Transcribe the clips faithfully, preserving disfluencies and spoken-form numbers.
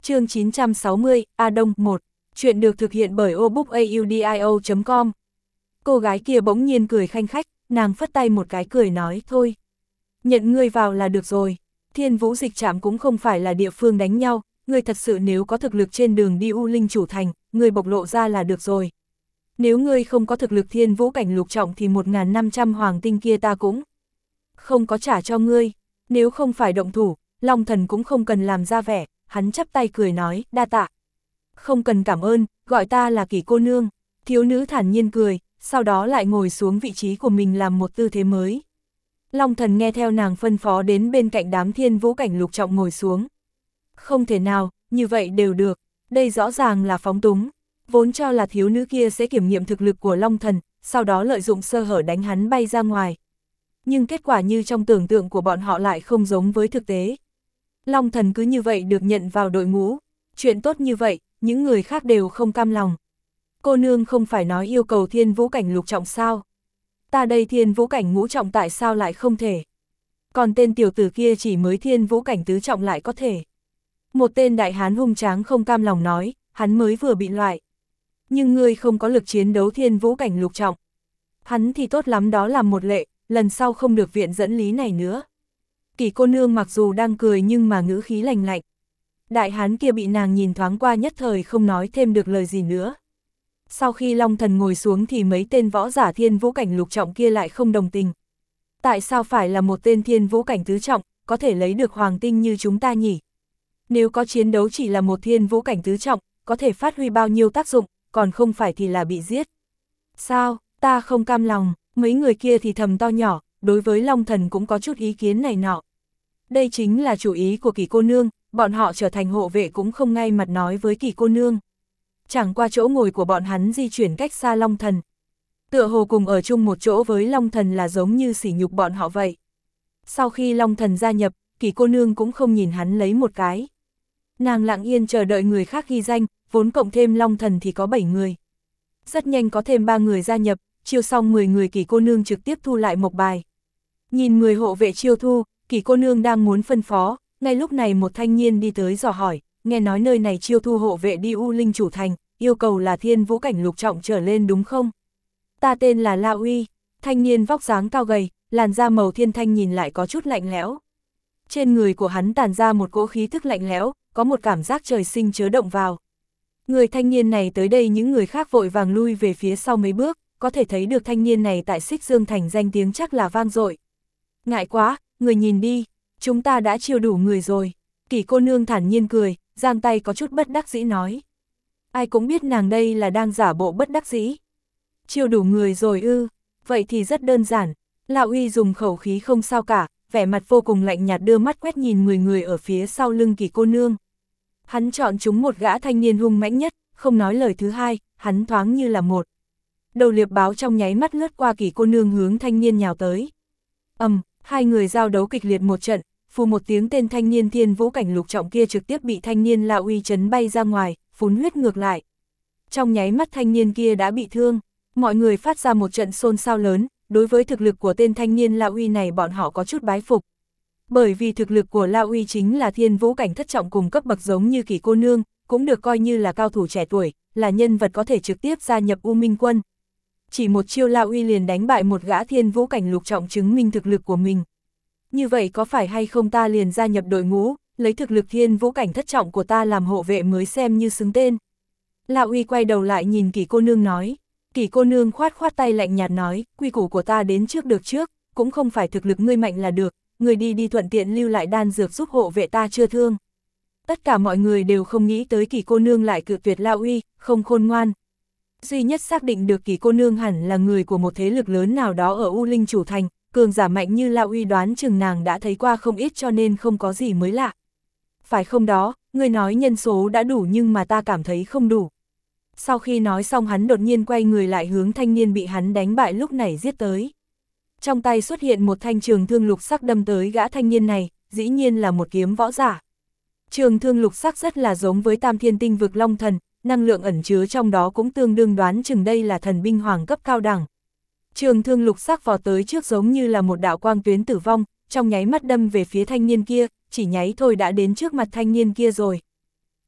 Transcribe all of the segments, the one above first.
Chương chín trăm sáu mươi, A Đông một. Chuyện được thực hiện bởi obookaudio chấm com. Cô gái kia bỗng nhiên cười khanh khách, nàng phất tay một cái cười nói thôi. Nhận ngươi vào là được rồi, Thiên Vũ Dịch Trạm cũng không phải là địa phương đánh nhau, ngươi thật sự nếu có thực lực trên đường đi U Linh Chủ Thành, ngươi bộc lộ ra là được rồi. Nếu ngươi không có thực lực Thiên Vũ Cảnh lục trọng thì một nghìn năm trăm hoàng tinh kia ta cũng không có trả cho ngươi, nếu không phải động thủ, Long Thần cũng không cần làm ra vẻ, hắn chắp tay cười nói, đa tạ. Không cần cảm ơn, gọi ta là Kỷ cô nương, thiếu nữ thản nhiên cười, sau đó lại ngồi xuống vị trí của mình làm một tư thế mới. Long Thần nghe theo nàng phân phó đến bên cạnh đám Thiên Vũ Cảnh lục trọng ngồi xuống. Không thể nào, như vậy đều được, đây rõ ràng là phóng túng, vốn cho là thiếu nữ kia sẽ kiểm nghiệm thực lực của Long Thần, sau đó lợi dụng sơ hở đánh hắn bay ra ngoài. Nhưng kết quả như trong tưởng tượng của bọn họ lại không giống với thực tế. Long Thần cứ như vậy được nhận vào đội ngũ, chuyện tốt như vậy, những người khác đều không cam lòng. Cô nương không phải nói yêu cầu Thiên Vũ Cảnh lục trọng sao? Ta đây Thiên Vũ Cảnh ngũ trọng tại sao lại không thể? Còn tên tiểu tử kia chỉ mới Thiên Vũ Cảnh tứ trọng lại có thể. Một tên đại hán hung tráng không cam lòng nói, hắn mới vừa bị loại. Nhưng ngươi không có lực chiến đấu Thiên Vũ Cảnh lục trọng. Hắn thì tốt lắm, đó là một lệ, lần sau không được viện dẫn lý này nữa. Kỷ cô nương mặc dù đang cười nhưng mà ngữ khí lành lạnh. Đại hán kia bị nàng nhìn thoáng qua nhất thời không nói thêm được lời gì nữa. Sau khi Long Thần ngồi xuống thì mấy tên võ giả Thiên Vũ Cảnh lục trọng kia lại không đồng tình. Tại sao phải là một tên Thiên Vũ Cảnh tứ trọng, có thể lấy được hoàng tinh như chúng ta nhỉ? Nếu có chiến đấu chỉ là một Thiên Vũ Cảnh tứ trọng, có thể phát huy bao nhiêu tác dụng, còn không phải thì là bị giết. Sao, ta không cam lòng, mấy người kia thì thầm to nhỏ, đối với Long Thần cũng có chút ý kiến này nọ. Đây chính là chủ ý của Kỷ cô nương, bọn họ trở thành hộ vệ cũng không ngay mặt nói với Kỷ cô nương. Chẳng qua chỗ ngồi của bọn hắn di chuyển cách xa Long Thần. Tựa hồ cùng ở chung một chỗ với Long Thần là giống như sỉ nhục bọn họ vậy. Sau khi Long Thần gia nhập, Kỷ cô nương cũng không nhìn hắn lấy một cái. Nàng lặng yên chờ đợi người khác ghi danh, vốn cộng thêm Long Thần thì có bảy người. Rất nhanh có thêm ba người gia nhập, chiêu xong mười người Kỷ cô nương trực tiếp thu lại một bài. Nhìn người hộ vệ chiêu thu, Kỷ cô nương đang muốn phân phó, ngay lúc này một thanh niên đi tới dò hỏi, nghe nói nơi này chiêu thu hộ vệ đi U Linh Chủ Thành, yêu cầu là Thiên Vũ Cảnh lục trọng trở lên đúng không? Ta tên là La Uy, thanh niên vóc dáng cao gầy, làn da màu thiên thanh nhìn lại có chút lạnh lẽo. Trên người của hắn tản ra một cỗ khí thức lạnh lẽo, có một cảm giác trời sinh chớ động vào. Người thanh niên này tới đây những người khác vội vàng lui về phía sau mấy bước, có thể thấy được thanh niên này tại Xích Dương Thành danh tiếng chắc là vang dội. Ngại quá, người nhìn đi, chúng ta đã chiêu đủ người rồi. Kỷ cô nương thản nhiên cười, giang tay có chút bất đắc dĩ nói. Ai cũng biết nàng đây là đang giả bộ bất đắc dĩ. Chiêu đủ người rồi ư, vậy thì rất đơn giản. La Uy dùng khẩu khí không sao cả, vẻ mặt vô cùng lạnh nhạt đưa mắt quét nhìn mười người ở phía sau lưng Kỷ cô nương. Hắn chọn chúng một gã thanh niên hung mãnh nhất, không nói lời thứ hai, hắn thoáng như là một. Đầu liệp báo trong nháy mắt lướt qua Kỷ cô nương hướng thanh niên nhào tới. Ầm, um, hai người giao đấu kịch liệt một trận, phù một tiếng tên thanh niên Thiên Vũ Cảnh lục trọng kia trực tiếp bị thanh niên La Uy chấn bay ra ngoài, phun huyết ngược lại. Trong nháy mắt thanh niên kia đã bị thương, mọi người phát ra một trận xôn xao lớn, đối với thực lực của tên thanh niên La Uy này bọn họ có chút bái phục. Bởi vì thực lực của La Uy chính là Thiên Vũ Cảnh thất trọng cùng cấp bậc giống như Kỷ cô nương, cũng được coi như là cao thủ trẻ tuổi, là nhân vật có thể trực tiếp gia nhập U Minh quân. Chỉ một chiêu La Uy liền đánh bại một gã Thiên Vũ Cảnh lục trọng chứng minh thực lực của mình. Như vậy có phải hay không ta liền gia nhập đội ngũ, lấy thực lực Thiên Vũ Cảnh thất trọng của ta làm hộ vệ mới xem như xứng tên. La Uy quay đầu lại nhìn Kỷ cô nương nói. Kỷ cô nương khoát khoát tay lạnh nhạt nói, quy củ của ta đến trước được trước, cũng không phải thực lực ngươi mạnh là được, người đi đi thuận tiện lưu lại đan dược giúp hộ vệ ta chưa thương. Tất cả mọi người đều không nghĩ tới Kỷ cô nương lại cự tuyệt La Uy, không khôn ngoan. Duy nhất xác định được Kỷ cô nương hẳn là người của một thế lực lớn nào đó ở U Linh Chủ Thành, cường giả mạnh như La Uy đoán chừng nàng đã thấy qua không ít cho nên không có gì mới lạ. Phải không đó, ngươi nói nhân số đã đủ nhưng mà ta cảm thấy không đủ. Sau khi nói xong hắn đột nhiên quay người lại hướng thanh niên bị hắn đánh bại lúc này giết tới. Trong tay xuất hiện một thanh trường thương lục sắc đâm tới gã thanh niên này, dĩ nhiên là một kiếm võ giả. Trường thương lục sắc rất là giống với Tam Thiên Tinh Vực Long Thần, năng lượng ẩn chứa trong đó cũng tương đương đoán chừng đây là thần binh hoàng cấp cao đẳng. Trường thương lục sắc vò tới trước giống như là một đạo quang tuyến tử vong, trong nháy mắt đâm về phía thanh niên kia, chỉ nháy thôi đã đến trước mặt thanh niên kia rồi.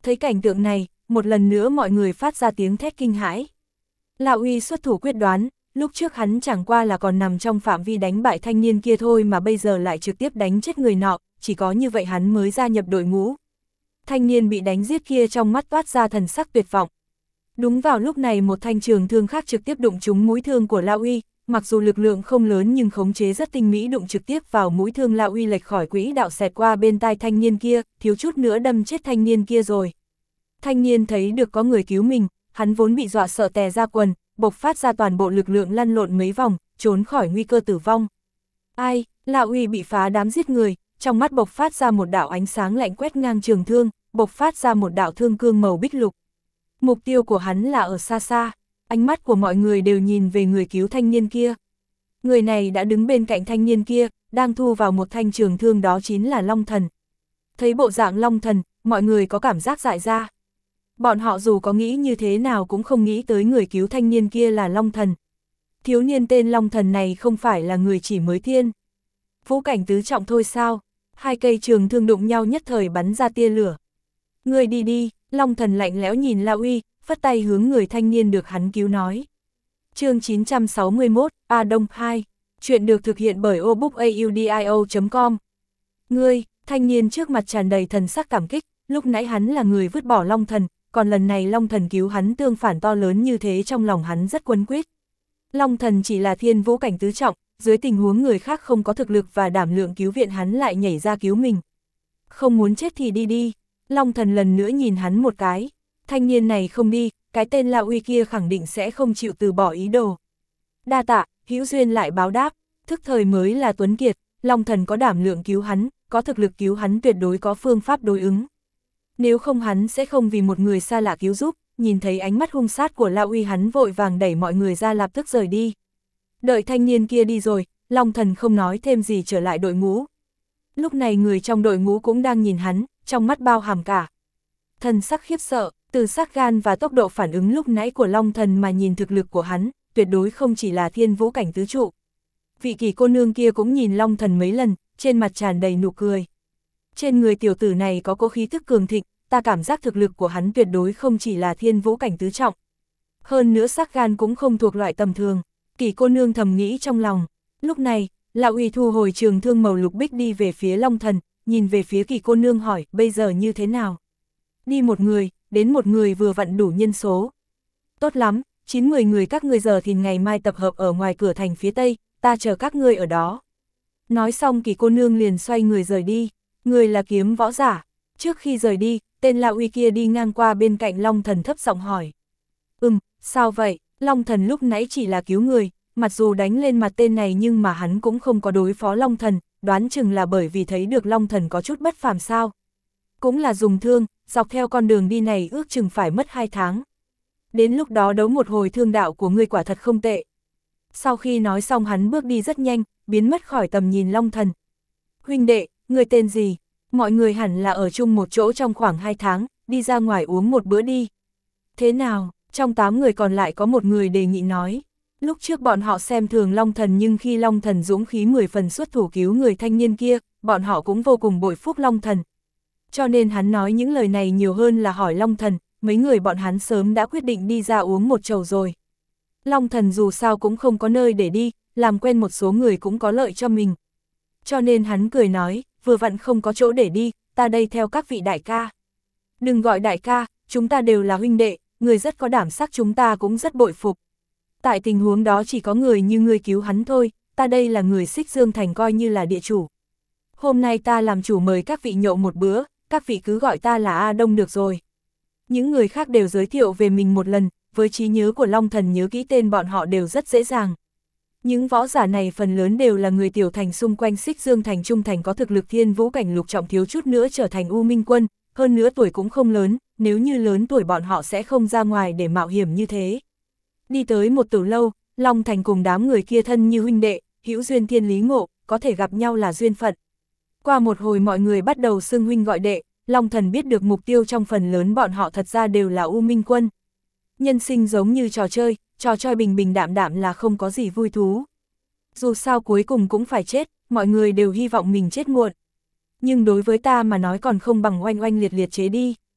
Thấy cảnh tượng này, một lần nữa mọi người phát ra tiếng thét kinh hãi. La Uy xuất thủ quyết đoán, lúc trước hắn chẳng qua là còn nằm trong phạm vi đánh bại thanh niên kia thôi mà bây giờ lại trực tiếp đánh chết người nọ, chỉ có như vậy hắn mới gia nhập đội ngũ. Thanh niên bị đánh giết kia trong mắt toát ra thần sắc tuyệt vọng. Đúng vào lúc này một thanh trường thương khác trực tiếp đụng trúng mũi thương của La Uy, mặc dù lực lượng không lớn nhưng khống chế rất tinh mỹ, đụng trực tiếp vào mũi thương La Uy lệch khỏi quỹ đạo xẹt qua bên tai thanh niên kia, thiếu chút nữa đâm chết thanh niên kia rồi. Thanh niên thấy được có người cứu mình, hắn vốn bị dọa sợ tè ra quần, bộc phát ra toàn bộ lực lượng lăn lộn mấy vòng, trốn khỏi nguy cơ tử vong. Ai, La Uy bị phá đám giết người, trong mắt bộc phát ra một đạo ánh sáng lạnh quét ngang trường thương, bộc phát ra một đạo thương cương màu bích lục. Mục tiêu của hắn là ở xa xa, ánh mắt của mọi người đều nhìn về người cứu thanh niên kia. Người này đã đứng bên cạnh thanh niên kia, đang thu vào một thanh trường thương, đó chính là Long Thần. Thấy bộ dạng Long Thần, mọi người có cảm giác dại ra. Bọn họ dù có nghĩ như thế nào cũng không nghĩ tới người cứu thanh niên kia là Long Thần. Thiếu niên tên Long Thần này không phải là người chỉ mới thiên vũ cảnh tứ trọng thôi sao? Hai cây trường thương đụng nhau nhất thời bắn ra tia lửa. Người đi đi, Long Thần lạnh lẽo nhìn La Uy, phất tay hướng người thanh niên được hắn cứu nói. Chương chín trăm sáu mươi mốt, A Đông hai, chuyện được thực hiện bởi obookaudio chấm com. Ngươi, thanh niên trước mặt tràn đầy thần sắc cảm kích, lúc nãy hắn là người vứt bỏ Long Thần, còn lần này Long Thần cứu hắn tương phản to lớn như thế, trong lòng hắn rất quấn quýt. Long Thần chỉ là thiên vũ cảnh tứ trọng, dưới tình huống người khác không có thực lực và đảm lượng cứu viện hắn lại nhảy ra cứu mình. Không muốn chết thì đi đi. Long Thần lần nữa nhìn hắn một cái, thanh niên này không đi, cái tên La Uy kia khẳng định sẽ không chịu từ bỏ ý đồ. Đa tạ, hữu duyên lại báo đáp, thức thời mới là tuấn kiệt, Long Thần có đảm lượng cứu hắn, có thực lực cứu hắn, tuyệt đối có phương pháp đối ứng. Nếu không hắn sẽ không vì một người xa lạ cứu giúp. Nhìn thấy ánh mắt hung sát của La Uy, hắn vội vàng đẩy mọi người ra lập tức rời đi. Đợi thanh niên kia đi rồi, Long Thần không nói thêm gì trở lại đội ngũ. Lúc này người trong đội ngũ cũng đang nhìn hắn, trong mắt bao hàm cả thần sắc khiếp sợ, từ sắc gan và tốc độ phản ứng lúc nãy của Long Thần mà nhìn thực lực của hắn, tuyệt đối không chỉ là thiên vũ cảnh tứ trụ. Vị Kỳ cô nương kia cũng nhìn Long Thần mấy lần, trên mặt tràn đầy nụ cười. Trên người tiểu tử này có cỗ khí thức cường thịnh, ta cảm giác thực lực của hắn tuyệt đối không chỉ là thiên vũ cảnh tứ trọng. Hơn nữa sắc gan cũng không thuộc loại tầm thường, Kỳ cô nương thầm nghĩ trong lòng. Lúc này, La Uy thu hồi trường thương màu lục bích đi về phía Long Thần, nhìn về phía Kỳ cô nương hỏi, bây giờ như thế nào? Đi một người, đến một người vừa vặn đủ nhân số. Tốt lắm, chín mười người các ngươi giờ thì ngày mai tập hợp ở ngoài cửa thành phía tây, ta chờ các ngươi ở đó. Nói xong Kỳ cô nương liền xoay người rời đi, người là kiếm võ giả. Trước khi rời đi, tên La Uy kia đi ngang qua bên cạnh Long Thần thấp giọng hỏi. Ừm, sao vậy? Long Thần lúc nãy chỉ là cứu người, mặc dù đánh lên mặt tên này nhưng mà hắn cũng không có đối phó Long Thần, đoán chừng là bởi vì thấy được Long Thần có chút bất phàm sao. Cũng là dùng thương, dọc theo con đường đi này ước chừng phải mất hai tháng. Đến lúc đó đấu một hồi thương đạo của ngươi quả thật không tệ. Sau khi nói xong hắn bước đi rất nhanh, biến mất khỏi tầm nhìn Long Thần. Huynh đệ, ngươi tên gì? Mọi người hẳn là ở chung một chỗ trong khoảng hai tháng, đi ra ngoài uống một bữa đi. Thế nào, trong tám người còn lại có một người đề nghị nói. Lúc trước bọn họ xem thường Long Thần nhưng khi Long Thần dũng khí mười phần xuất thủ cứu người thanh niên kia, bọn họ cũng vô cùng bội phúc Long Thần. Cho nên hắn nói những lời này nhiều hơn là hỏi Long Thần, mấy người bọn hắn sớm đã quyết định đi ra uống một chầu rồi. Long Thần dù sao cũng không có nơi để đi, làm quen một số người cũng có lợi cho mình. Cho nên hắn cười nói, vừa vặn không có chỗ để đi, ta đây theo các vị đại ca. Đừng gọi đại ca, chúng ta đều là huynh đệ, người rất có đảm sắc, chúng ta cũng rất bội phục. Tại tình huống đó chỉ có người như ngươi cứu hắn thôi, ta đây là người Xích Dương Thành coi như là địa chủ. Hôm nay ta làm chủ mời các vị nhậu một bữa, các vị cứ gọi ta là A Đông được rồi. Những người khác đều giới thiệu về mình một lần, với trí nhớ của Long Thần nhớ kỹ tên bọn họ đều rất dễ dàng. Những võ giả này phần lớn đều là người tiểu thành xung quanh Xích Dương Thành, trung thành có thực lực thiên vũ cảnh lục trọng, thiếu chút nữa trở thành U Minh Quân, hơn nữa tuổi cũng không lớn, nếu như lớn tuổi bọn họ sẽ không ra ngoài để mạo hiểm như thế. Đi tới một tử lâu, Long Thành cùng đám người kia thân như huynh đệ, hữu duyên thiên lý ngộ, có thể gặp nhau là duyên phận. Qua một hồi mọi người bắt đầu xưng huynh gọi đệ, Long Thần biết được mục tiêu trong phần lớn bọn họ thật ra đều là U Minh Quân. Nhân sinh giống như trò chơi, trò chơi bình bình đạm đạm là không có gì vui thú. Dù sao cuối cùng cũng phải chết, mọi người đều hy vọng mình chết muộn. Nhưng đối với ta mà nói còn không bằng oanh oanh liệt liệt chế đi.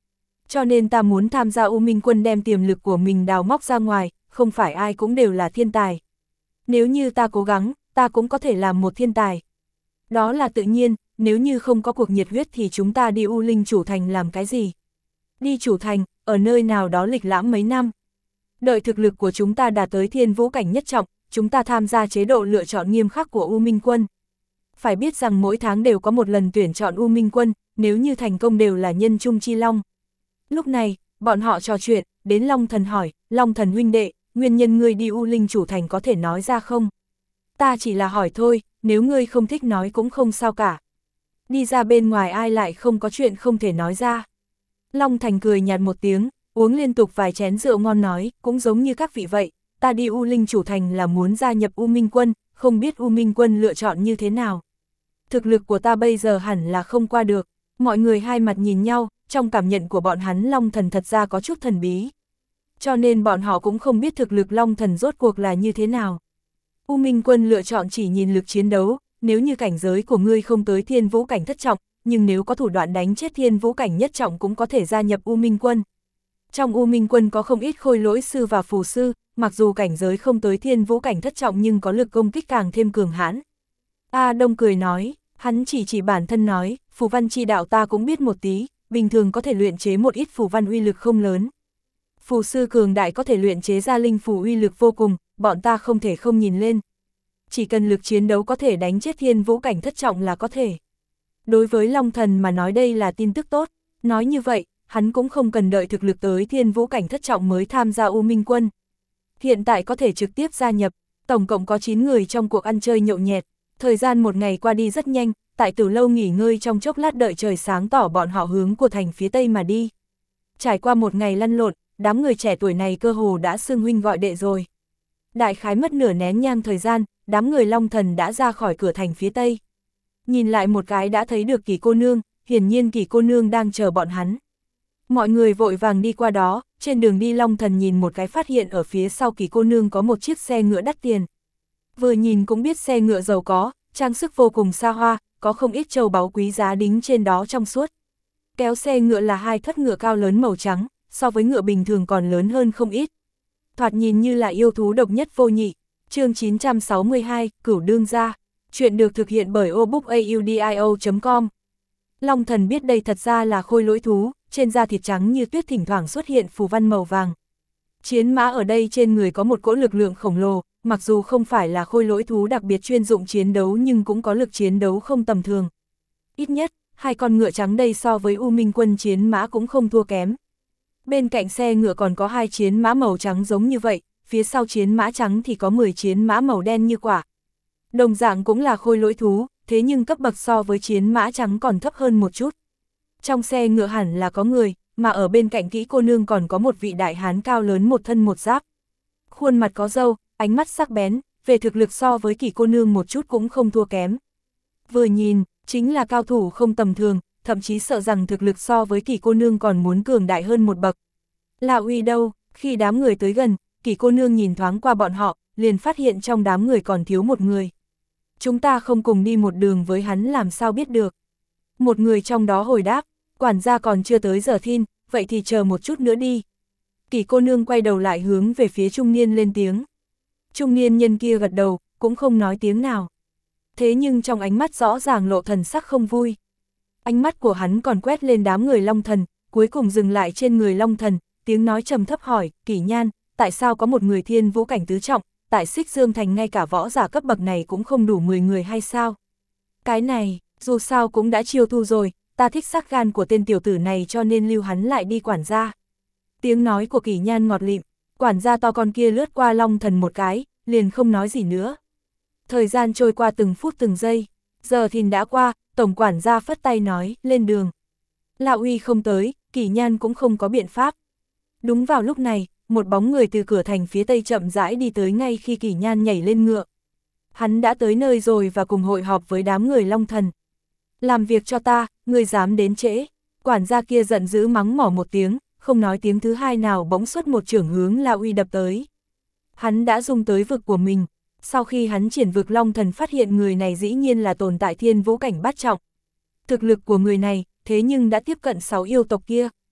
Cho nên ta muốn tham gia U Minh Quân đem tiềm lực của mình đào móc ra ngoài, không phải ai cũng đều là thiên tài. Nếu như ta cố gắng, ta cũng có thể làm một thiên tài. Đó là tự nhiên, nếu như không có cuộc nhiệt huyết thì chúng ta đi U Linh Chủ Thành làm cái gì? Đi Chủ Thành, ở nơi nào đó lịch lãm mấy năm. Đợi thực lực của chúng ta đạt tới thiên vũ cảnh nhất trọng, chúng ta tham gia chế độ lựa chọn nghiêm khắc của U Minh Quân. Phải biết rằng mỗi tháng đều có một lần tuyển chọn U Minh Quân, nếu như thành công đều là nhân trung chi long. Lúc này, bọn họ trò chuyện, đến Long Thần hỏi, Long Thần huynh đệ, nguyên nhân ngươi đi U Linh Chủ Thành có thể nói ra không? Ta chỉ là hỏi thôi, nếu ngươi không thích nói cũng không sao cả. Đi ra bên ngoài ai lại không có chuyện không thể nói ra. Long Thành cười nhạt một tiếng, uống liên tục vài chén rượu ngon nói, cũng giống như các vị vậy, ta đi U Linh Chủ Thành là muốn gia nhập U Minh Quân, không biết U Minh Quân lựa chọn như thế nào. Thực lực của ta bây giờ hẳn là không qua được, mọi người hai mặt nhìn nhau, trong cảm nhận của bọn hắn Long Thần thật ra có chút thần bí. Cho nên bọn họ cũng không biết thực lực Long Thần rốt cuộc là như thế nào. U Minh Quân lựa chọn chỉ nhìn lực chiến đấu, nếu như cảnh giới của ngươi không tới thiên vũ cảnh thất trọng, nhưng nếu có thủ đoạn đánh chết thiên vũ cảnh nhất trọng cũng có thể gia nhập U Minh Quân. Trong U Minh Quân có không ít khôi lỗi sư và phù sư, mặc dù cảnh giới không tới thiên vũ cảnh thất trọng nhưng có lực công kích càng thêm cường hãn. A Đông cười nói, hắn chỉ chỉ bản thân nói, phù văn chi đạo ta cũng biết một tí, bình thường có thể luyện chế một ít phù văn uy lực không lớn. Phù sư cường đại có thể luyện chế ra linh phù uy lực vô cùng, bọn ta không thể không nhìn lên. Chỉ cần lực chiến đấu có thể đánh chết thiên vũ cảnh thất trọng là có thể. Đối với Long Thần mà nói đây là tin tức tốt, nói như vậy, hắn cũng không cần đợi thực lực tới thiên vũ cảnh thất trọng mới tham gia U Minh Quân. Hiện tại có thể trực tiếp gia nhập, tổng cộng có chín người trong cuộc ăn chơi nhậu nhẹt, thời gian một ngày qua đi rất nhanh, tại Tử Lâu nghỉ ngơi trong chốc lát đợi trời sáng tỏ bọn họ hướng của thành phía tây mà đi. Trải qua một ngày lăn lộn, đám người trẻ tuổi này cơ hồ đã xưng huynh gọi đệ rồi. Đại khái mất nửa nén nhang thời gian, đám người Long Thần đã ra khỏi cửa thành phía tây. Nhìn lại một cái đã thấy được Kỳ cô nương, hiển nhiên Kỳ cô nương đang chờ bọn hắn. Mọi người vội vàng đi qua đó, trên đường đi Long Thần nhìn một cái phát hiện ở phía sau Kỳ cô nương có một chiếc xe ngựa đắt tiền. Vừa nhìn cũng biết xe ngựa giàu có, trang sức vô cùng xa hoa, có không ít châu báu quý giá đính trên đó trong suốt. Kéo xe ngựa là hai thất ngựa cao lớn màu trắng, so với ngựa bình thường còn lớn hơn không ít. Thoạt nhìn như là yêu thú độc nhất vô nhị. Chương chín trăm sáu mươi hai, Cửu Đương Gia. Chuyện được thực hiện bởi obookaudio chấm com. Long Thần biết đây thật ra là khôi lỗi thú, trên da thịt trắng như tuyết thỉnh thoảng xuất hiện phù văn màu vàng. Chiến mã ở đây trên người có một cỗ lực lượng khổng lồ, mặc dù không phải là khôi lỗi thú đặc biệt chuyên dụng chiến đấu nhưng cũng có lực chiến đấu không tầm thường. Ít nhất, hai con ngựa trắng đây so với U Minh Quân chiến mã cũng không thua kém. Bên cạnh xe ngựa còn có hai chiến mã màu trắng giống như vậy, phía sau chiến mã trắng thì có mười chiến mã màu đen như quả. Đồng dạng cũng là khôi lỗi thú, thế nhưng cấp bậc so với chiến mã trắng còn thấp hơn một chút. Trong xe ngựa hẳn là có người, mà ở bên cạnh Kỹ cô nương còn có một vị đại hán cao lớn một thân một giáp. Khuôn mặt có râu, ánh mắt sắc bén, về thực lực so với Kỷ cô nương một chút cũng không thua kém. Vừa nhìn, chính là cao thủ không tầm thường, thậm chí sợ rằng thực lực so với Kỷ cô nương còn muốn cường đại hơn một bậc. La Uy đâu? Khi đám người tới gần, Kỷ cô nương nhìn thoáng qua bọn họ, liền phát hiện trong đám người còn thiếu một người. Chúng ta không cùng đi một đường với hắn làm sao biết được. Một người trong đó hồi đáp, quản gia còn chưa tới giờ thin, vậy thì chờ một chút nữa đi. Kỷ cô nương quay đầu lại hướng về phía trung niên lên tiếng. Trung niên nhân kia gật đầu, cũng không nói tiếng nào. Thế nhưng trong ánh mắt rõ ràng lộ thần sắc không vui. Ánh mắt của hắn còn quét lên đám người Long Thần, cuối cùng dừng lại trên người Long Thần, tiếng nói trầm thấp hỏi, Kỷ Nhan, tại sao có một người thiên vũ cảnh tứ trọng, tại Xích Dương Thành ngay cả võ giả cấp bậc này cũng không đủ mười người hay sao? Cái này, dù sao cũng đã chiêu thu rồi, ta thích sắc gan của tên tiểu tử này cho nên lưu hắn lại đi quản gia. Tiếng nói của Kỷ Nhan ngọt lịm, quản gia to con kia lướt qua Long Thần một cái, liền không nói gì nữa. Thời gian trôi qua từng phút từng giây, giờ thìn đã qua, tổng quản gia phất tay nói, lên đường. La Uy không tới, Kỷ Nhan cũng không có biện pháp. Đúng vào lúc này, một bóng người từ cửa thành phía tây chậm rãi đi tới ngay khi Kỷ Nhan nhảy lên ngựa. Hắn đã tới nơi rồi và cùng hội họp với đám người Long Thần. Làm việc cho ta, ngươi dám đến trễ. Quản gia kia giận dữ mắng mỏ một tiếng, không nói tiếng thứ hai nào bỗng xuất một chưởng hướng La Uy đập tới. Hắn đã dùng tới vực của mình. Sau khi hắn triển vực Long Thần phát hiện người này dĩ nhiên là tồn tại thiên vũ cảnh bát trọng. Thực lực của người này, thế nhưng đã tiếp cận sáu yêu tộc kia.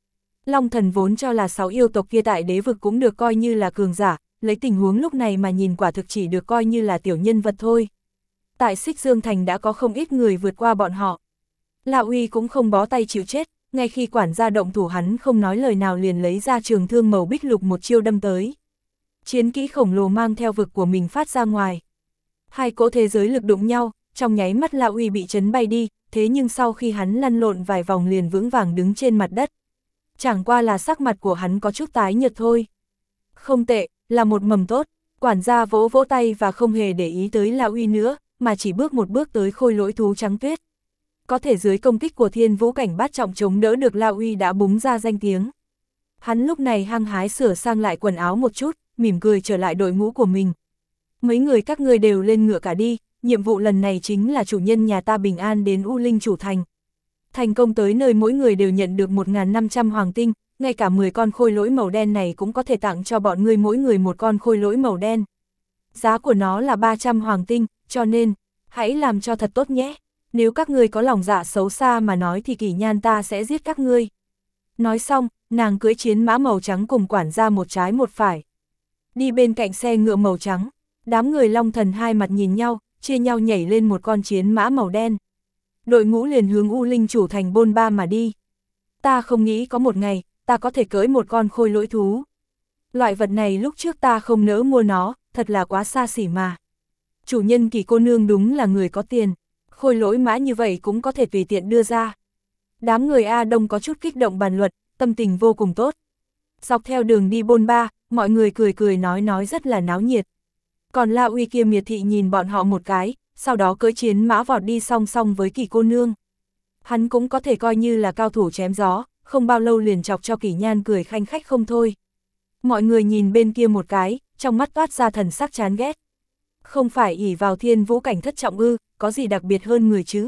Long Thần vốn cho là sáu yêu tộc kia tại đế vực cũng được coi như là cường giả, lấy tình huống lúc này mà nhìn quả thực chỉ được coi như là tiểu nhân vật thôi. Tại Xích Dương Thành đã có không ít người vượt qua bọn họ. Lão Uy cũng không bó tay chịu chết, ngay khi quản gia động thủ hắn không nói lời nào liền lấy ra trường thương màu bích lục một chiêu đâm tới. Chiến kỹ khổng lồ mang theo vực của mình phát ra ngoài. Hai cỗ thế giới lực đụng nhau, trong nháy mắt Lão Uy bị chấn bay đi, thế nhưng sau khi hắn lăn lộn vài vòng liền vững vàng đứng trên mặt đất. Chẳng qua là sắc mặt của hắn có chút tái nhợt thôi. Không tệ, là một mầm tốt, quản gia vỗ vỗ tay và không hề để ý tới Lão Uy nữa, mà chỉ bước một bước tới khôi lỗi thú trắng tuyết. Có thể dưới công kích của thiên vũ cảnh bát trọng chống đỡ được Lão Uy đã búng ra danh tiếng. Hắn lúc này hăng hái sửa sang lại quần áo một chút, mỉm cười trở lại đội ngũ của mình. Mấy người các ngươi đều lên ngựa cả đi, nhiệm vụ lần này chính là chủ nhân nhà ta bình an đến U Linh Chủ Thành. Thành công tới nơi mỗi người đều nhận được một nghìn năm trăm hoàng tinh, ngay cả mười con khôi lỗi màu đen này cũng có thể tặng cho bọn ngươi mỗi người một con khôi lỗi màu đen. Giá của nó là ba trăm hoàng tinh, cho nên, hãy làm cho thật tốt nhé. Nếu các ngươi có lòng dạ xấu xa mà nói thì Kỷ Nhan ta sẽ giết các ngươi. Nói xong, nàng cưỡi chiến mã màu trắng cùng quản gia một trái một phải. Đi bên cạnh xe ngựa màu trắng, đám người Long Thần hai mặt nhìn nhau, chia nhau nhảy lên một con chiến mã màu đen. Đội ngũ liền hướng U Linh Chủ Thành bôn ba mà đi. Ta không nghĩ có một ngày, ta có thể cưỡi một con khôi lỗi thú. Loại vật này lúc trước ta không nỡ mua nó, thật là quá xa xỉ mà. Chủ nhân Kỳ cô nương đúng là người có tiền, khôi lỗi mã như vậy cũng có thể tùy tiện đưa ra. Đám người A Đông có chút kích động bàn luận, tâm tình vô cùng tốt. Dọc theo đường đi bôn ba, mọi người cười cười nói nói rất là náo nhiệt. Còn La Uy kia miệt thị nhìn bọn họ một cái, sau đó cưỡi chiến mã vọt đi song song với Kỳ cô nương. Hắn cũng có thể coi như là cao thủ chém gió, không bao lâu liền chọc cho Kỷ Nhan cười khanh khách không thôi. Mọi người nhìn bên kia một cái, trong mắt toát ra thần sắc chán ghét. Không phải ỷ vào thiên vũ cảnh thất trọng ư, có gì đặc biệt hơn người chứ.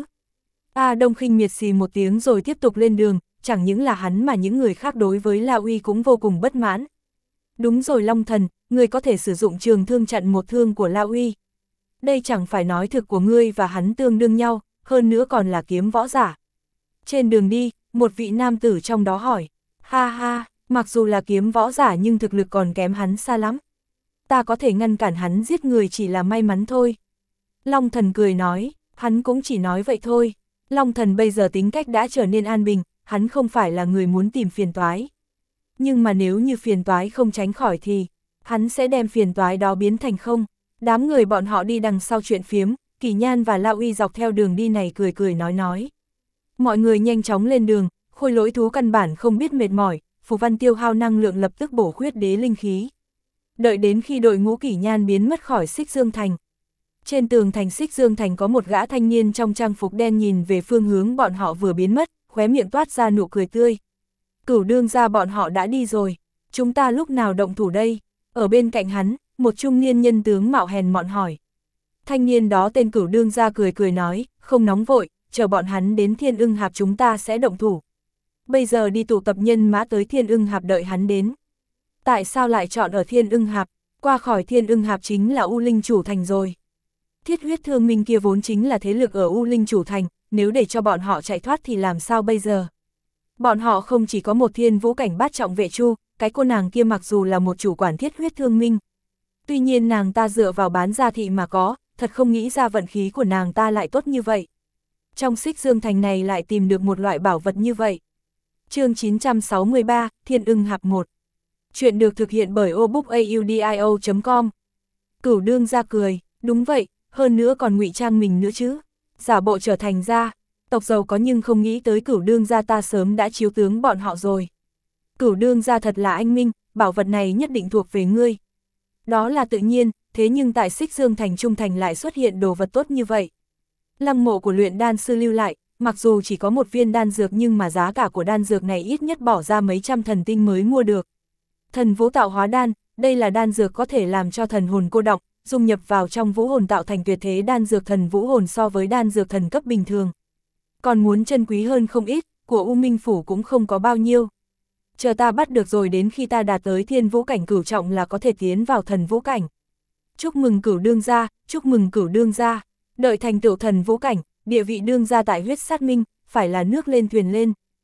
A Đông khinh miệt xì một tiếng rồi tiếp tục lên đường, chẳng những là hắn mà những người khác đối với La Uy cũng vô cùng bất mãn. Đúng rồi Long Thần, ngươi có thể sử dụng trường thương chặn một thương của La Uy. Đây chẳng phải nói thực của ngươi và hắn tương đương nhau, hơn nữa còn là kiếm võ giả. Trên đường đi, một vị nam tử trong đó hỏi, ha ha, mặc dù là kiếm võ giả nhưng thực lực còn kém hắn xa lắm. Ta có thể ngăn cản hắn giết người chỉ là may mắn thôi. Long Thần cười nói, hắn cũng chỉ nói vậy thôi. Long Thần bây giờ tính cách đã trở nên an bình, hắn không phải là người muốn tìm phiền toái. Nhưng mà nếu như phiền toái không tránh khỏi thì, hắn sẽ đem phiền toái đó biến thành không. Đám người bọn họ đi đằng sau chuyện phiếm, Kỷ Nhan và La Uy dọc theo đường đi này cười cười nói nói. Mọi người nhanh chóng lên đường, khôi lỗi thú căn bản không biết mệt mỏi, phù văn tiêu hao năng lượng lập tức bổ khuyết đế linh khí. Đợi đến khi đội ngũ Kỷ Nhan biến mất khỏi Xích Dương Thành. Trên tường thành Xích Dương Thành có một gã thanh niên trong trang phục đen nhìn về phương hướng bọn họ vừa biến mất, khóe miệng toát ra nụ cười tươi. Cửu đương ra bọn họ đã đi rồi, chúng ta lúc nào động thủ đây? Ở bên cạnh hắn, một trung niên nhân tướng mạo hèn mọn hỏi. Thanh niên đó tên Cửu đương ra cười cười nói, không nóng vội, chờ bọn hắn đến Thiên Ưng Hạp chúng ta sẽ động thủ. Bây giờ đi tụ tập nhân mã tới Thiên Ưng Hạp đợi hắn đến. Tại sao lại chọn ở Thiên Ưng Hạp? Qua khỏi Thiên Ưng Hạp chính là U Linh Chủ Thành rồi. Thiết huyết thương minh kia vốn chính là thế lực ở U Linh Chủ Thành, nếu để cho bọn họ chạy thoát thì làm sao bây giờ? Bọn họ không chỉ có một thiên vũ cảnh bát trọng vệ chu, cái cô nàng kia mặc dù là một chủ quản thiết huyết thương minh. Tuy nhiên nàng ta dựa vào bán gia thị mà có, thật không nghĩ ra vận khí của nàng ta lại tốt như vậy. Trong Xích Dương Thành này lại tìm được một loại bảo vật như vậy. Chương chín trăm sáu mươi ba, Thiên Ưng Hạp một. Chuyện được thực hiện bởi obookaudio chấm com. Cửu đương ra cười, đúng vậy, hơn nữa còn ngụy trang mình nữa chứ. Giả bộ trở thành gia tộc giàu có nhưng không nghĩ tới Cửu đương gia ta sớm đã chiếu tướng bọn họ rồi. Cửu đương gia thật là anh minh, bảo vật này nhất định thuộc về ngươi. Đó là tự nhiên, thế nhưng tại Xích Dương Thành Trung Thành lại xuất hiện đồ vật tốt như vậy. Lăng mộ của luyện đan sư lưu lại, mặc dù chỉ có một viên đan dược nhưng mà giá cả của đan dược này ít nhất bỏ ra mấy trăm thần tinh mới mua được. Thần vũ tạo hóa đan, đây là đan dược có thể làm cho thần hồn cô đọng, dung nhập vào trong vũ hồn tạo thành tuyệt thế đan dược thần vũ hồn so với đan dược thần cấp bình thường. Còn muốn chân quý hơn không ít, của U Minh Phủ cũng không có bao nhiêu. Chờ ta bắt được rồi đến khi ta đạt tới thiên vũ cảnh cửu trọng là có thể tiến vào thần vũ cảnh. Chúc mừng Cửu đương gia, chúc mừng Cửu đương gia. Đợi thành tựu thần vũ cảnh, địa vị đương gia tại huyết sát minh, phải là nước lên thuyền lên.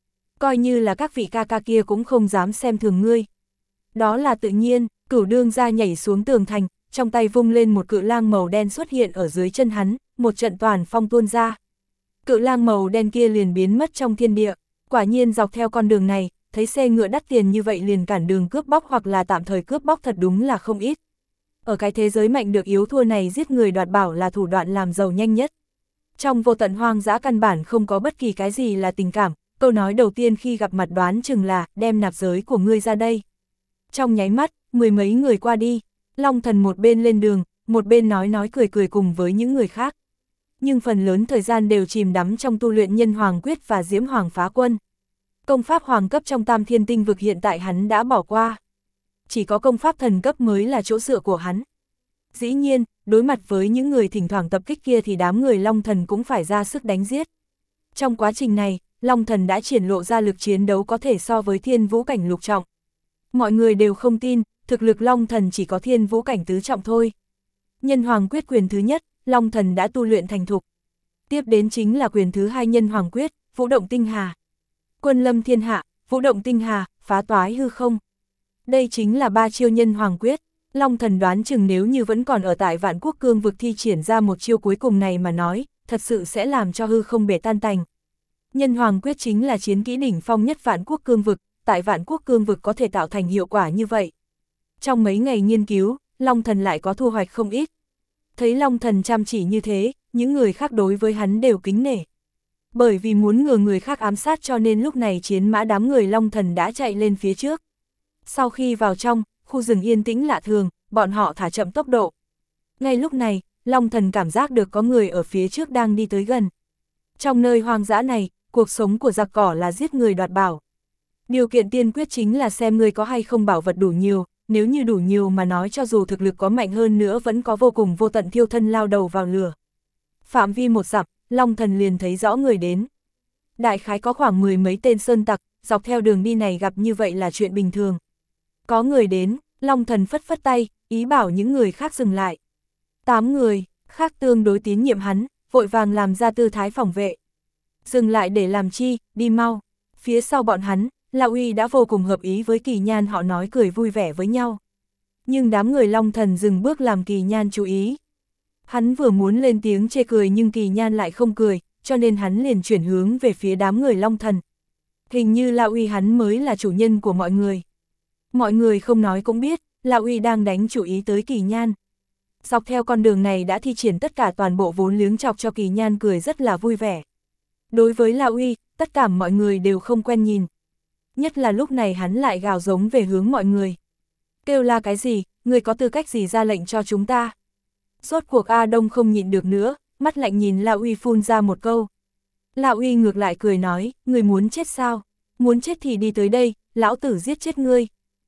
coi như là các vị ca ca kia cũng không dám xem thường ngươi. Đó là tự nhiên, Cửu đương gia nhảy xuống tường thành, trong tay vung lên một cự lang màu đen xuất hiện ở dưới chân hắn, một trận toàn phong tuôn ra. Cự lang màu đen kia liền biến mất trong thiên địa, quả nhiên dọc theo con đường này, thấy xe ngựa đắt tiền như vậy liền cản đường cướp bóc hoặc là tạm thời cướp bóc thật đúng là không ít. Ở cái thế giới mạnh được yếu thua này, giết người đoạt bảo là thủ đoạn làm giàu nhanh nhất. Trong vô tận hoang dã căn bản không có bất kỳ cái gì là tình cảm, câu nói đầu tiên khi gặp mặt đoán chừng là đem nạp giới của ngươi ra đây. Trong nháy mắt, mười mấy người qua đi, Long Thần một bên lên đường, một bên nói nói cười cười cùng với những người khác. Nhưng phần lớn thời gian đều chìm đắm trong tu luyện Nhân Hoàng Quyết và Diễm Hoàng Phá Quân. Công pháp hoàng cấp trong Tam Thiên Tinh Vực hiện tại hắn đã bỏ qua. Chỉ có công pháp thần cấp mới là chỗ dựa của hắn. Dĩ nhiên, đối mặt với những người thỉnh thoảng tập kích kia thì đám người Long Thần cũng phải ra sức đánh giết. Trong quá trình này, Long Thần đã triển lộ ra lực chiến đấu có thể so với Thiên Vũ cảnh lục trọng. Mọi người đều không tin, thực lực Long Thần chỉ có Thiên Vũ cảnh tứ trọng thôi. Nhân Hoàng Quyết quyền thứ nhất, Long Thần đã tu luyện thành thục. Tiếp đến chính là quyền thứ hai Nhân Hoàng Quyết, Vũ Động Tinh Hà. Quân lâm thiên hạ, Vũ Động Tinh Hà, phá toái hư không. Đây chính là ba chiêu Nhân Hoàng Quyết. Long Thần đoán chừng nếu như vẫn còn ở tại Vạn Quốc Cương vực thi triển ra một chiêu cuối cùng này mà nói, thật sự sẽ làm cho hư không bể tan tành. Nhân Hoàng Quyết chính là chiến kỹ đỉnh phong nhất Vạn Quốc Cương vực, tại Vạn Quốc Cương vực có thể tạo thành hiệu quả như vậy. Trong mấy ngày nghiên cứu, Long Thần lại có thu hoạch không ít. Thấy Long Thần chăm chỉ như thế, những người khác đối với hắn đều kính nể. Bởi vì muốn ngừa người khác ám sát cho nên lúc này chiến mã đám người Long Thần đã chạy lên phía trước. Sau khi vào trong, khu rừng yên tĩnh lạ thường, bọn họ thả chậm tốc độ. Ngay lúc này, Long Thần cảm giác được có người ở phía trước đang đi tới gần. Trong nơi hoang dã này, cuộc sống của giặc cỏ là giết người đoạt bảo. Điều kiện tiên quyết chính là xem người có hay không bảo vật đủ nhiều, nếu như đủ nhiều mà nói cho dù thực lực có mạnh hơn nữa vẫn có vô cùng vô tận thiêu thân lao đầu vào lửa. Phạm vi một dặm, Long Thần liền thấy rõ người đến. Đại khái có khoảng mười mấy tên sơn tặc, dọc theo đường đi này gặp như vậy là chuyện bình thường. Có người đến, Long Thần phất phất tay, ý bảo những người khác dừng lại. Tám người, khác tương đối tín nhiệm hắn, vội vàng làm ra tư thái phòng vệ. Dừng lại để làm chi, đi mau. Phía sau bọn hắn, La Uy đã vô cùng hợp ý với Kỳ Nhan, họ nói cười vui vẻ với nhau. Nhưng đám người Long Thần dừng bước làm Kỳ Nhan chú ý. Hắn vừa muốn lên tiếng chê cười nhưng Kỳ Nhan lại không cười, cho nên hắn liền chuyển hướng về phía đám người Long Thần. Hình như La Uy hắn mới là chủ nhân của mọi người. Mọi người không nói cũng biết, La Uy đang đánh chủ ý tới Kỳ Nhan. Dọc theo con đường này đã thi triển tất cả toàn bộ vốn liếng chọc cho Kỳ Nhan cười rất là vui vẻ. Đối với La Uy, tất cả mọi người đều không quen nhìn. Nhất là lúc này hắn lại gào giống về hướng mọi người. Kêu la cái gì, người có tư cách gì ra lệnh cho chúng ta? Rốt cuộc A Đông không nhịn được nữa, mắt lạnh nhìn La Uy phun ra một câu. La Uy ngược lại cười nói, người muốn chết sao? Muốn chết thì đi tới đây, lão tử giết chết ngươi.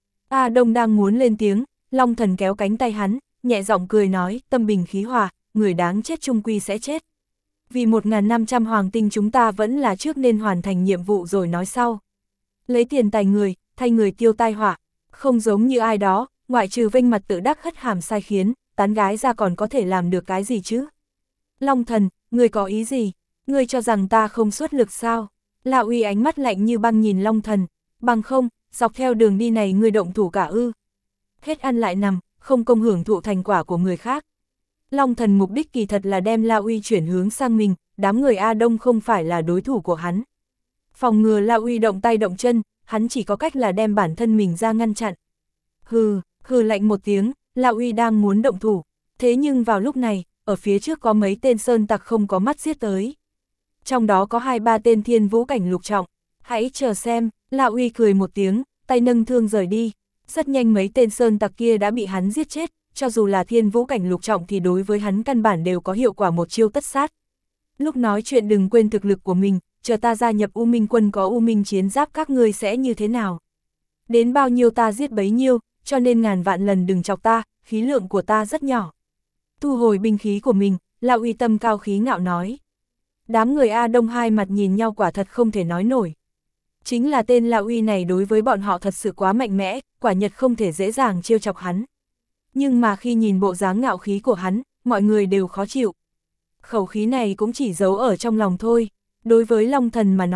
A Đông đang muốn lên tiếng, Long Thần kéo cánh tay hắn, nhẹ giọng cười nói, tâm bình khí hòa, người đáng chết chung quy sẽ chết. Vì một nghìn năm trăm hoàng tinh chúng ta vẫn là trước nên hoàn thành nhiệm vụ rồi nói sau. Lấy tiền tài người, thay người tiêu tai họa, không giống như ai đó, ngoại trừ vênh mặt tự đắc hất hàm sai khiến, tán gái ra còn có thể làm được cái gì chứ? Long Thần, ngươi có ý gì? Ngươi cho rằng ta không xuất lực sao? La Uy ánh mắt lạnh như băng nhìn Long Thần, bằng không, dọc theo đường đi này ngươi động thủ cả ư? Hết ăn lại nằm, không công hưởng thụ thành quả của người khác. Long Thần mục đích kỳ thật là đem La Uy chuyển hướng sang mình, đám người A Đông không phải là đối thủ của hắn. Phòng ngừa La Uy động tay động chân, hắn chỉ có cách là đem bản thân mình ra ngăn chặn. Hừ, hừ lạnh một tiếng, La Uy đang muốn động thủ. Thế nhưng vào lúc này, ở phía trước có mấy tên sơn tặc không có mắt giết tới. Trong đó có hai ba tên thiên vũ cảnh lục trọng. Hãy chờ xem, La Uy cười một tiếng, tay nâng thương rời đi. Rất nhanh mấy tên sơn tặc kia đã bị hắn giết chết, cho dù là thiên vũ cảnh lục trọng thì đối với hắn căn bản đều có hiệu quả một chiêu tất sát. Lúc nói chuyện đừng quên thực lực của mình, chờ ta gia nhập U Minh quân có U Minh chiến giáp các ngươi sẽ như thế nào. Đến bao nhiêu ta giết bấy nhiêu, cho nên ngàn vạn lần đừng chọc ta, khí lượng của ta rất nhỏ. Thu hồi binh khí của mình, La Uy tâm cao khí ngạo nói. Đám người A Đông hai mặt nhìn nhau quả thật không thể nói nổi. Chính là tên La Uy này đối với bọn họ thật sự quá mạnh mẽ, quả nhật không thể dễ dàng trêu chọc hắn. Nhưng mà khi nhìn bộ dáng ngạo khí của hắn, mọi người đều khó chịu. Khẩu khí này cũng chỉ giấu ở trong lòng thôi. Đối với Long Thần mà nói,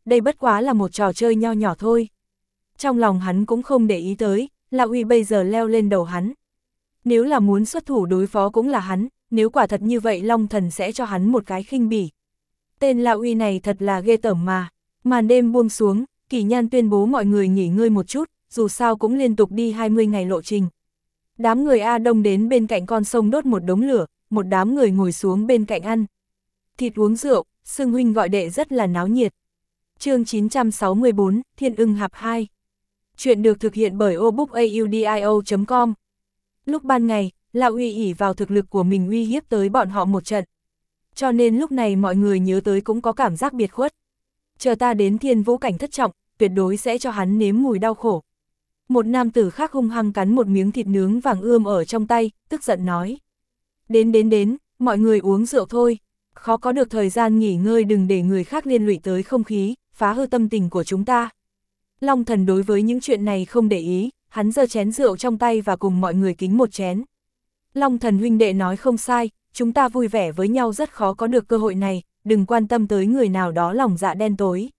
đây bất quá là một trò chơi nho nhỏ thôi. Trong lòng hắn cũng không để ý tới, La Uy bây giờ leo lên đầu hắn. Nếu là muốn xuất thủ đối phó cũng là hắn, nếu quả thật như vậy Long Thần sẽ cho hắn một cái khinh bỉ. Tên La Uy này thật là ghê tởm mà. Màn đêm buông xuống, Kỷ Nhan tuyên bố mọi người nghỉ ngơi một chút, dù sao cũng liên tục đi hai mươi ngày lộ trình. Đám người A Đông đến bên cạnh con sông đốt một đống lửa, một đám người ngồi xuống bên cạnh ăn thịt uống rượu, xưng huynh gọi đệ rất là náo nhiệt. Chương chín trăm sáu mươi bốn, Thiên Ưng Hạp hai. Chuyện được thực hiện bởi obookaudio chấm com. Lúc ban ngày, La Uy ỷ vào thực lực của mình uy hiếp tới bọn họ một trận. Cho nên lúc này mọi người nhớ tới cũng có cảm giác biệt khuất. Chờ ta đến Thiên Vũ cảnh thất trọng, tuyệt đối sẽ cho hắn nếm mùi đau khổ. Một nam tử khác hung hăng cắn một miếng thịt nướng vàng ươm ở trong tay, tức giận nói. Đến đến đến, mọi người uống rượu thôi. Khó có được thời gian nghỉ ngơi, đừng để người khác liên lụy tới không khí, phá hư tâm tình của chúng ta. Long Thần đối với những chuyện này không để ý, hắn giơ chén rượu trong tay và cùng mọi người kính một chén. Long Thần huynh đệ nói không sai, chúng ta vui vẻ với nhau rất khó có được cơ hội này, đừng quan tâm tới người nào đó lòng dạ đen tối.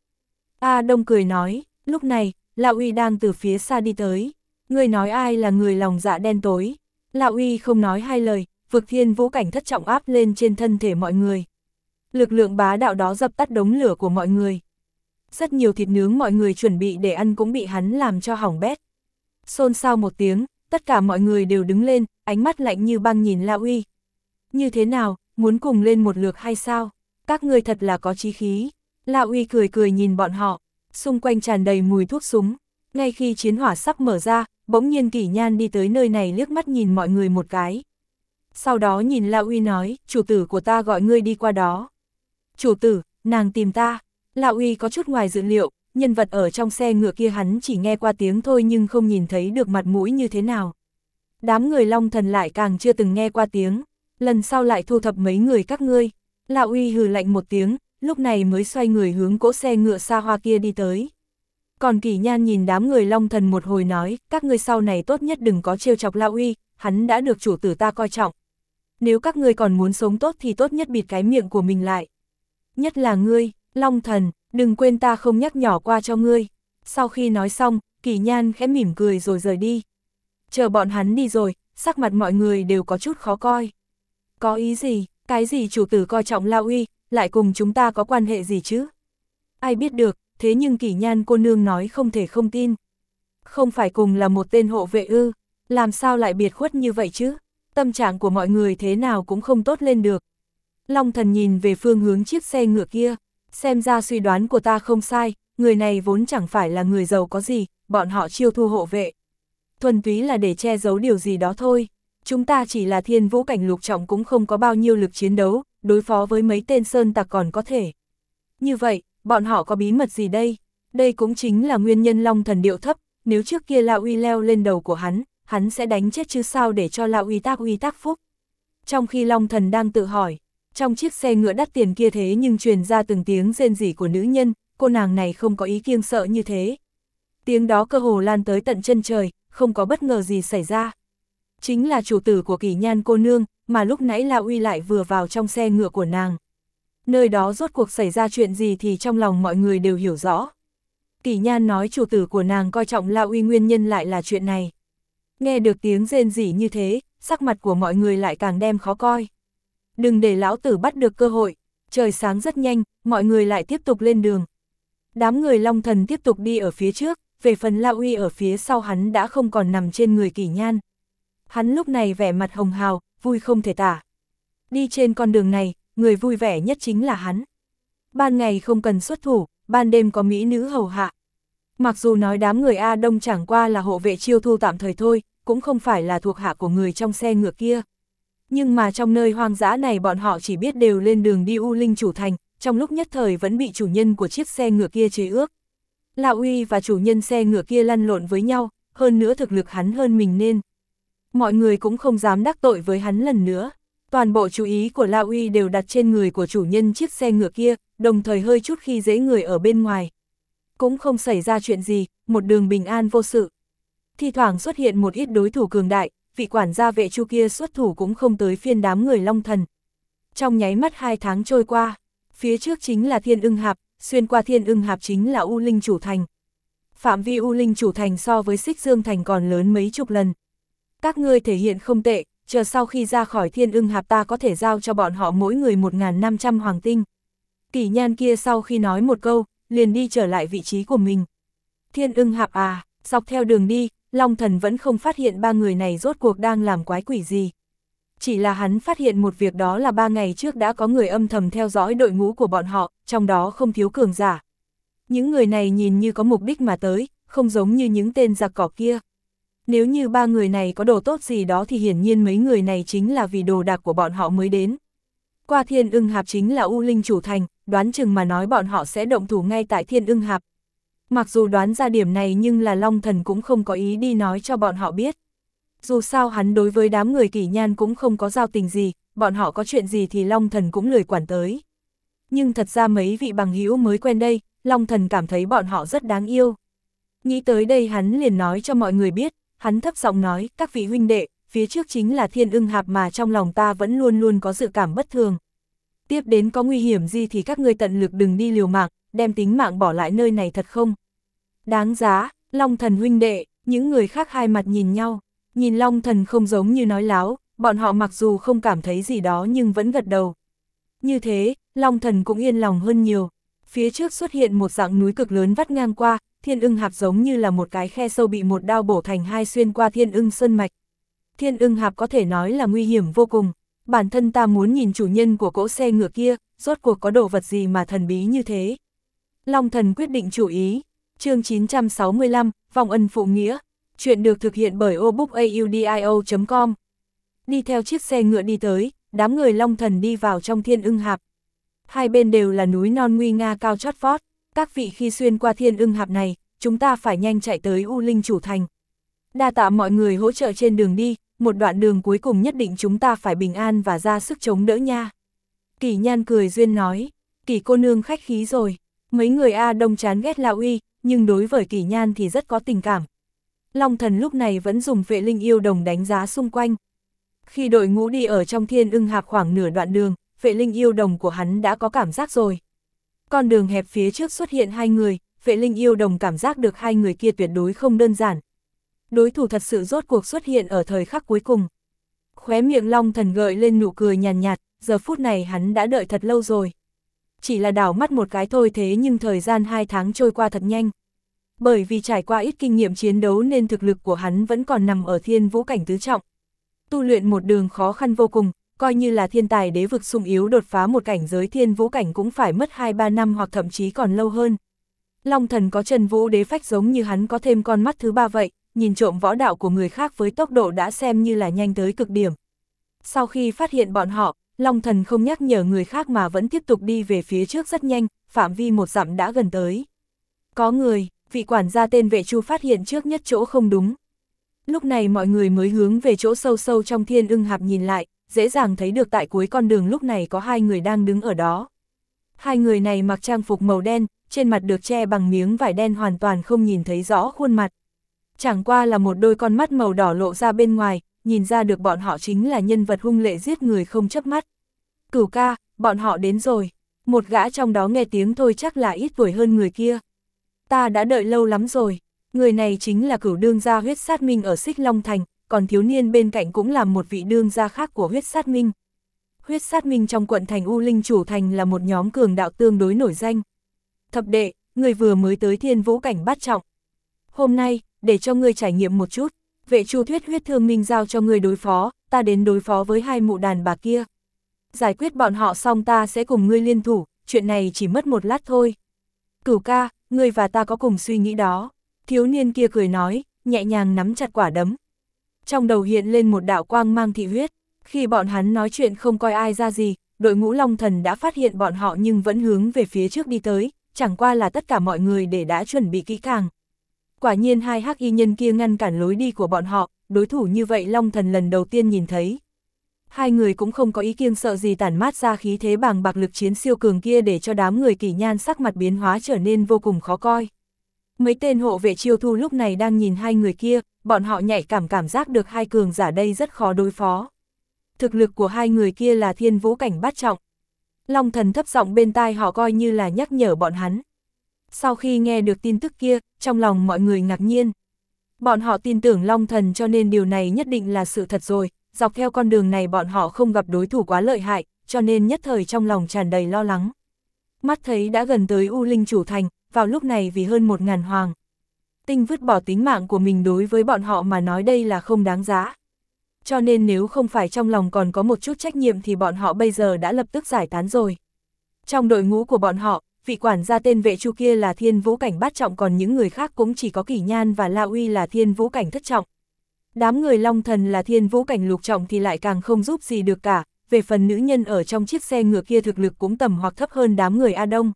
A Đông cười nói, lúc này, La Uy đang từ phía xa đi tới. Người nói ai là người lòng dạ đen tối? La Uy không nói hai lời, vực Thiên Vũ cảnh thất trọng áp lên trên thân thể mọi người. Lực lượng bá đạo đó dập tắt đống lửa của mọi người. Rất nhiều thịt nướng mọi người chuẩn bị để ăn cũng bị hắn làm cho hỏng bét. Xôn xao một tiếng, tất cả mọi người đều đứng lên, ánh mắt lạnh như băng nhìn La Uy. Như thế nào, muốn cùng lên một lượt hay sao? Các ngươi thật là có chí khí. La Uy cười cười nhìn bọn họ, xung quanh tràn đầy mùi thuốc súng. Ngay khi chiến hỏa sắp mở ra, bỗng nhiên Kỷ Nhan đi tới nơi này liếc mắt nhìn mọi người một cái. Sau đó nhìn La Uy nói, chủ tử của ta gọi ngươi đi qua đó. Chủ tử, nàng tìm ta. La Uy có chút ngoài dự liệu, nhân vật ở trong xe ngựa kia hắn chỉ nghe qua tiếng thôi nhưng không nhìn thấy được mặt mũi như thế nào. Đám người Long Thần lại càng chưa từng nghe qua tiếng, lần sau lại thu thập mấy người các ngươi. La Uy hừ lạnh một tiếng, lúc này mới xoay người hướng cỗ xe ngựa xa hoa kia đi tới. Còn Kỷ Nhan nhìn đám người Long Thần một hồi nói, các ngươi sau này tốt nhất đừng có trêu chọc La Uy, hắn đã được chủ tử ta coi trọng. Nếu các ngươi còn muốn sống tốt thì tốt nhất bịt cái miệng của mình lại. Nhất là ngươi, Long Thần, đừng quên ta không nhắc nhỏ qua cho ngươi. Sau khi nói xong, Kỷ Nhan khẽ mỉm cười rồi rời đi. Chờ bọn hắn đi rồi, sắc mặt mọi người đều có chút khó coi. Có ý gì, cái gì chủ tử coi trọng La Uy, lại cùng chúng ta có quan hệ gì chứ? Ai biết được, thế nhưng Kỷ Nhan cô nương nói không thể không tin. Không phải cùng là một tên hộ vệ ư, làm sao lại biệt khuất như vậy chứ? Tâm trạng của mọi người thế nào cũng không tốt lên được. Long Thần nhìn về phương hướng chiếc xe ngựa kia, xem ra suy đoán của ta không sai, người này vốn chẳng phải là người giàu có gì, bọn họ chiêu thu hộ vệ. Thuần túy là để che giấu điều gì đó thôi, chúng ta chỉ là Thiên Vũ cảnh lục trọng cũng không có bao nhiêu lực chiến đấu, đối phó với mấy tên sơn tặc còn có thể. Như vậy, bọn họ có bí mật gì đây? Đây cũng chính là nguyên nhân Long Thần điệu thấp, nếu trước kia La Uy leo lên đầu của hắn, hắn sẽ đánh chết chứ sao để cho La Uy tác uy tác phúc. Trong khi Long Thần đang tự hỏi, trong chiếc xe ngựa đắt tiền kia thế nhưng truyền ra từng tiếng rên rỉ của nữ nhân, cô nàng này không có ý kiêng sợ như thế. Tiếng đó cơ hồ lan tới tận chân trời, không có bất ngờ gì xảy ra. Chính là chủ tử của Kỷ Nhan cô nương, mà lúc nãy La Uy lại vừa vào trong xe ngựa của nàng. Nơi đó rốt cuộc xảy ra chuyện gì thì trong lòng mọi người đều hiểu rõ. Kỷ Nhan nói chủ tử của nàng coi trọng La Uy nguyên nhân lại là chuyện này. Nghe được tiếng rên rỉ như thế, sắc mặt của mọi người lại càng đem khó coi. Đừng để lão tử bắt được cơ hội, trời sáng rất nhanh, mọi người lại tiếp tục lên đường. Đám người Long Thần tiếp tục đi ở phía trước, về phần La Uy ở phía sau hắn đã không còn nằm trên người Kỷ Nhan. Hắn lúc này vẻ mặt hồng hào, vui không thể tả. Đi trên con đường này, người vui vẻ nhất chính là hắn. Ban ngày không cần xuất thủ, ban đêm có mỹ nữ hầu hạ. Mặc dù nói đám người A Đông chẳng qua là hộ vệ chiêu thu tạm thời thôi, cũng không phải là thuộc hạ của người trong xe ngựa kia. Nhưng mà trong nơi hoang dã này bọn họ chỉ biết đều lên đường đi U Linh Chủ Thành, trong lúc nhất thời vẫn bị chủ nhân của chiếc xe ngựa kia chế ước. La Uy và chủ nhân xe ngựa kia lăn lộn với nhau, hơn nữa thực lực hắn hơn mình nên mọi người cũng không dám đắc tội với hắn lần nữa. Toàn bộ chú ý của La Uy đều đặt trên người của chủ nhân chiếc xe ngựa kia, đồng thời hơi chút khi dễ người ở bên ngoài. Cũng không xảy ra chuyện gì, một đường bình an vô sự. Thi thoảng xuất hiện một ít đối thủ cường đại, vị quản gia vệ chu kia xuất thủ cũng không tới phiên đám người Long Thần. Trong nháy mắt hai tháng trôi qua, phía trước chính là Thiên Ưng Hạp, xuyên qua Thiên Ưng Hạp chính là U Linh Chủ Thành. Phạm vi U Linh Chủ Thành so với Xích Dương Thành còn lớn mấy chục lần. Các ngươi thể hiện không tệ, chờ sau khi ra khỏi Thiên Ưng Hạp ta có thể giao cho bọn họ mỗi người một nghìn năm trăm hoàng tinh. Kỷ Nhan kia sau khi nói một câu, liền đi trở lại vị trí của mình. Thiên Ưng Hạp à, dọc theo đường đi, Long Thần vẫn không phát hiện ba người này rốt cuộc đang làm quái quỷ gì. Chỉ là hắn phát hiện một việc, đó là ba ngày trước đã có người âm thầm theo dõi đội ngũ của bọn họ, trong đó không thiếu cường giả. Những người này nhìn như có mục đích mà tới, không giống như những tên giặc cỏ kia. Nếu như ba người này có đồ tốt gì đó thì hiển nhiên mấy người này chính là vì đồ đạc của bọn họ mới đến. Qua Thiên Ưng Hạp chính là U Linh Chủ Thành, đoán chừng mà nói bọn họ sẽ động thủ ngay tại Thiên Ưng Hạp. Mặc dù đoán ra điểm này nhưng là Long Thần cũng không có ý đi nói cho bọn họ biết. Dù sao hắn đối với đám người Kỷ Nhan cũng không có giao tình gì, bọn họ có chuyện gì thì Long Thần cũng lười quản tới. Nhưng thật ra mấy vị bằng hữu mới quen đây, Long Thần cảm thấy bọn họ rất đáng yêu. Nghĩ tới đây hắn liền nói cho mọi người biết, hắn thấp giọng nói, các vị huynh đệ, phía trước chính là Thiên Ưng Hạp mà trong lòng ta vẫn luôn luôn có dự cảm bất thường. Tiếp đến có nguy hiểm gì thì các ngươi tận lực đừng đi liều mạng, đem tính mạng bỏ lại nơi này thật không? Đáng giá, Long Thần huynh đệ, những người khác hai mặt nhìn nhau, nhìn Long Thần không giống như nói láo, bọn họ mặc dù không cảm thấy gì đó nhưng vẫn gật đầu. Như thế, Long Thần cũng yên lòng hơn nhiều. Phía trước xuất hiện một dạng núi cực lớn vắt ngang qua, Thiên Ưng Hạp giống như là một cái khe sâu bị một đao bổ thành hai xuyên qua Thiên Ưng Sơn Mạch. Thiên Ưng Hạp có thể nói là nguy hiểm vô cùng. Bản thân ta muốn nhìn chủ nhân của cỗ xe ngựa kia, rốt cuộc có đồ vật gì mà thần bí như thế. Long Thần quyết định chủ ý. Chương chín trăm sáu mươi lăm, Vong ân phụ nghĩa. Chuyện được thực hiện bởi obookaudio chấm com. Đi theo chiếc xe ngựa đi tới, đám người Long Thần đi vào trong Thiên Ưng Hạp. Hai bên đều là núi non nguy nga cao chót vót. Các vị khi xuyên qua Thiên Ưng Hạp này, chúng ta phải nhanh chạy tới U Linh Chủ Thành. Đa tạ mọi người hỗ trợ trên đường đi, một đoạn đường cuối cùng nhất định chúng ta phải bình an và ra sức chống đỡ nha. Kỷ Nhan cười duyên nói, Kỷ cô nương khách khí rồi, mấy người A Đông chán ghét La Uy, nhưng đối với Kỷ Nhan thì rất có tình cảm. Long Thần lúc này vẫn dùng vệ linh yêu đồng đánh giá xung quanh. Khi đội ngũ đi ở trong Thiên Ưng Hạp khoảng nửa đoạn đường, vệ linh yêu đồng của hắn đã có cảm giác rồi. Con đường hẹp phía trước xuất hiện hai người, vệ linh yêu đồng cảm giác được hai người kia tuyệt đối không đơn giản. Đối thủ thật sự rốt cuộc xuất hiện ở thời khắc cuối cùng. Khóe miệng Long Thần gợi lên nụ cười nhàn nhạt, giờ phút này hắn đã đợi thật lâu rồi. Chỉ là đảo mắt một cái thôi, thế nhưng thời gian hai tháng trôi qua thật nhanh. Bởi vì trải qua ít kinh nghiệm chiến đấu nên thực lực của hắn vẫn còn nằm ở thiên vũ cảnh tứ trọng. Tu luyện một đường khó khăn vô cùng, coi như là thiên tài đế vực sung yếu đột phá một cảnh giới thiên vũ cảnh cũng phải mất hai ba năm hoặc thậm chí còn lâu hơn. Long Thần có Trần Vũ đế phách giống như hắn có thêm con mắt thứ ba vậy, nhìn trộm võ đạo của người khác với tốc độ đã xem như là nhanh tới cực điểm. Sau khi phát hiện bọn họ, Long Thần không nhắc nhở người khác mà vẫn tiếp tục đi về phía trước rất nhanh, phạm vi một dặm đã gần tới. Có người, vị quản gia tên Vệ Chu phát hiện trước nhất chỗ không đúng. Lúc này mọi người mới hướng về chỗ sâu sâu trong Thiên Ưng Hạp nhìn lại, dễ dàng thấy được tại cuối con đường lúc này có hai người đang đứng ở đó. Hai người này mặc trang phục màu đen, trên mặt được che bằng miếng vải đen, hoàn toàn không nhìn thấy rõ khuôn mặt. Chẳng qua là một đôi con mắt màu đỏ lộ ra bên ngoài, nhìn ra được bọn họ chính là nhân vật hung lệ giết người không chớp mắt. Cửu ca, bọn họ đến rồi. Một gã trong đó nghe tiếng thôi chắc là ít tuổi hơn người kia. Ta đã đợi lâu lắm rồi. Người này chính là Cửu đương gia Huyết Sát Minh ở Xích Long Thành, còn thiếu niên bên cạnh cũng là một vị đương gia khác của Huyết Sát Minh. Huyết Sát Minh trong quận thành U Linh Chủ Thành là một nhóm cường đạo tương đối nổi danh. Thập đệ, người vừa mới tới thiên vũ cảnh bát trọng. Hôm nay, để cho ngươi trải nghiệm một chút, Vệ Chu thuyết Huyết Thương Minh giao cho ngươi đối phó, ta đến đối phó với hai mụ đàn bà kia. Giải quyết bọn họ xong ta sẽ cùng ngươi liên thủ, chuyện này chỉ mất một lát thôi. Cửu ca, ngươi và ta có cùng suy nghĩ đó. Thiếu niên kia cười nói, nhẹ nhàng nắm chặt quả đấm. Trong đầu hiện lên một đạo quang mang thị huyết, khi bọn hắn nói chuyện không coi ai ra gì, đội ngũ Long Thần đã phát hiện bọn họ nhưng vẫn hướng về phía trước đi tới, chẳng qua là tất cả mọi người để đã chuẩn bị kỹ càng. Quả nhiên hai hắc y nhân kia ngăn cản lối đi của bọn họ, đối thủ như vậy Long Thần lần đầu tiên nhìn thấy. Hai người cũng không có ý kiêng sợ gì, tản mát ra khí thế bàng bạc lực chiến siêu cường kia để cho đám người Kỷ Nhan sắc mặt biến hóa trở nên vô cùng khó coi. Mấy tên hộ vệ Chiêu Thu lúc này đang nhìn hai người kia, bọn họ nhạy cảm cảm giác được hai cường giả đây rất khó đối phó. Thực lực của hai người kia là thiên vũ cảnh bát trọng. Long Thần thấp giọng bên tai họ coi như là nhắc nhở bọn hắn. Sau khi nghe được tin tức kia, trong lòng mọi người ngạc nhiên. Bọn họ tin tưởng Long Thần cho nên điều này nhất định là sự thật rồi, dọc theo con đường này bọn họ không gặp đối thủ quá lợi hại, cho nên nhất thời trong lòng tràn đầy lo lắng. Mắt thấy đã gần tới U Linh Chủ Thành, vào lúc này vì hơn một ngàn hoàng tinh vứt bỏ tính mạng của mình đối với bọn họ mà nói đây là không đáng giá. Cho nên nếu không phải trong lòng còn có một chút trách nhiệm thì bọn họ bây giờ đã lập tức giải tán rồi. Trong đội ngũ của bọn họ, vị quản gia tên Vệ Chu kia là thiên vũ cảnh bát trọng, còn những người khác cũng chỉ có Kỷ Nhan và La Uy là thiên vũ cảnh thất trọng. Đám người Long Thần là thiên vũ cảnh lục trọng thì lại càng không giúp gì được cả, về phần nữ nhân ở trong chiếc xe ngựa kia thực lực cũng tầm hoặc thấp hơn đám người A Đông.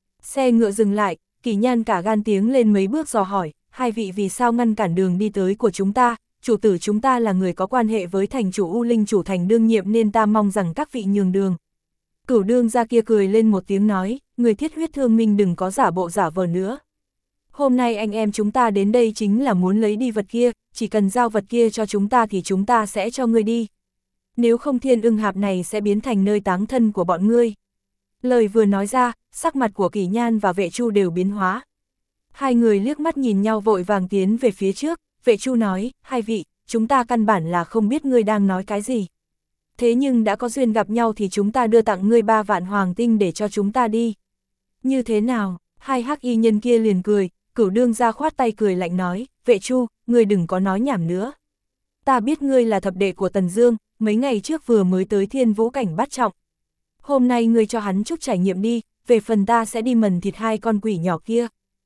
Xe ngựa dừng lại, Kỷ Nhan cả gan tiếng lên mấy bước dò hỏi, hai vị vì sao ngăn cản đường đi tới của chúng ta, chủ tử chúng ta là người có quan hệ với thành chủ U Linh Chủ Thành đương nhiệm nên ta mong rằng các vị nhường đường. Cửu đương gia kia cười lên một tiếng nói, người thiết huyết thương minh đừng có giả bộ giả vờ nữa. Hôm nay anh em chúng ta đến đây chính là muốn lấy đi vật kia, chỉ cần giao vật kia cho chúng ta thì chúng ta sẽ cho ngươi đi. Nếu không thiên ưng hạp này sẽ biến thành nơi táng thân của bọn ngươi. Lời vừa nói ra, sắc mặt của Kỷ Nhan và Vệ Chu đều biến hóa. Hai người liếc mắt nhìn nhau vội vàng tiến về phía trước, Vệ Chu nói, hai vị, chúng ta căn bản là không biết ngươi đang nói cái gì. Thế nhưng đã có duyên gặp nhau thì chúng ta đưa tặng ngươi ba vạn hoàng tinh để cho chúng ta đi. Như thế nào? Hai hắc y nhân kia liền cười, Cửu đương gia khoát tay cười lạnh nói, Vệ Chu, ngươi đừng có nói nhảm nữa. Ta biết ngươi là thập đệ của Tần Dương, mấy ngày trước vừa mới tới thiên vũ cảnh bát trọng. Hôm nay ngươi cho hắn chút trải nghiệm đi, về phần ta sẽ đi mần thịt hai con quỷ nhỏ kia.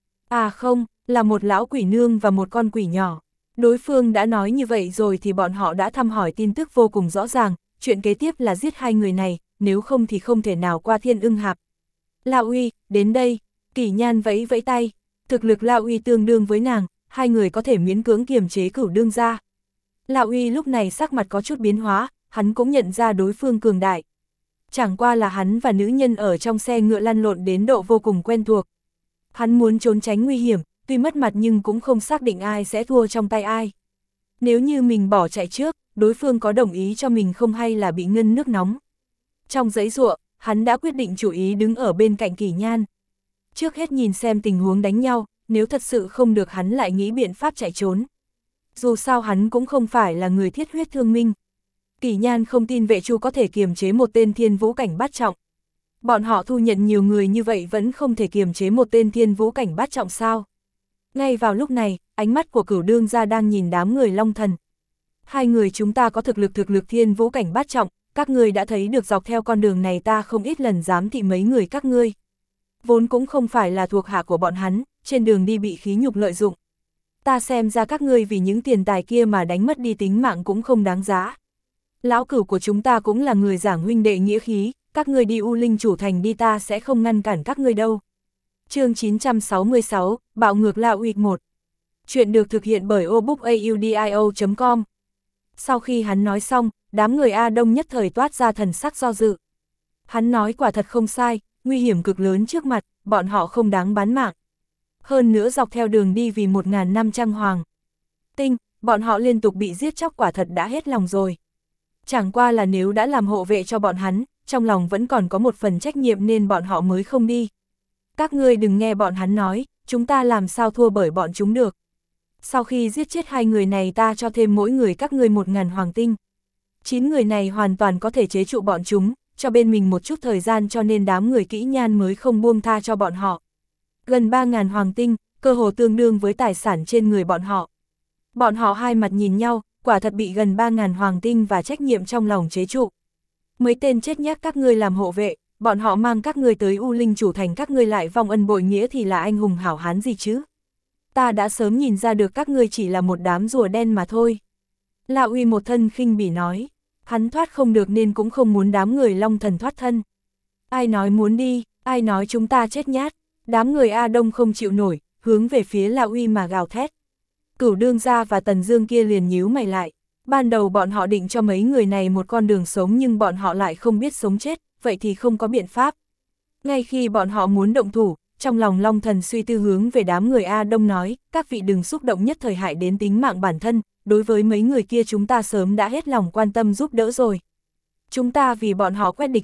À không, là một lão quỷ nương và một con quỷ nhỏ. Đối phương đã nói như vậy rồi thì bọn họ đã thăm hỏi tin tức vô cùng rõ ràng, chuyện kế tiếp là giết hai người này, nếu không thì không thể nào qua thiên ưng hạp. La Uy, đến đây, Kỷ Nhan vẫy vẫy tay, thực lực La Uy tương đương với nàng, hai người có thể miễn cưỡng kiềm chế Cửu đương gia. La Uy lúc này sắc mặt có chút biến hóa, hắn cũng nhận ra đối phương cường đại. Chẳng qua là hắn và nữ nhân ở trong xe ngựa lăn lộn đến độ vô cùng quen thuộc. Hắn muốn trốn tránh nguy hiểm, tuy mất mặt nhưng cũng không xác định ai sẽ thua trong tay ai. Nếu như mình bỏ chạy trước, đối phương có đồng ý cho mình không hay là bị ngân nước nóng. Trong giấy giụa, hắn đã quyết định chủ ý đứng ở bên cạnh Kỷ Nhan. Trước hết nhìn xem tình huống đánh nhau, nếu thật sự không được hắn lại nghĩ biện pháp chạy trốn. Dù sao hắn cũng không phải là người thiết huyết thương minh. Kỷ Nhan không tin Vệ Chu có thể kiềm chế một tên thiên vũ cảnh bát trọng. Bọn họ thu nhận nhiều người như vậy vẫn không thể kiềm chế một tên thiên vũ cảnh bát trọng sao. Ngay vào lúc này, ánh mắt của Cửu đương gia đang nhìn đám người Long Thần. Hai người chúng ta có thực lực thực lực thiên vũ cảnh bát trọng, các ngươi đã thấy được dọc theo con đường này ta không ít lần giám thị mấy người các ngươi. Vốn cũng không phải là thuộc hạ của bọn hắn, trên đường đi bị khí nhục lợi dụng. Ta xem ra các ngươi vì những tiền tài kia mà đánh mất đi tính mạng cũng không đáng giá. Lão Cửu của chúng ta cũng là người giảng huynh đệ nghĩa khí, các ngươi đi U Linh Chủ Thành đi ta sẽ không ngăn cản các ngươi đâu. Chương chín trăm sáu mươi sáu, Bạo ngược La Uy một. Chuyện được thực hiện bởi obookaudio chấm com. Sau khi hắn nói xong, đám người A Đông nhất thời toát ra thần sắc do dự. Hắn nói quả thật không sai, nguy hiểm cực lớn trước mặt, bọn họ không đáng bán mạng. Hơn nữa dọc theo đường đi vì một nghìn năm trăm hoàng tinh, bọn họ liên tục bị giết chóc quả thật đã hết lòng rồi. Chẳng qua là nếu đã làm hộ vệ cho bọn hắn, trong lòng vẫn còn có một phần trách nhiệm nên bọn họ mới không đi. Các ngươi đừng nghe bọn hắn nói, chúng ta làm sao thua bởi bọn chúng được. Sau khi giết chết hai người này ta cho thêm mỗi người các ngươi một ngàn hoàng tinh. Chín người này hoàn toàn có thể chế trụ bọn chúng, cho bên mình một chút thời gian cho nên đám người Kỷ Nhan mới không buông tha cho bọn họ. Gần ba ngàn hoàng tinh, cơ hồ tương đương với tài sản trên người bọn họ. Bọn họ hai mặt nhìn nhau, quả thật bị gần ba ngàn hoàng tinh và trách nhiệm trong lòng chế trụ. Mấy tên chết nhác các ngươi làm hộ vệ, bọn họ mang các ngươi tới U Linh Chủ Thành các ngươi lại vong ân bội nghĩa thì là anh hùng hảo hán gì chứ. Ta đã sớm nhìn ra được các ngươi chỉ là một đám rùa đen mà thôi. La Uy một thân khinh bỉ nói, hắn thoát không được nên cũng không muốn đám người Long Thần thoát thân. Ai nói muốn đi, ai nói chúng ta chết nhát, đám người A Đông không chịu nổi, hướng về phía La Uy mà gào thét. Cửu đương gia và Tần Dương kia liền nhíu mày lại, ban đầu bọn họ định cho mấy người này một con đường sống nhưng bọn họ lại không biết sống chết, vậy thì không có biện pháp. Ngay khi bọn họ muốn động thủ, trong lòng Long Thần suy tư hướng về đám người A Đông nói, các vị đừng xúc động nhất thời hại đến tính mạng bản thân, đối với mấy người kia chúng ta sớm đã hết lòng quan tâm giúp đỡ rồi. Chúng ta vì bọn họ quét địch nhân,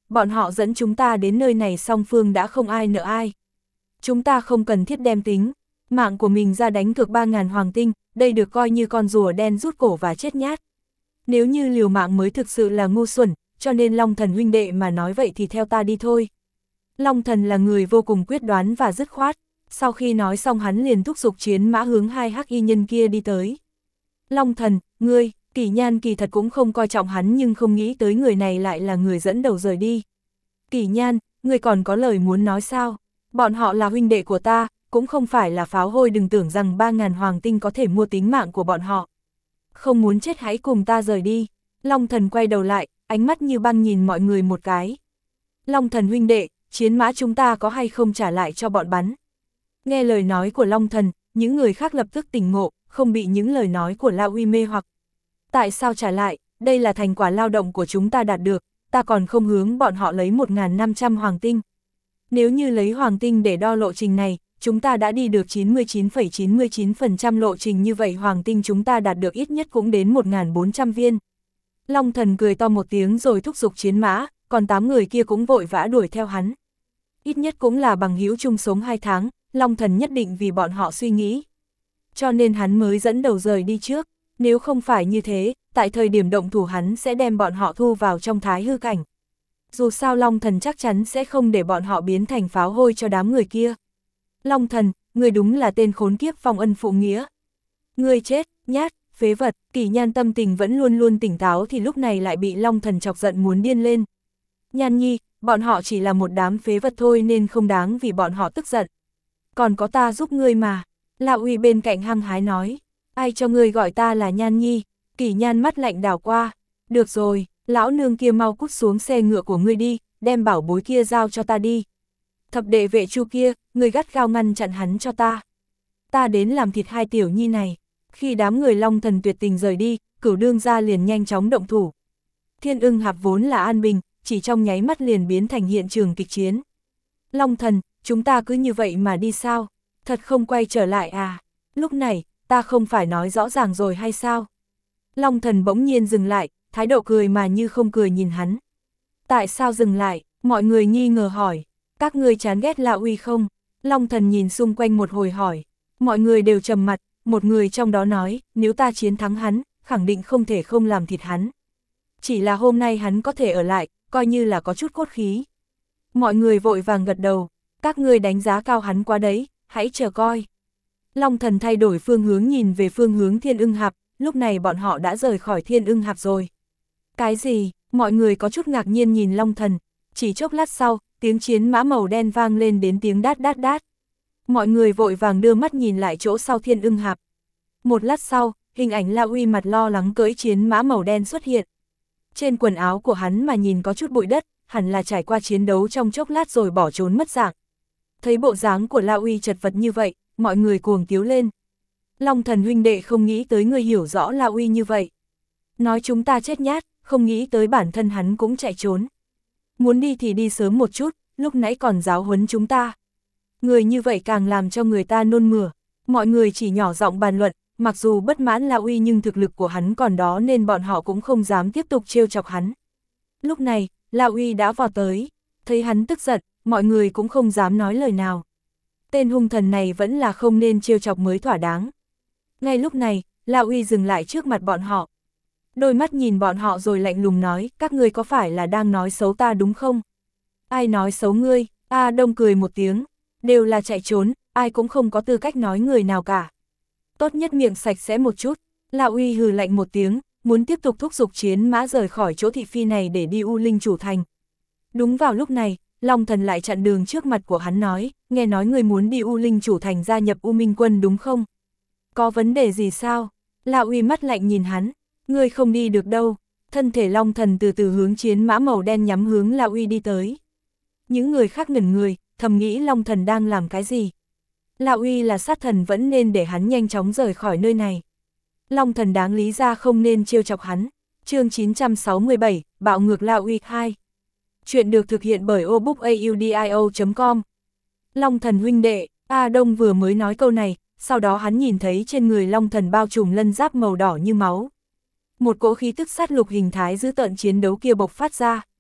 bọn họ dẫn chúng ta đến nơi này song phương đã không ai nợ ai. Chúng ta không cần thiết đem tính mạng của mình ra đánh cược ba ngàn hoàng tinh, đây được coi như con rùa đen rút cổ và chết nhát. Nếu như liều mạng mới thực sự là ngu xuẩn, cho nên Long Thần huynh đệ mà nói vậy thì theo ta đi thôi. Long Thần là người vô cùng quyết đoán và dứt khoát, sau khi nói xong hắn liền thúc giục chiến mã hướng hai hắc y nhân kia đi tới. Long Thần, ngươi, Kỷ Nhan kỳ thật cũng không coi trọng hắn nhưng không nghĩ tới người này lại là người dẫn đầu rời đi. Kỷ Nhan, ngươi còn có lời muốn nói sao? Bọn họ là huynh đệ của ta, cũng không phải là pháo hôi, đừng tưởng rằng ba ngàn hoàng tinh có thể mua tính mạng của bọn họ. Không muốn chết hãy cùng ta rời đi. Long Thần quay đầu lại, ánh mắt như băng nhìn mọi người một cái. Long Thần huynh đệ, chiến mã chúng ta có hay không trả lại cho bọn bắn? Nghe lời nói của Long Thần, những người khác lập tức tỉnh ngộ, không bị những lời nói của La Uy mê hoặc. Tại sao trả lại, đây là thành quả lao động của chúng ta đạt được, ta còn không hướng bọn họ lấy một nghìn năm trăm hoàng tinh. Nếu như lấy hoàng tinh để đo lộ trình này, chúng ta đã đi được chín mươi chín phẩy chín mươi chín phần trăm lộ trình, như vậy hoàng tinh chúng ta đạt được ít nhất cũng đến một nghìn bốn trăm viên. Long Thần cười to một tiếng rồi thúc giục chiến mã, còn tám người kia cũng vội vã đuổi theo hắn. Ít nhất cũng là bằng hữu chung sống hai tháng, Long Thần nhất định vì bọn họ suy nghĩ. Cho nên hắn mới dẫn đầu rời đi trước, nếu không phải như thế, tại thời điểm động thủ hắn sẽ đem bọn họ thu vào trong thái hư cảnh. Dù sao Long Thần chắc chắn sẽ không để bọn họ biến thành pháo hôi cho đám người kia. Long Thần, người đúng là tên khốn kiếp vong ân phụ nghĩa. Người chết, nhát, phế vật. Kỷ Nhan tâm tình vẫn luôn luôn tỉnh táo thì lúc này lại bị Long Thần chọc giận muốn điên lên. Nhan nhi, bọn họ chỉ là một đám phế vật thôi nên không đáng vì bọn họ tức giận. Còn có ta giúp ngươi mà. La Uy bên cạnh hăng hái nói. Ai cho ngươi gọi ta là Nhan nhi? Kỷ Nhan mắt lạnh đảo qua. Được rồi, lão nương kia mau cút xuống xe ngựa của ngươi đi, đem bảo bối kia giao cho ta đi. Thập đệ vệ Chu kia, ngươi gắt gao ngăn chặn hắn cho ta. Ta đến làm thịt hai tiểu nhi này. Khi đám người Long Thần tuyệt tình rời đi, Cửu đương gia liền nhanh chóng động thủ. Thiên Ưng Hạp vốn là an bình, chỉ trong nháy mắt liền biến thành hiện trường kịch chiến. Long Thần, chúng ta cứ như vậy mà đi sao? Thật không quay trở lại à? Lúc này, ta không phải nói rõ ràng rồi hay sao? Long Thần bỗng nhiên dừng lại, thái độ cười mà như không cười nhìn hắn. Tại sao dừng lại? Mọi người nghi ngờ hỏi. Các ngươi chán ghét La Uy không? Long Thần nhìn xung quanh một hồi hỏi. Mọi người đều trầm mặt, một người trong đó nói, nếu ta chiến thắng hắn, khẳng định không thể không làm thịt hắn. Chỉ là hôm nay hắn có thể ở lại, coi như là có chút cốt khí. Mọi người vội vàng gật đầu, các ngươi đánh giá cao hắn quá đấy, hãy chờ coi. Long Thần thay đổi phương hướng nhìn về phương hướng Thiên Ưng Hạp, lúc này bọn họ đã rời khỏi Thiên Ưng Hạp rồi. Cái gì? Mọi người có chút ngạc nhiên nhìn Long Thần, chỉ chốc lát sau, tiếng chiến mã màu đen vang lên đến tiếng đát đát đát. Mọi người vội vàng đưa mắt nhìn lại chỗ sau Thiên Ưng Hạp. Một lát sau, hình ảnh La Uy mặt lo lắng cưỡi chiến mã màu đen xuất hiện. Trên quần áo của hắn mà nhìn có chút bụi đất, hẳn là trải qua chiến đấu trong chốc lát rồi bỏ trốn mất dạng. Thấy bộ dáng của La Uy chật vật như vậy, mọi người cuồng tiếu lên. Long Thần huynh đệ không nghĩ tới người hiểu rõ La Uy như vậy. Nói chúng ta chết nhát, không nghĩ tới bản thân hắn cũng chạy trốn. Muốn đi thì đi sớm một chút, lúc nãy còn giáo huấn chúng ta. Người như vậy càng làm cho người ta nôn mửa. Mọi người chỉ nhỏ giọng bàn luận, mặc dù bất mãn La Uy nhưng thực lực của hắn còn đó nên bọn họ cũng không dám tiếp tục trêu chọc hắn. Lúc này, La Uy đã vào tới, thấy hắn tức giận, mọi người cũng không dám nói lời nào. Tên hung thần này vẫn là không nên trêu chọc mới thỏa đáng. Ngay lúc này, La Uy dừng lại trước mặt bọn họ. Đôi mắt nhìn bọn họ rồi lạnh lùng nói, các ngươi có phải là đang nói xấu ta đúng không? Ai nói xấu ngươi? A Đông cười một tiếng, đều là chạy trốn, ai cũng không có tư cách nói người nào cả. Tốt nhất miệng sạch sẽ một chút. La Uy hừ lạnh một tiếng, muốn tiếp tục thúc giục chiến mã rời khỏi chỗ thị phi này để đi U Linh Chủ Thành. Đúng vào lúc này, Long Thần lại chặn đường trước mặt của hắn nói, nghe nói người muốn đi U Linh Chủ Thành gia nhập U Minh Quân đúng không? Có vấn đề gì sao? La Uy mắt lạnh nhìn hắn, ngươi không đi được đâu. Thân thể Long Thần từ từ hướng chiến mã màu đen nhắm hướng La Uy đi tới. Những người khác ngẩn người, thầm nghĩ Long Thần đang làm cái gì? La Uy là sát thần vẫn nên để hắn nhanh chóng rời khỏi nơi này. Long Thần đáng lý ra không nên trêu chọc hắn. Chương chín trăm sáu mươi bảy, Bạo ngược La Uy hai. Chuyện được thực hiện bởi obookaudio chấm com. Long Thần huynh đệ, A Đông vừa mới nói câu này, sau đó hắn nhìn thấy trên người Long Thần bao trùm lân giáp màu đỏ như máu. Một cỗ khí tức sát lục hình thái giữ tợn chiến đấu kia bộc phát ra.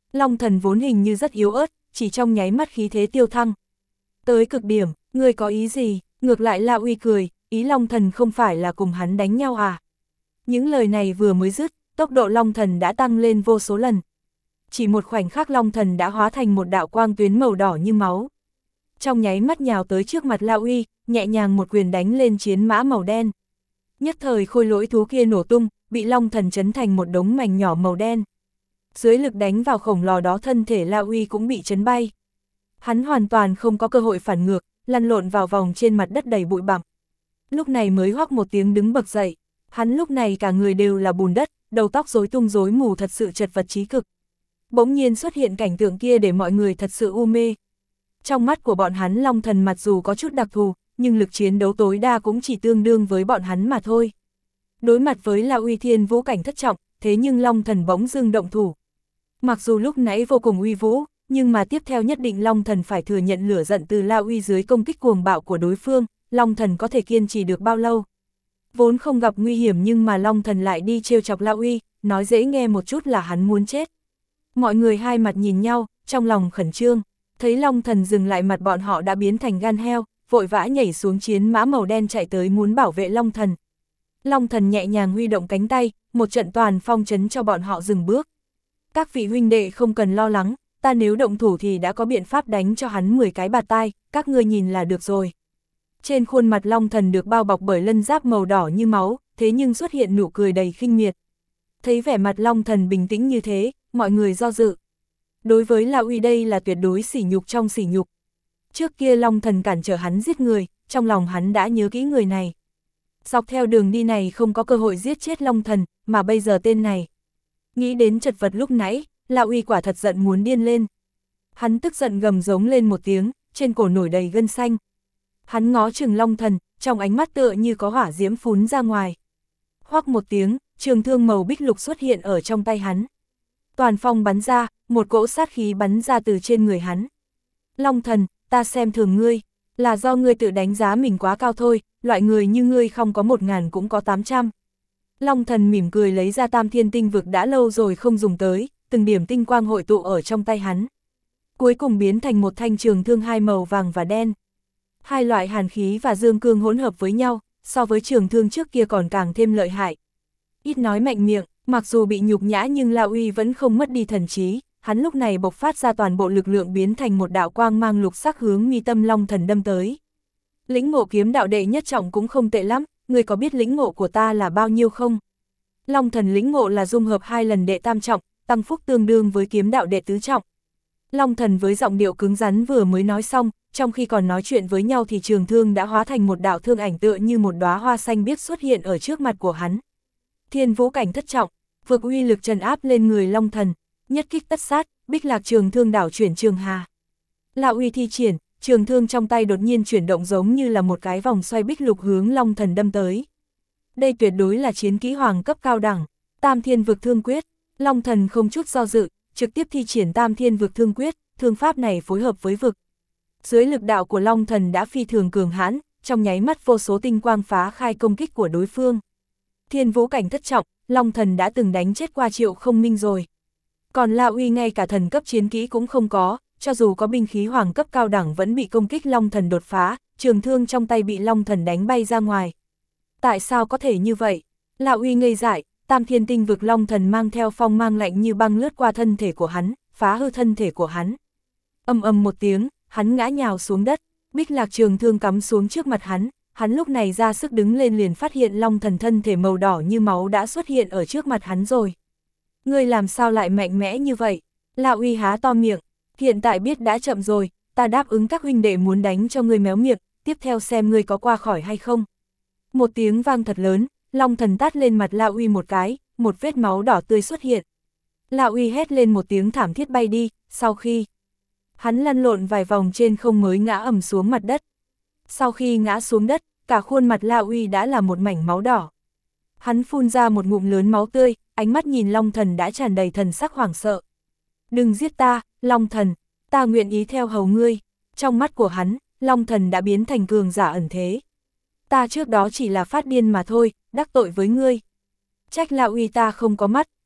Long thần vốn hình như rất yếu ớt, chỉ trong nháy mắt khí thế tiêu thăng. Tới cực điểm, ngươi có ý gì? Ngược lại La Uy cười, ý Long thần không phải là cùng hắn đánh nhau à? Những lời này vừa mới dứt, tốc độ Long thần đã tăng lên vô số lần. Chỉ một khoảnh khắc Long thần đã hóa thành một đạo quang tuyến màu đỏ như máu. Trong nháy mắt nhào tới trước mặt La Uy, nhẹ nhàng một quyền đánh lên chiến mã màu đen. Nhất thời khôi lỗi thú kia nổ tung, bị Long thần chấn thành một đống mảnh nhỏ màu đen. Dưới lực đánh vào khổng lồ đó thân thể La Uy cũng bị chấn bay. Hắn hoàn toàn không có cơ hội phản ngược, lăn lộn vào vòng trên mặt đất đầy bụi bặm. Lúc này mới hoắc một tiếng đứng bật dậy, hắn lúc này cả người đều là bùn đất, đầu tóc rối tung rối mù thật sự chật vật chí cực. Bỗng nhiên xuất hiện cảnh tượng kia để mọi người thật sự u mê. Trong mắt của bọn hắn Long thần mặc dù có chút đặc thù, nhưng lực chiến đấu tối đa cũng chỉ tương đương với bọn hắn mà thôi. Đối mặt với La Uy thiên vũ cảnh thất trọng, thế nhưng Long thần bỗng dưng động thủ. Mặc dù lúc nãy vô cùng uy vũ, nhưng mà tiếp theo nhất định Long thần phải thừa nhận lửa giận từ La Uy dưới công kích cuồng bạo của đối phương, Long thần có thể kiên trì được bao lâu. Vốn không gặp nguy hiểm nhưng mà Long thần lại đi trêu chọc La Uy, nói dễ nghe một chút là hắn muốn chết. Mọi người hai mặt nhìn nhau, trong lòng khẩn trương, thấy Long thần dừng lại mặt bọn họ đã biến thành gan heo, vội vã nhảy xuống chiến mã màu đen chạy tới muốn bảo vệ Long thần. Long thần nhẹ nhàng huy động cánh tay, một trận toàn phong chấn cho bọn họ dừng bước. Các vị huynh đệ không cần lo lắng, ta nếu động thủ thì đã có biện pháp đánh cho hắn mười cái bạt tai, các ngươi nhìn là được rồi. Trên khuôn mặt Long thần được bao bọc bởi lân giáp màu đỏ như máu, thế nhưng xuất hiện nụ cười đầy khinh miệt. Thấy vẻ mặt Long thần bình tĩnh như thế, mọi người do dự. Đối với La Uy đây là tuyệt đối sỉ nhục trong sỉ nhục. Trước kia Long thần cản trở hắn giết người, trong lòng hắn đã nhớ kỹ người này. Dọc theo đường đi này không có cơ hội giết chết Long thần, mà bây giờ tên này. Nghĩ đến chật vật lúc nãy, La Uy quả thật giận muốn điên lên. Hắn tức giận gầm giống lên một tiếng, trên cổ nổi đầy gân xanh. Hắn ngó chừng Long thần, trong ánh mắt tựa như có hỏa diễm phún ra ngoài. Hoắc một tiếng, trường thương màu bích lục xuất hiện ở trong tay hắn. Toàn phong bắn ra, một cỗ sát khí bắn ra từ trên người hắn. Long thần, ta xem thường ngươi, là do ngươi tự đánh giá mình quá cao thôi, loại người như ngươi không có một ngàn cũng có tám trăm. Long thần mỉm cười lấy ra tam thiên tinh vực đã lâu rồi không dùng tới, từng điểm tinh quang hội tụ ở trong tay hắn. Cuối cùng biến thành một thanh trường thương hai màu vàng và đen. Hai loại hàn khí và dương cương hỗn hợp với nhau, so với trường thương trước kia còn càng thêm lợi hại. Ít nói mạnh miệng, mặc dù bị nhục nhã nhưng La Uy vẫn không mất đi thần trí, hắn lúc này bộc phát ra toàn bộ lực lượng biến thành một đạo quang mang lục sắc hướng mi tâm Long thần đâm tới. Lĩnh ngộ kiếm đạo đệ nhất trọng cũng không tệ lắm, ngươi có biết lĩnh ngộ của ta là bao nhiêu không? Long thần lĩnh ngộ là dung hợp hai lần đệ tam trọng, tăng phúc tương đương với kiếm đạo đệ tứ trọng. Long thần với giọng điệu cứng rắn vừa mới nói xong, trong khi còn nói chuyện với nhau thì trường thương đã hóa thành một đạo thương ảnh tựa như một đóa hoa xanh biếc xuất hiện ở trước mặt của hắn. Thiên vũ cảnh thất trọng, vượt uy lực trần áp lên người Long thần, nhất kích tất sát, bích lạc trường thương đảo chuyển trường hà. La Uy thi triển, trường thương trong tay đột nhiên chuyển động giống như là một cái vòng xoay bích lục hướng Long thần đâm tới. Đây tuyệt đối là chiến kỹ hoàng cấp cao đẳng, Tam Thiên Vực Thương Quyết. Long thần không chút do dự, trực tiếp thi triển Tam Thiên Vực Thương Quyết, thương pháp này phối hợp với vực. Dưới lực đạo của Long thần đã phi thường cường hãn, trong nháy mắt vô số tinh quang phá khai công kích của đối phương. Thiên vũ cảnh thất trọng, Long thần đã từng đánh chết qua Triệu Không Minh rồi. Còn La Uy ngay cả thần cấp chiến kỹ cũng không có, cho dù có binh khí hoàng cấp cao đẳng vẫn bị công kích Long thần đột phá, trường thương trong tay bị Long thần đánh bay ra ngoài. Tại sao có thể như vậy? La Uy ngây dại, Tam Thiên Tinh Vực Long thần mang theo phong mang lạnh như băng lướt qua thân thể của hắn, phá hư thân thể của hắn. Ầm ầm một tiếng, hắn ngã nhào xuống đất, bích lạc trường thương cắm xuống trước mặt hắn, hắn lúc này ra sức đứng lên liền phát hiện Long thần thân thể màu đỏ như máu đã xuất hiện ở trước mặt hắn rồi. Ngươi làm sao lại mạnh mẽ như vậy? La Uy há to miệng, hiện tại biết đã chậm rồi, ta đáp ứng các huynh đệ muốn đánh cho ngươi méo miệng, tiếp theo xem ngươi có qua khỏi hay không. Một tiếng vang thật lớn, Long thần tát lên mặt La Uy một cái, một vết máu đỏ tươi xuất hiện. La Uy hét lên một tiếng thảm thiết bay đi, sau khi hắn lăn lộn vài vòng trên không mới ngã ầm xuống mặt đất. Sau khi ngã xuống đất, cả khuôn mặt La Uy đã là một mảnh máu đỏ. Hắn phun ra một ngụm lớn máu tươi, ánh mắt nhìn Long thần đã tràn đầy thần sắc hoảng sợ. Đừng giết ta, Long thần, ta nguyện ý theo hầu ngươi. Trong mắt của hắn, Long thần đã biến thành cường giả ẩn thế. Ta trước đó chỉ là phát điên mà thôi, đắc tội với ngươi. Trách La Uy ta không có mắt,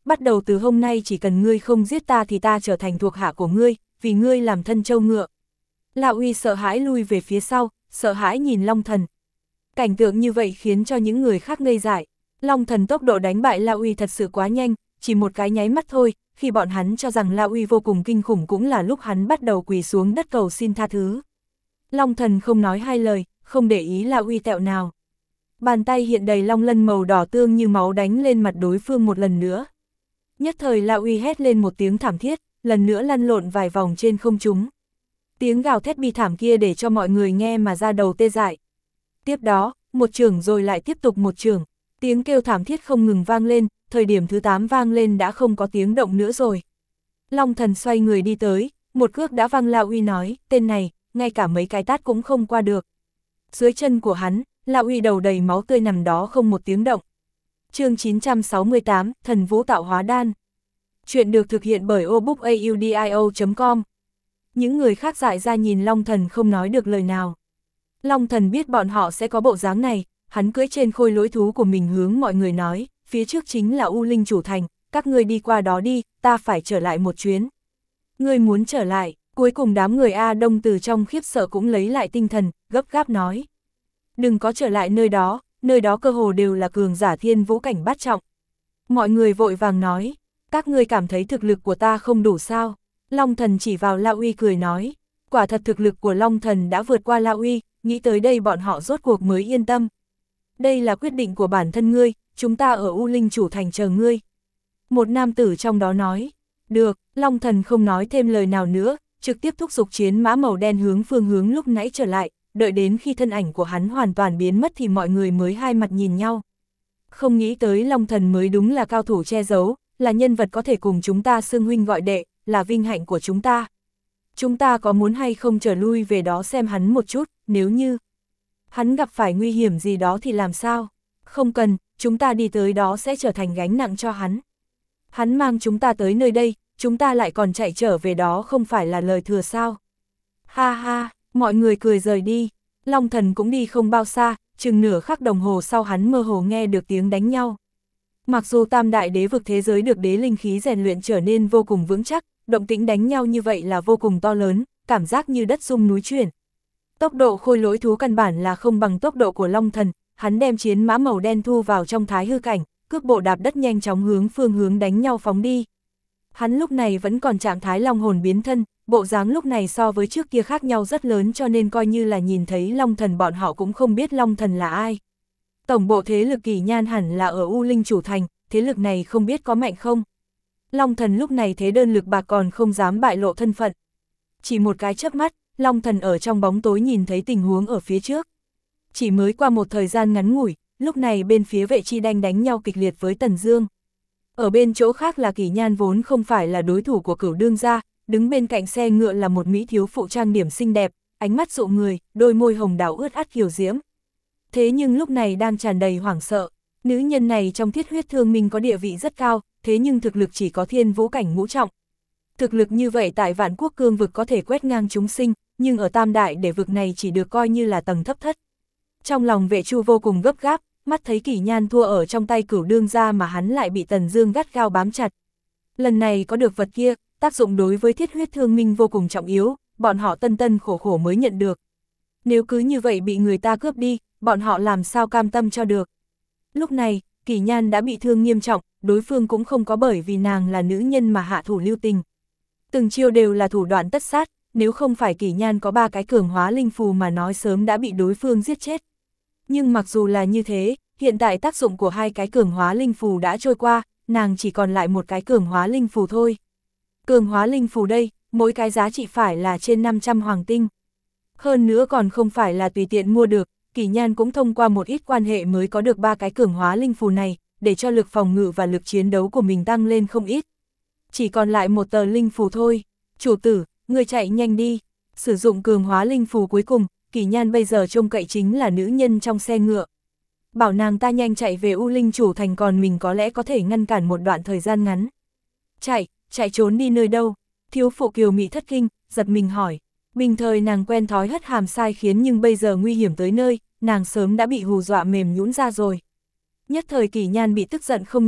bắt đầu từ hôm nay chỉ cần ngươi không giết ta thì ta trở thành thuộc hạ của ngươi, vì ngươi làm thân trâu ngựa. La Uy sợ hãi lui về phía sau, sợ hãi nhìn Long Thần. Cảnh tượng như vậy khiến cho những người khác ngây dại. Long Thần tốc độ đánh bại La Uy thật sự quá nhanh, chỉ một cái nháy mắt thôi, khi bọn hắn cho rằng La Uy vô cùng kinh khủng cũng là lúc hắn bắt đầu quỳ xuống đất cầu xin tha thứ. Long Thần không nói hai lời, không để ý La Uy tẹo nào. Bàn tay hiện đầy long lân màu đỏ tương như máu đánh lên mặt đối phương một lần nữa. Nhất thời La Uy hét lên một tiếng thảm thiết, lần nữa lăn lộn vài vòng trên không trung. Tiếng gào thét bi thảm kia để cho mọi người nghe mà ra đầu tê dại. Tiếp đó, một chưởng rồi lại tiếp tục một chưởng, tiếng kêu thảm thiết không ngừng vang lên, thời điểm thứ tám vang lên đã không có tiếng động nữa rồi. Long Thần xoay người đi tới, một cước đã văng La Uy nói, tên này, ngay cả mấy cái tát cũng không qua được. Dưới chân của hắn, La Uy đầu đầy máu tươi nằm đó không một tiếng động. Chương chín trăm sáu mươi tám, Thần Vũ Tạo Hóa Đan. Chuyện được thực hiện bởi o book audio chấm com. Những người khác dại ra nhìn Long Thần không nói được lời nào. Long Thần biết bọn họ sẽ có bộ dáng này, hắn cưỡi trên khôi lỗi thú của mình hướng mọi người nói, phía trước chính là U Linh Chủ Thành, các ngươi đi qua đó đi, ta phải trở lại một chuyến. Ngươi muốn trở lại, cuối cùng đám người A Đông từ trong khiếp sợ cũng lấy lại tinh thần, gấp gáp nói. Đừng có trở lại nơi đó, nơi đó cơ hồ đều là cường giả thiên vũ cảnh bát trọng. Mọi người vội vàng nói, các ngươi cảm thấy thực lực của ta không đủ sao? Long Thần chỉ vào La Uy cười nói, quả thật thực lực của Long Thần đã vượt qua La Uy, nghĩ tới đây bọn họ rốt cuộc mới yên tâm. Đây là quyết định của bản thân ngươi, chúng ta ở U Linh Chủ Thành chờ ngươi. Một nam tử trong đó nói, được, Long Thần không nói thêm lời nào nữa, trực tiếp thúc giục chiến mã màu đen hướng phương hướng lúc nãy trở lại, đợi đến khi thân ảnh của hắn hoàn toàn biến mất thì mọi người mới hai mặt nhìn nhau. Không nghĩ tới Long Thần mới đúng là cao thủ che giấu, là nhân vật có thể cùng chúng ta xưng huynh gọi đệ, là vinh hạnh của chúng ta. Chúng ta có muốn hay không trở lui về đó xem hắn một chút, nếu như hắn gặp phải nguy hiểm gì đó thì làm sao? Không cần, chúng ta đi tới đó sẽ trở thành gánh nặng cho hắn. Hắn mang chúng ta tới nơi đây, chúng ta lại còn chạy trở về đó không phải là lời thừa sao? Ha ha, mọi người cười rời đi. Long Thần cũng đi không bao xa, chừng nửa khắc đồng hồ sau hắn mơ hồ nghe được tiếng đánh nhau. Mặc dù tam đại đế vực thế giới được đế linh khí rèn luyện trở nên vô cùng vững chắc, động tĩnh đánh nhau như vậy là vô cùng to lớn, cảm giác như đất rung núi chuyển. Tốc độ khôi lỗi thú căn bản là không bằng tốc độ của Long Thần, hắn đem chiến mã màu đen thu vào trong thái hư cảnh, cước bộ đạp đất nhanh chóng hướng phương hướng đánh nhau phóng đi. Hắn lúc này vẫn còn trạng thái long hồn biến thân, bộ dáng lúc này so với trước kia khác nhau rất lớn cho nên coi như là nhìn thấy Long Thần bọn họ cũng không biết Long Thần là ai. Tổng bộ thế lực Kỳ Nhan hẳn là ở U Linh Chủ Thành, thế lực này không biết có mạnh không. Long Thần lúc này thế đơn lực bạc còn không dám bại lộ thân phận. Chỉ một cái chớp mắt, Long Thần ở trong bóng tối nhìn thấy tình huống ở phía trước. Chỉ mới qua một thời gian ngắn ngủi, lúc này bên phía Vệ Chi Đanh đánh nhau kịch liệt với Tần Dương. Ở bên chỗ khác là Kỳ Nhan vốn không phải là đối thủ của Cửu Đương gia, đứng bên cạnh xe ngựa là một mỹ thiếu phụ trang điểm xinh đẹp, ánh mắt dụ người, đôi môi hồng đào ướt át kiều diễm. Thế nhưng lúc này đang tràn đầy hoảng sợ, nữ nhân này trong thiết huyết thương minh có địa vị rất cao, thế nhưng thực lực chỉ có thiên vũ cảnh ngũ trọng. Thực lực như vậy tại Vạn Quốc cương vực có thể quét ngang chúng sinh, nhưng ở tam đại đế vực này chỉ được coi như là tầng thấp thất. Trong lòng Vệ Chu vô cùng gấp gáp, mắt thấy Kỳ Nhan thua ở trong tay Cửu Đương gia mà hắn lại bị Tần Dương gắt gao bám chặt. Lần này có được vật kia, tác dụng đối với thiết huyết thương minh vô cùng trọng yếu, bọn họ tân tân khổ khổ mới nhận được. Nếu cứ như vậy bị người ta cướp đi, bọn họ làm sao cam tâm cho được. Lúc này, Kỳ Nhan đã bị thương nghiêm trọng, đối phương cũng không có bởi vì nàng là nữ nhân mà hạ thủ lưu tình. Từng chiêu đều là thủ đoạn tất sát, nếu không phải Kỳ Nhan có ba cái cường hóa linh phù mà nói sớm đã bị đối phương giết chết. Nhưng mặc dù là như thế, hiện tại tác dụng của hai cái cường hóa linh phù đã trôi qua, nàng chỉ còn lại một cái cường hóa linh phù thôi. Cường hóa linh phù đây, mỗi cái giá trị phải là trên năm trăm hoàng tinh. Hơn nữa còn không phải là tùy tiện mua được, Kỳ Nhan cũng thông qua một ít quan hệ mới có được ba cái cường hóa linh phù này, để cho lực phòng ngự và lực chiến đấu của mình tăng lên không ít. Chỉ còn lại một tờ linh phù thôi. Chủ tử, người chạy nhanh đi. Sử dụng cường hóa linh phù cuối cùng, Kỳ Nhan bây giờ trông cậy chính là nữ nhân trong xe ngựa. Bảo nàng ta nhanh chạy về U Linh Chủ Thành còn mình có lẽ có thể ngăn cản một đoạn thời gian ngắn. Chạy, chạy trốn đi nơi đâu? Thiếu phụ Kiều Mị thất kinh, giật mình hỏi. Bình thời nàng quen thói hất hàm sai khiến nhưng bây giờ nguy hiểm tới nơi, nàng sớm đã bị hù dọa mềm nhũn ra rồi. Nhất thời Kỳ Nhan bị tức giận không nhẹ,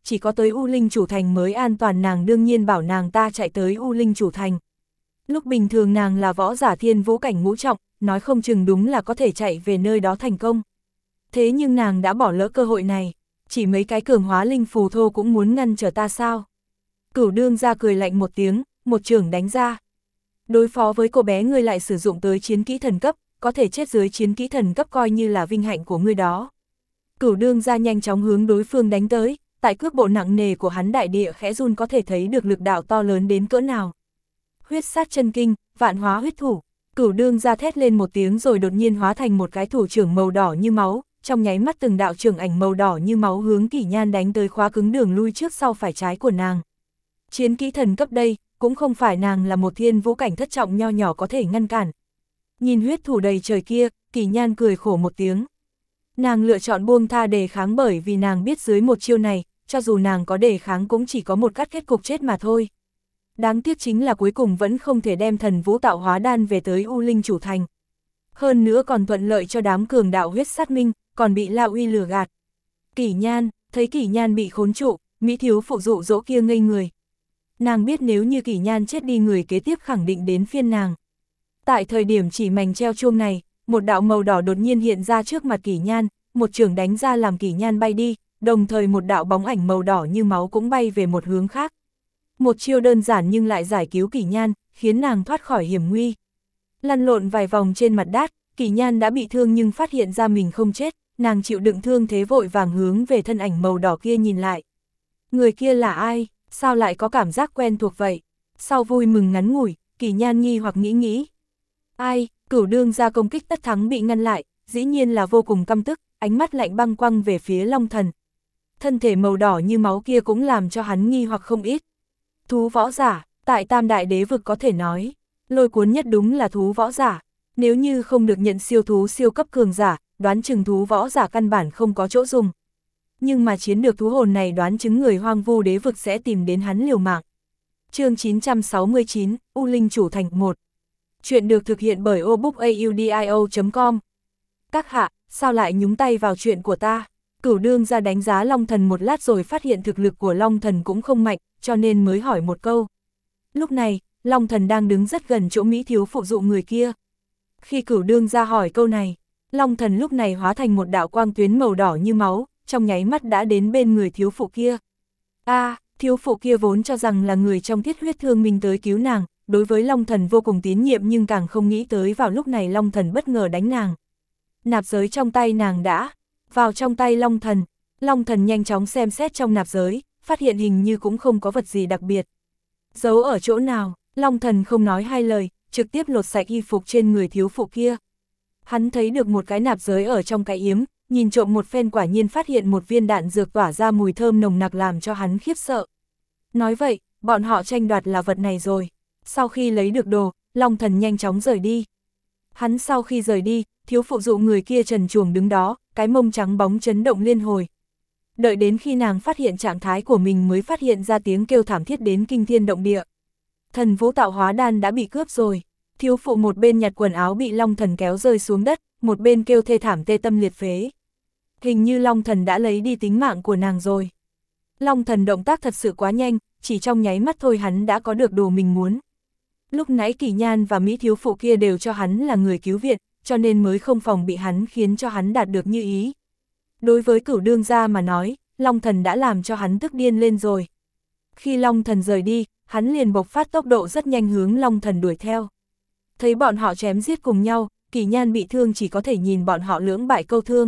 chỉ có tới U Linh Chủ Thành mới an toàn, nàng đương nhiên bảo nàng ta chạy tới U Linh Chủ Thành. Lúc bình thường nàng là võ giả thiên vũ cảnh ngũ trọng, nói không chừng đúng là có thể chạy về nơi đó thành công. Thế nhưng nàng đã bỏ lỡ cơ hội này, chỉ mấy cái cường hóa linh phù thô cũng muốn ngăn trở ta sao? Cửu đương ra cười lạnh một tiếng, một chưởng đánh ra. Đối phó với cô bé ngươi lại sử dụng tới chiến kỹ thần cấp, có thể chết dưới chiến kỹ thần cấp coi như là vinh hạnh của ngươi đó. Cửu đương ra nhanh chóng hướng đối phương đánh tới, tại cước bộ nặng nề của hắn đại địa khẽ run có thể thấy được lực đạo to lớn đến cỡ nào. Huyết sát chân kinh, vạn hóa huyết thủ. Cửu đương ra thét lên một tiếng rồi đột nhiên hóa thành một cái thủ trưởng màu đỏ như máu, trong nháy mắt từng đạo trưởng ảnh màu đỏ như máu hướng Kỷ Nhan đánh tới, khóa cứng đường lui trước sau phải trái của nàng. Chiến kỹ thần cấp đây, cũng không phải nàng là một thiên vũ cảnh thất trọng nho nhỏ có thể ngăn cản. Nhìn huyết thủ đầy trời kia, Kỷ Nhan cười khổ một tiếng. Nàng lựa chọn buông tha đề kháng bởi vì nàng biết dưới một chiêu này, cho dù nàng có đề kháng cũng chỉ có một cắt kết cục chết mà thôi. Đáng tiếc chính là cuối cùng vẫn không thể đem thần vũ tạo hóa đan về tới U Linh Chủ Thành. Hơn nữa còn thuận lợi cho đám cường đạo huyết sát minh, còn bị La Uy lừa gạt. Kỷ Nhan, thấy Kỷ Nhan bị khốn trụ, Mỹ thiếu phụ dụ dỗ kia ngây người. Nàng biết nếu như Kỷ Nhan chết đi người kế tiếp khẳng định đến phiên nàng. Tại thời điểm chỉ mảnh treo chuông này, một đạo màu đỏ đột nhiên hiện ra trước mặt Kỷ Nhan, một chưởng đánh ra làm Kỷ Nhan bay đi, đồng thời một đạo bóng ảnh màu đỏ như máu cũng bay về một hướng khác. Một chiêu đơn giản nhưng lại giải cứu Kỷ Nhan, khiến nàng thoát khỏi hiểm nguy. Lăn lộn vài vòng trên mặt đất, Kỷ Nhan đã bị thương nhưng phát hiện ra mình không chết, nàng chịu đựng thương thế vội vàng hướng về thân ảnh màu đỏ kia nhìn lại. Người kia là ai, sao lại có cảm giác quen thuộc vậy? Sau vui mừng ngắn ngủi, Kỷ Nhan nghi hoặc nghĩ nghĩ. Ai, Cửu đương ra công kích tất thắng bị ngăn lại, dĩ nhiên là vô cùng căm tức, ánh mắt lạnh băng quăng về phía Long Thần. Thân thể màu đỏ như máu kia cũng làm cho hắn nghi hoặc không ít. Thú võ giả, tại Tam Đại Đế vực có thể nói, lôi cuốn nhất đúng là thú võ giả. Nếu như không được nhận siêu thú siêu cấp cường giả, đoán chừng thú võ giả căn bản không có chỗ dùng. Nhưng mà chiến được thú hồn này đoán chứng người hoang vu đế vực sẽ tìm đến hắn liều mạng. Chương chín trăm sáu mươi chín, U Linh Chủ Thành một. Chuyện được thực hiện bởi obookaudio chấm com. Các hạ, sao lại nhúng tay vào chuyện của ta? Cửu đương ra đánh giá Long Thần một lát rồi phát hiện thực lực của Long Thần cũng không mạnh, cho nên mới hỏi một câu. Lúc này, Long Thần đang đứng rất gần chỗ Mỹ thiếu phụ dụ người kia. Khi Cửu đương ra hỏi câu này, Long Thần lúc này hóa thành một đạo quang tuyến màu đỏ như máu, trong nháy mắt đã đến bên người thiếu phụ kia. A, à, thiếu phụ kia vốn cho rằng là người trong Thiết Huyết Thương Minh tới cứu nàng, đối với Long Thần vô cùng tín nhiệm nhưng càng không nghĩ tới vào lúc này Long Thần bất ngờ đánh nàng. Nạp giới trong tay nàng đã vào trong tay Long Thần. Long Thần nhanh chóng xem xét trong nạp giới, phát hiện hình như cũng không có vật gì đặc biệt. Giấu ở chỗ nào? Long Thần không nói hai lời, trực tiếp lột sạch y phục trên người thiếu phụ kia. Hắn thấy được một cái nạp giới ở trong cái yếm, nhìn trộm một phen quả nhiên phát hiện một viên đạn dược tỏa ra mùi thơm nồng nặc làm cho hắn khiếp sợ. Nói vậy, bọn họ tranh đoạt là vật này rồi. Sau khi lấy được đồ, Long Thần nhanh chóng rời đi. Hắn sau khi rời đi, thiếu phụ dụ người kia trần truồng đứng đó, cái mông trắng bóng chấn động liên hồi. Đợi đến khi nàng phát hiện trạng thái của mình mới phát hiện ra tiếng kêu thảm thiết đến kinh thiên động địa. Thần vũ tạo hóa đan đã bị cướp rồi. Thiếu phụ một bên nhặt quần áo bị Long Thần kéo rơi xuống đất, một bên kêu thê thảm tê tâm liệt phế. Hình như Long Thần đã lấy đi tính mạng của nàng rồi. Long Thần động tác thật sự quá nhanh, chỉ trong nháy mắt thôi hắn đã có được đồ mình muốn. Lúc nãy Kỷ Nhan và Mỹ thiếu phụ kia đều cho hắn là người cứu viện, cho nên mới không phòng bị hắn khiến cho hắn đạt được như ý. Đối với Cửu đương gia mà nói, Long Thần đã làm cho hắn tức điên lên rồi. Khi Long Thần rời đi, hắn liền bộc phát tốc độ rất nhanh hướng Long Thần đuổi theo. Thấy bọn họ chém giết cùng nhau, Kỷ Nhan bị thương chỉ có thể nhìn bọn họ lưỡng bại câu thương.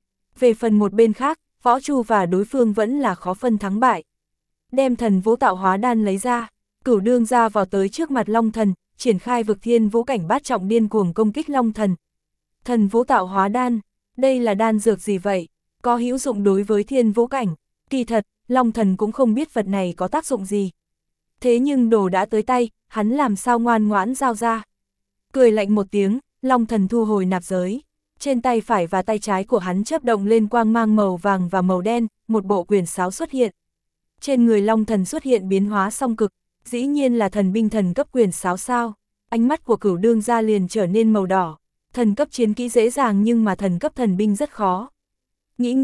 Về phần một bên khác, Võ Chu và đối phương vẫn là khó phân thắng bại. Đem thần vũ tạo hóa đan lấy ra, Cửu đương ra vào tới trước mặt Long Thần, triển khai vực thiên vũ cảnh bát trọng điên cuồng công kích Long Thần. Thần vũ tạo hóa đan, đây là đan dược gì vậy? Có hữu dụng đối với thiên vũ cảnh. Kỳ thật, Long Thần cũng không biết vật này có tác dụng gì. Thế nhưng đồ đã tới tay, hắn làm sao ngoan ngoãn giao ra. Cười lạnh một tiếng, Long Thần thu hồi nạp giới. Trên tay phải và tay trái của hắn chớp động lên quang mang màu vàng và màu đen, một bộ quyền sáo xuất hiện. Trên người Long Thần xuất hiện biến hóa song cực, dĩ nhiên là thần binh thần cấp quyền sáo sao. Ánh mắt của Cửu đương gia liền trở nên màu đỏ. Thần cấp chiến kỹ dễ dàng nhưng mà thần cấp thần binh rất khó. Nghĩ nghĩ,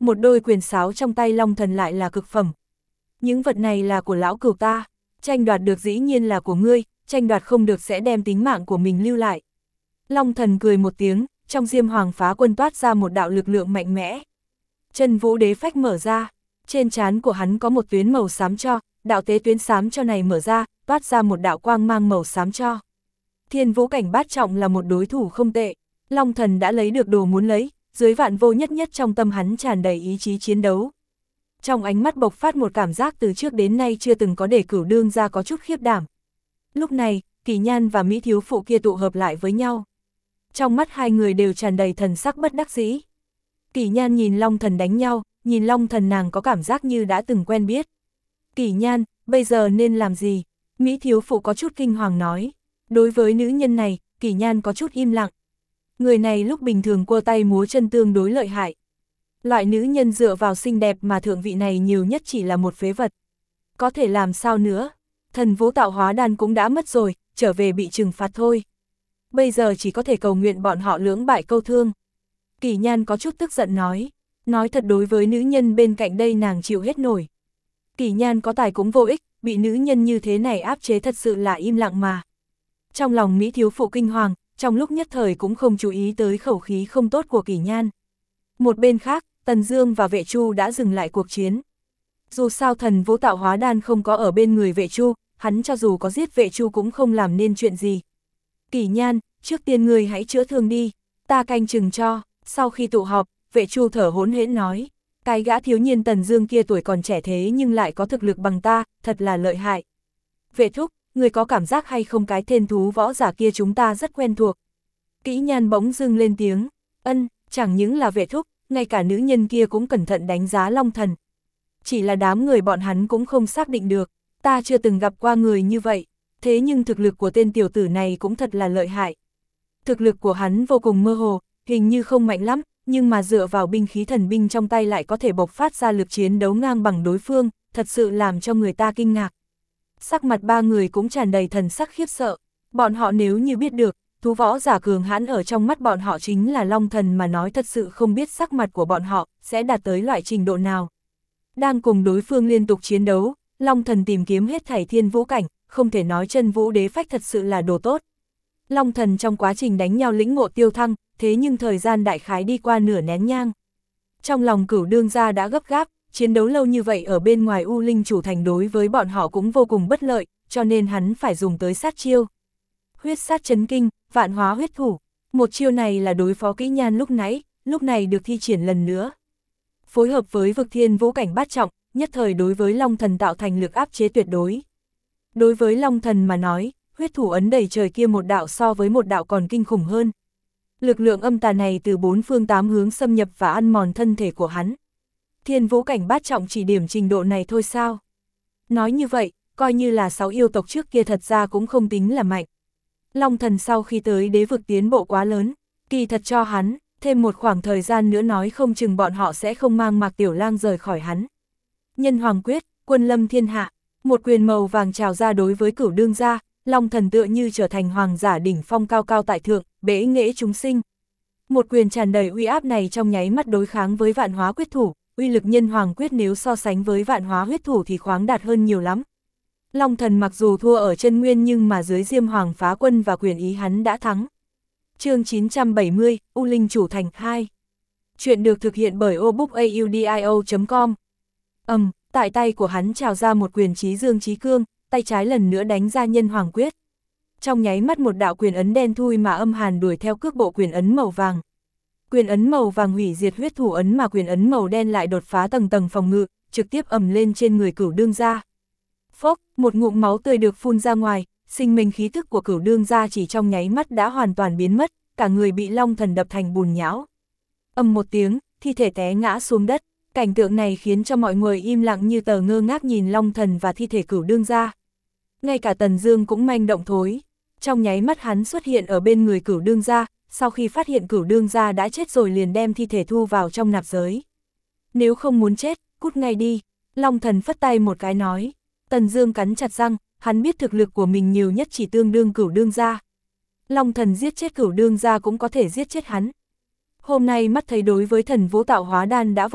một đôi quyền sáo trong tay Long Thần lại là cực phẩm. Những vật này là của lão cửu ta, tranh đoạt được dĩ nhiên là của ngươi, tranh đoạt không được sẽ đem tính mạng của mình lưu lại. Long Thần cười một tiếng, trong Diêm Hoàng Phá Quân toát ra một đạo lực lượng mạnh mẽ. Chân vũ đế phách mở ra, trên trán của hắn có một tuyến màu xám cho, đạo tế tuyến xám cho này mở ra, toát ra một đạo quang mang màu xám cho. Thiên vũ cảnh bát trọng là một đối thủ không tệ, Long Thần đã lấy được đồ muốn lấy, dưới vạn vô nhất nhất trong tâm hắn tràn đầy ý chí chiến đấu. Trong ánh mắt bộc phát một cảm giác từ trước đến nay chưa từng có để Cửu Đương gia có chút khiếp đảm. Lúc này, Kỷ Nhan và Mỹ thiếu phụ kia tụ hợp lại với nhau. Trong mắt hai người đều tràn đầy thần sắc bất đắc dĩ. Kỷ Nhan nhìn Long Thần đánh nhau, nhìn Long Thần nàng có cảm giác như đã từng quen biết. Kỷ Nhan, bây giờ nên làm gì? Mỹ thiếu phụ có chút kinh hoàng nói. Đối với nữ nhân này, Kỷ Nhan có chút im lặng. Người này lúc bình thường cua tay múa chân tương đối lợi hại. Loại nữ nhân dựa vào xinh đẹp mà thượng vị này nhiều nhất chỉ là một phế vật. Có thể làm sao nữa? Thần vũ tạo hóa đan cũng đã mất rồi, trở về bị trừng phạt thôi. Bây giờ chỉ có thể cầu nguyện bọn họ lưỡng bại câu thương. Kỷ Nhan có chút tức giận nói. Nói thật đối với nữ nhân bên cạnh đây nàng chịu hết nổi. Kỷ Nhan có tài cũng vô ích, bị nữ nhân như thế này áp chế thật sự là im lặng mà. Trong lòng Mỹ thiếu phụ kinh hoàng, trong lúc nhất thời cũng không chú ý tới khẩu khí không tốt của Kỷ Nhan. Một bên khác, Tần Dương và Vệ Chu đã dừng lại cuộc chiến. Dù sao thần vũ tạo hóa đan không có ở bên người Vệ Chu, hắn cho dù có giết Vệ Chu cũng không làm nên chuyện gì. Kỷ Nhan, trước tiên ngươi hãy chữa thương đi, ta canh chừng cho. Sau khi tụ họp, Vệ Chu thở hổn hển nói, cái gã thiếu niên Tần Dương kia tuổi còn trẻ thế nhưng lại có thực lực bằng ta, thật là lợi hại. Vệ thúc, người có cảm giác hay không cái tên thú võ giả kia chúng ta rất quen thuộc. Kỷ Nhan bỗng dưng lên tiếng, ân, chẳng những là Vệ thúc, ngay cả nữ nhân kia cũng cẩn thận đánh giá Long Thần. Chỉ là đám người bọn hắn cũng không xác định được, ta chưa từng gặp qua người như vậy, thế nhưng thực lực của tên tiểu tử này cũng thật là lợi hại. Thực lực của hắn vô cùng mơ hồ, hình như không mạnh lắm, nhưng mà dựa vào binh khí thần binh trong tay lại có thể bộc phát ra lực chiến đấu ngang bằng đối phương, thật sự làm cho người ta kinh ngạc. Sắc mặt ba người cũng tràn đầy thần sắc khiếp sợ, bọn họ nếu như biết được, thú võ giả cường hãn ở trong mắt bọn họ chính là Long Thần mà nói thật sự không biết sắc mặt của bọn họ sẽ đạt tới loại trình độ nào. Đang cùng đối phương liên tục chiến đấu, Long Thần tìm kiếm hết thảy thiên vũ cảnh, không thể nói chân vũ đế phách thật sự là đồ tốt. Long Thần trong quá trình đánh nhau lĩnh ngộ tiêu thăng, thế nhưng thời gian đại khái đi qua nửa nén nhang. Trong lòng Cửu Đương gia đã gấp gáp, chiến đấu lâu như vậy ở bên ngoài U Linh chủ thành đối với bọn họ cũng vô cùng bất lợi, cho nên hắn phải dùng tới sát chiêu. Huyết sát chấn kinh, vạn hóa huyết thủ. Một chiêu này là đối phó Kỷ Nhan lúc nãy, lúc này được thi triển lần nữa. Phối hợp với vực thiên vũ cảnh bát trọng, nhất thời đối với Long Thần tạo thành lực áp chế tuyệt đối. Đối với Long Thần mà nói, huyết thủ ấn đầy trời kia một đạo so với một đạo còn kinh khủng hơn. Lực lượng âm tà này từ bốn phương tám hướng xâm nhập và ăn mòn thân thể của hắn. Thiên vũ cảnh bát trọng chỉ điểm trình độ này thôi sao? Nói như vậy, coi như là sáu yêu tộc trước kia thật ra cũng không tính là mạnh. Long Thần sau khi tới đế vực tiến bộ quá lớn, kỳ thật cho hắn, thêm một khoảng thời gian nữa nói không chừng bọn họ sẽ không mang Mạc Tiểu Lang rời khỏi hắn. Nhân Hoàng quyết, quân lâm thiên hạ, một quyền màu vàng trào ra đối với Cửu Đương gia, Long Thần tựa như trở thành hoàng giả đỉnh phong cao cao tại thượng, bẽ nghễ chúng sinh. Một quyền tràn đầy uy áp này trong nháy mắt đối kháng với vạn hóa quyết thủ, uy lực Nhân Hoàng quyết nếu so sánh với vạn hóa huyết thủ thì khoáng đạt hơn nhiều lắm. Long Thần mặc dù thua ở chân nguyên nhưng mà dưới Diêm Hoàng Phá Quân và quyền ý hắn đã thắng. Chương chín trăm bảy mươi, U Linh chủ thành hai. Chuyện được thực hiện bởi obookaudio chấm com. Ầm, um, tại tay của hắn trào ra một quyền chí dương chí cương, tay trái lần nữa đánh ra Nhân Hoàng quyết. Trong nháy mắt một đạo quyền ấn đen thui mà âm hàn đuổi theo cước bộ quyền ấn màu vàng. Quyền ấn màu vàng hủy diệt huyết thủ ấn mà quyền ấn màu đen lại đột phá tầng tầng phòng ngự, trực tiếp ầm lên trên người Cửu Đương gia. Phốc, một ngụm máu tươi được phun ra ngoài, sinh mệnh khí thức của Cửu Đương gia chỉ trong nháy mắt đã hoàn toàn biến mất, cả người bị Long Thần đập thành bùn nhão. Ầm một tiếng, thi thể té ngã xuống đất, cảnh tượng này khiến cho mọi người im lặng như tờ ngơ ngác nhìn Long Thần và thi thể Cửu Đương gia. Ngay cả Tần Dương cũng manh động thối, trong nháy mắt hắn xuất hiện ở bên người Cửu Đương gia, sau khi phát hiện Cửu Đương gia đã chết rồi liền đem thi thể thu vào trong nạp giới. Nếu không muốn chết, cút ngay đi, Long Thần phất tay một cái nói. Tần Dương cắn chặt răng, hắn biết thực lực của mình nhiều nhất chỉ tương đương Cửu Đương gia. Long Thần giết chết Cửu Đương gia cũng có thể giết chết hắn. Hôm nay mắt thấy đối với thần vũ tạo hóa đan đã vô dụng,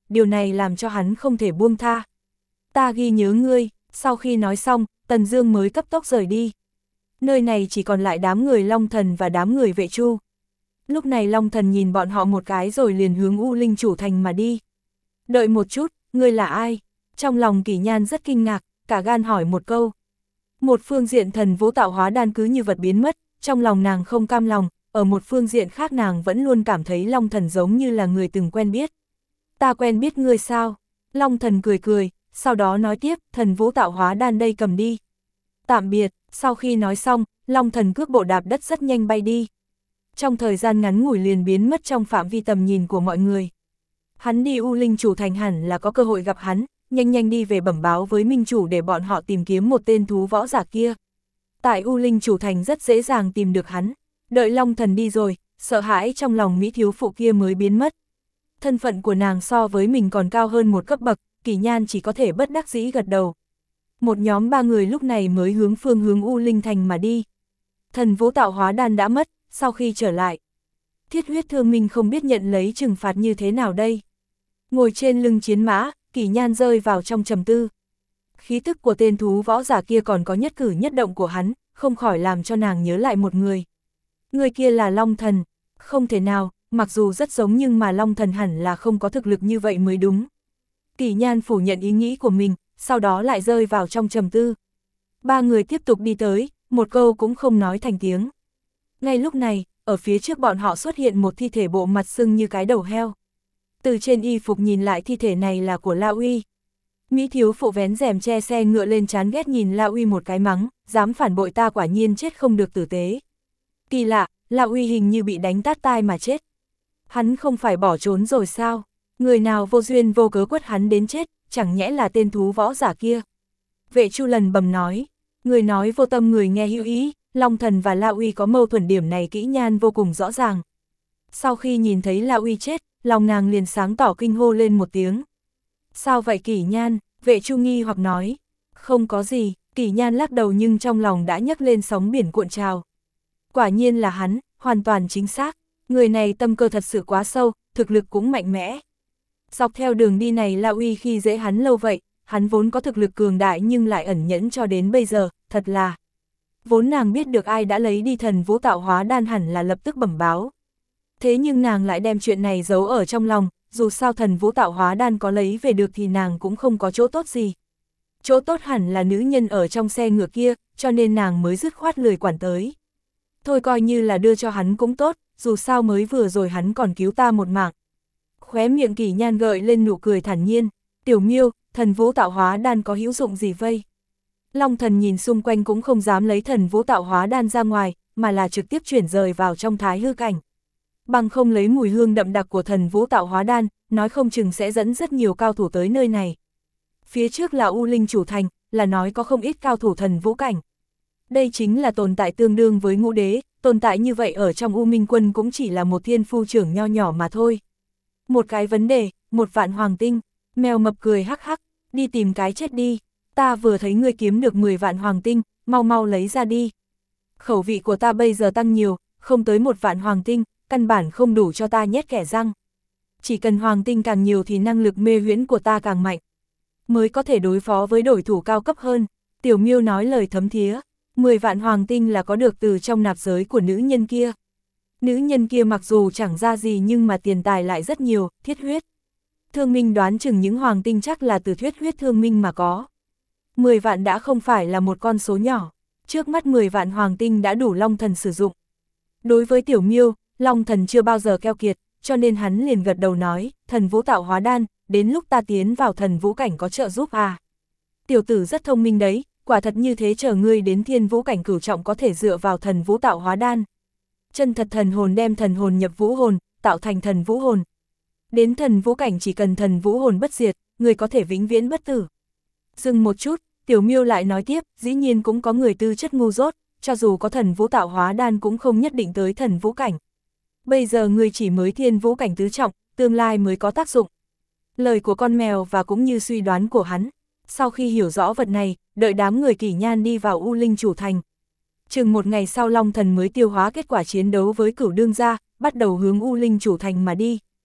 điều này làm cho hắn không thể buông tha. Ta ghi nhớ ngươi, sau khi nói xong, Tần Dương mới cấp tốc rời đi. Nơi này chỉ còn lại đám người Long Thần và đám người Vệ Chu. Lúc này Long Thần nhìn bọn họ một cái rồi liền hướng U Linh Chủ Thành mà đi. Đợi một chút, ngươi là ai? Trong lòng Kỷ Nhan rất kinh ngạc, cả gan hỏi một câu. Một phương diện thần vũ tạo hóa đan cứ như vật biến mất, trong lòng nàng không cam lòng, ở một phương diện khác nàng vẫn luôn cảm thấy Long Thần giống như là người từng quen biết. Ta quen biết ngươi sao? Long Thần cười cười, sau đó nói tiếp, thần vũ tạo hóa đan đây cầm đi. Tạm biệt, sau khi nói xong, Long Thần cước bộ đạp đất rất nhanh bay đi. Trong thời gian ngắn ngủi liền biến mất trong phạm vi tầm nhìn của mọi người. Hắn đi U Linh Chủ Thành hẳn là có cơ hội gặp hắn, nhanh nhanh đi về bẩm báo với Minh Chủ để bọn họ tìm kiếm một tên thú võ giả kia. Tại U Linh Chủ Thành rất dễ dàng tìm được hắn, đợi Long Thần đi rồi, sợ hãi trong lòng Mỹ thiếu phụ kia mới biến mất. Thân phận của nàng so với mình còn cao hơn một cấp bậc, Kỷ Nhan chỉ có thể bất đắc dĩ gật đầu. Một nhóm ba người lúc này mới hướng phương hướng U Linh Thành mà đi. Thần vũ tạo hóa đan đã mất, sau khi trở lại. Thiết huyết thương minh không biết nhận lấy trừng phạt như thế nào đây. Ngồi trên lưng chiến mã, Kỷ Nhan rơi vào trong trầm tư. Khí tức của tên thú võ giả kia còn có nhất cử nhất động của hắn, không khỏi làm cho nàng nhớ lại một người. Người kia là Long Thần, không thể nào, mặc dù rất giống nhưng mà Long Thần hẳn là không có thực lực như vậy mới đúng. Kỷ Nhan phủ nhận ý nghĩ của mình, sau đó lại rơi vào trong trầm tư. Ba người tiếp tục đi tới, một câu cũng không nói thành tiếng. Ngay lúc này, ở phía trước bọn họ xuất hiện một thi thể bộ mặt sưng như cái đầu heo. Từ trên y phục nhìn lại thi thể này là của La Uy. Mỹ thiếu phụ vén rèm che xe ngựa lên chán ghét nhìn La Uy một cái mắng, dám phản bội ta quả nhiên chết không được tử tế. Kỳ lạ, La Uy hình như bị đánh tát tai mà chết. Hắn không phải bỏ trốn rồi sao? Người nào vô duyên vô cớ quất hắn đến chết, chẳng nhẽ là tên thú võ giả kia. Vệ Chu lần bầm nói, người nói vô tâm người nghe hữu ý, Long Thần và La Uy có mâu thuẫn điểm này Kỷ Nhan vô cùng rõ ràng. Sau khi nhìn thấy La Uy chết, lòng nàng liền sáng tỏ kinh hô lên một tiếng. Sao vậy Kỷ Nhan? Vệ Chu nghi hoặc nói. Không có gì, Kỷ Nhan lắc đầu nhưng trong lòng đã nhấc lên sóng biển cuộn trào. Quả nhiên là hắn, hoàn toàn chính xác. Người này tâm cơ thật sự quá sâu, thực lực cũng mạnh mẽ. Dọc theo đường đi này La Uy khi dễ hắn lâu vậy, hắn vốn có thực lực cường đại nhưng lại ẩn nhẫn cho đến bây giờ, thật là. Vốn nàng biết được ai đã lấy đi thần vũ tạo hóa đan hẳn là lập tức bẩm báo. Thế nhưng nàng lại đem chuyện này giấu ở trong lòng, dù sao thần vũ tạo hóa đan có lấy về được thì nàng cũng không có chỗ tốt gì. Chỗ tốt hẳn là nữ nhân ở trong xe ngựa kia, cho nên nàng mới dứt khoát lười quản tới. Thôi coi như là đưa cho hắn cũng tốt, dù sao mới vừa rồi hắn còn cứu ta một mạng. Khóe miệng Kỷ Nhan gợi lên nụ cười thản nhiên, Tiểu Miêu, thần vũ tạo hóa đan có hữu dụng gì vây? Long Thần nhìn xung quanh cũng không dám lấy thần vũ tạo hóa đan ra ngoài, mà là trực tiếp chuyển rời vào trong thái hư cảnh. Bằng không lấy mùi hương đậm đặc của thần vũ tạo hóa đan, nói không chừng sẽ dẫn rất nhiều cao thủ tới nơi này. Phía trước là U Linh Chủ Thành, là nói có không ít cao thủ thần vũ cảnh. Đây chính là tồn tại tương đương với ngũ đế, tồn tại như vậy ở trong U Minh Quân cũng chỉ là một thiên phu trưởng nho nhỏ mà thôi. Một cái vấn đề, một vạn hoàng tinh, mèo mập cười hắc hắc, đi tìm cái chết đi, ta vừa thấy ngươi kiếm được mười vạn hoàng tinh, mau mau lấy ra đi. Khẩu vị của ta bây giờ tăng nhiều, không tới một vạn hoàng tinh, căn bản không đủ cho ta nhét kẻ răng. Chỉ cần hoàng tinh càng nhiều thì năng lực mê huyễn của ta càng mạnh, mới có thể đối phó với đối thủ cao cấp hơn. Tiểu Miêu nói lời thấm thía, mười vạn hoàng tinh là có được từ trong nạp giới của nữ nhân kia. Nữ nhân kia mặc dù chẳng ra gì nhưng mà tiền tài lại rất nhiều, thiết huyết. Thương Minh đoán chừng những hoàng tinh chắc là từ thuyết huyết thương minh mà có. mười vạn đã không phải là một con số nhỏ, trước mắt mười vạn hoàng tinh đã đủ Long Thần sử dụng. Đối với Tiểu Miêu, Long Thần chưa bao giờ keo kiệt, cho nên hắn liền gật đầu nói, thần vũ tạo hóa đan, đến lúc ta tiến vào thần vũ cảnh có trợ giúp à. Tiểu tử rất thông minh đấy, quả thật như thế chờ ngươi đến thiên vũ cảnh cửu trọng có thể dựa vào thần vũ tạo hóa đan. Chân thật thần hồn đem thần hồn nhập vũ hồn, tạo thành thần vũ hồn. Đến thần vũ cảnh chỉ cần thần vũ hồn bất diệt, người có thể vĩnh viễn bất tử. Dừng một chút, Tiểu Miêu lại nói tiếp, dĩ nhiên cũng có người tư chất ngu dốt, cho dù có thần vũ tạo hóa đan cũng không nhất định tới thần vũ cảnh. Bây giờ người chỉ mới thiên vũ cảnh tứ trọng, tương lai mới có tác dụng. Lời của con mèo và cũng như suy đoán của hắn. Sau khi hiểu rõ vật này, đợi đám người Kỷ Nhan đi vào U Linh Chủ Thành. Chừng một ngày sau Long Thần mới tiêu hóa kết quả chiến đấu với Cửu Đương gia, bắt đầu hướng U Linh Chủ Thành mà đi.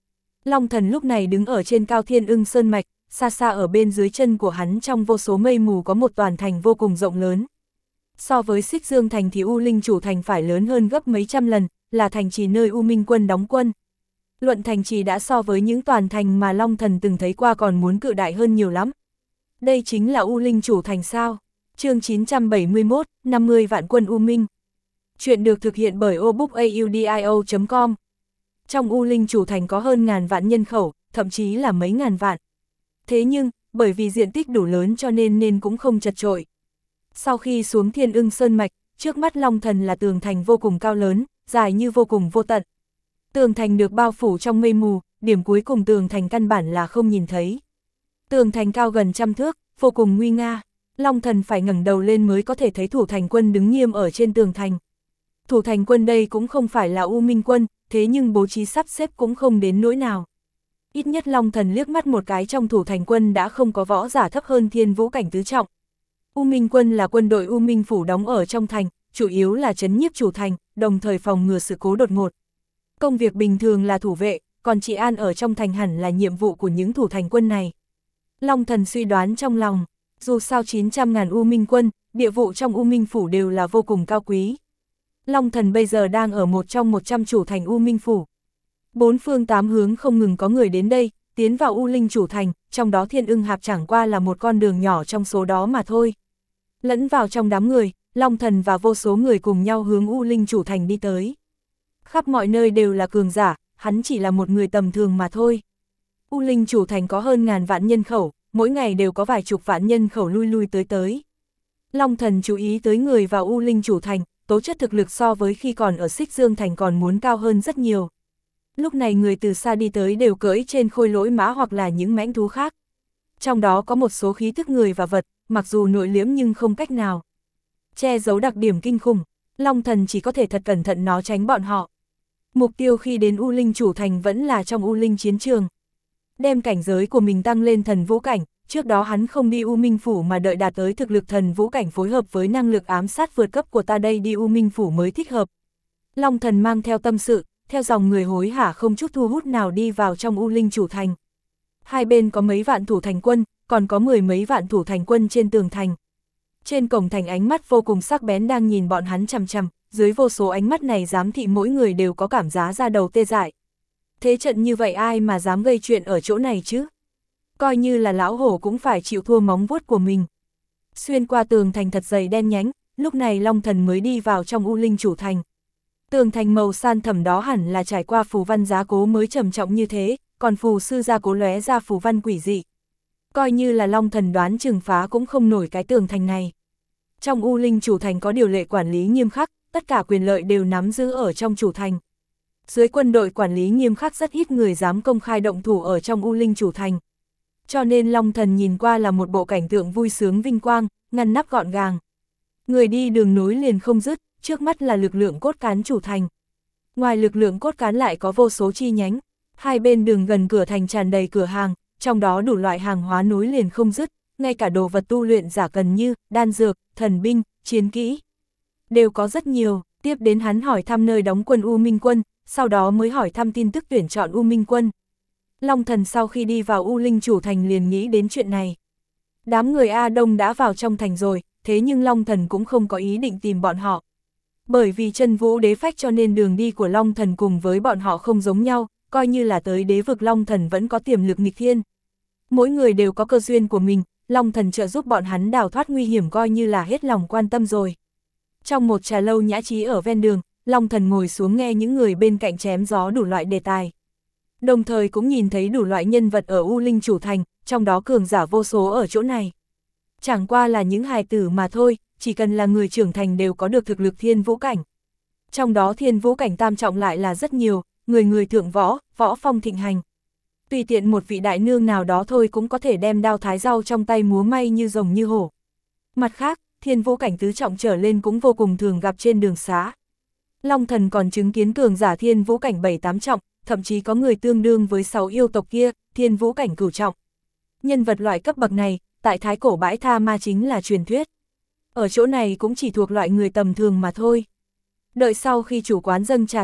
Long Thần lúc này đứng ở trên cao Thiên Ưng Sơn Mạch, xa xa ở bên dưới chân của hắn trong vô số mây mù có một toàn thành vô cùng rộng lớn. So với Xích Dương Thành thì U Linh Chủ Thành phải lớn hơn gấp mấy trăm lần, là thành trì nơi U Minh Quân đóng quân. Luận thành trì đã so với những toàn thành mà Long Thần từng thấy qua còn muốn cự đại hơn nhiều lắm. Đây chính là U Linh Chủ Thành sao? Chương chín trăm bảy mươi mốt, năm mươi vạn quân U Minh. Chuyện được thực hiện bởi obookaudio chấm com. Trong U Linh Chủ Thành có hơn ngàn vạn nhân khẩu, thậm chí là mấy ngàn vạn. Thế nhưng, bởi vì diện tích đủ lớn cho nên nên cũng không chật chội. Sau khi xuống Thiên Ưng Sơn Mạch, trước mắt Long Thần là tường thành vô cùng cao lớn, dài như vô cùng vô tận. Tường thành được bao phủ trong mây mù, điểm cuối cùng tường thành căn bản là không nhìn thấy. Tường thành cao gần trăm thước, vô cùng nguy nga. Long Thần phải ngẩng đầu lên mới có thể thấy thủ thành quân đứng nghiêm ở trên tường thành. Thủ thành quân đây cũng không phải là U Minh quân, thế nhưng bố trí sắp xếp cũng không đến nỗi nào. Ít nhất Long Thần liếc mắt một cái trong thủ thành quân đã không có võ giả thấp hơn Thiên Vũ cảnh tứ trọng. U Minh quân là quân đội U Minh phủ đóng ở trong thành, chủ yếu là trấn nhiếp chủ thành, đồng thời phòng ngừa sự cố đột ngột. Công việc bình thường là thủ vệ, còn trị an ở trong thành hẳn là nhiệm vụ của những thủ thành quân này. Long Thần suy đoán trong lòng, dù sao chín trăm ngàn U Minh quân, địa vụ trong U Minh phủ đều là vô cùng cao quý. Long Thần bây giờ đang ở một trong một trăm chủ thành U Minh phủ. Bốn phương tám hướng không ngừng có người đến đây, tiến vào U Linh Chủ Thành, trong đó Thiên Ưng Hạp chẳng qua là một con đường nhỏ trong số đó mà thôi. Lẫn vào trong đám người, Long Thần và vô số người cùng nhau hướng U Linh Chủ Thành đi tới. Khắp mọi nơi đều là cường giả, hắn chỉ là một người tầm thường mà thôi. U Linh Chủ Thành có hơn ngàn vạn nhân khẩu, mỗi ngày đều có vài chục vạn nhân khẩu lui lui tới tới. Long Thần chú ý tới người vào U Linh Chủ Thành, tố chất thực lực so với khi còn ở Xích Dương Thành còn muốn cao hơn rất nhiều. Lúc này người từ xa đi tới đều cưỡi trên khôi lỗi mã hoặc là những mãnh thú khác. Trong đó có một số khí thức người và vật, mặc dù nội liễm nhưng không cách nào che giấu đặc điểm kinh khủng, Long Thần chỉ có thể thật cẩn thận nó tránh bọn họ. Mục tiêu khi đến U Linh Chủ Thành vẫn là trong U Linh chiến trường. Đem cảnh giới của mình tăng lên thần vũ cảnh, trước đó hắn không đi U Minh Phủ mà đợi đạt tới thực lực thần vũ cảnh phối hợp với năng lực ám sát vượt cấp của ta đây đi U Minh Phủ mới thích hợp. Long Thần mang theo tâm sự, theo dòng người hối hả không chút thu hút nào đi vào trong U Linh Chủ Thành. Hai bên có mấy vạn thủ thành quân, còn có mười mấy vạn thủ thành quân trên tường thành. Trên cổng thành ánh mắt vô cùng sắc bén đang nhìn bọn hắn chằm chằm, dưới vô số ánh mắt này giám thị mỗi người đều có cảm giác da đầu tê dại. Thế trận như vậy ai mà dám gây chuyện ở chỗ này chứ? Coi như là lão hổ cũng phải chịu thua móng vuốt của mình. Xuyên qua tường thành thật dày đen nhánh, lúc này Long Thần mới đi vào trong U Linh Chủ Thành. Tường thành màu san thẳm đó hẳn là trải qua phù văn giá cố mới trầm trọng như thế, còn phù sư gia cố lóe ra phù văn quỷ dị. Coi như là Long Thần đoán trừng phá cũng không nổi cái tường thành này. Trong U Linh Chủ Thành có điều lệ quản lý nghiêm khắc, tất cả quyền lợi đều nắm giữ ở trong chủ thành. Dưới quân đội quản lý nghiêm khắc rất ít người dám công khai động thủ ở trong U Linh Chủ Thành. Cho nên Long Thần nhìn qua là một bộ cảnh tượng vui sướng vinh quang, ngăn nắp gọn gàng. Người đi đường nối liền không dứt, trước mắt là lực lượng cốt cán chủ thành. Ngoài lực lượng cốt cán lại có vô số chi nhánh, hai bên đường gần cửa thành tràn đầy cửa hàng, trong đó đủ loại hàng hóa nối liền không dứt, ngay cả đồ vật tu luyện giả cần như đan dược, thần binh, chiến kỹ. Đều có rất nhiều, tiếp đến hắn hỏi thăm nơi đóng quân U Minh quân, sau đó mới hỏi thăm tin tức tuyển chọn U Minh quân. Long Thần sau khi đi vào U Linh Chủ Thành liền nghĩ đến chuyện này. Đám người A Đông đã vào trong thành rồi, thế nhưng Long Thần cũng không có ý định tìm bọn họ. Bởi vì chân vũ đế phách cho nên đường đi của Long Thần cùng với bọn họ không giống nhau, coi như là tới đế vực Long Thần vẫn có tiềm lực nghịch thiên. Mỗi người đều có cơ duyên của mình, Long Thần trợ giúp bọn hắn đào thoát nguy hiểm coi như là hết lòng quan tâm rồi. Trong một trà lâu nhã trí ở ven đường, Long Thần ngồi xuống nghe những người bên cạnh chém gió đủ loại đề tài. Đồng thời cũng nhìn thấy đủ loại nhân vật ở U Linh Chủ Thành, trong đó cường giả vô số ở chỗ này. Chẳng qua là những hài tử mà thôi, chỉ cần là người trưởng thành đều có được thực lực thiên vũ cảnh. Trong đó thiên vũ cảnh tam trọng lại là rất nhiều, người người thượng võ, võ phong thịnh hành. Tùy tiện một vị đại nương nào đó thôi cũng có thể đem đao thái rau trong tay múa may như rồng như hổ. Mặt khác, thiên vũ cảnh tứ trọng trở lên cũng vô cùng thường gặp trên đường xá. Long Thần còn chứng kiến cường giả thiên vũ cảnh bảy tám trọng, thậm chí có người tương đương với sáu yêu tộc kia, thiên vũ cảnh cửu trọng. Nhân vật loại cấp bậc này, tại thái cổ bãi tha ma chính là truyền thuyết. Ở chỗ này cũng chỉ thuộc loại người tầm thường mà thôi. Đợi sau khi chủ quán dâng trà xong,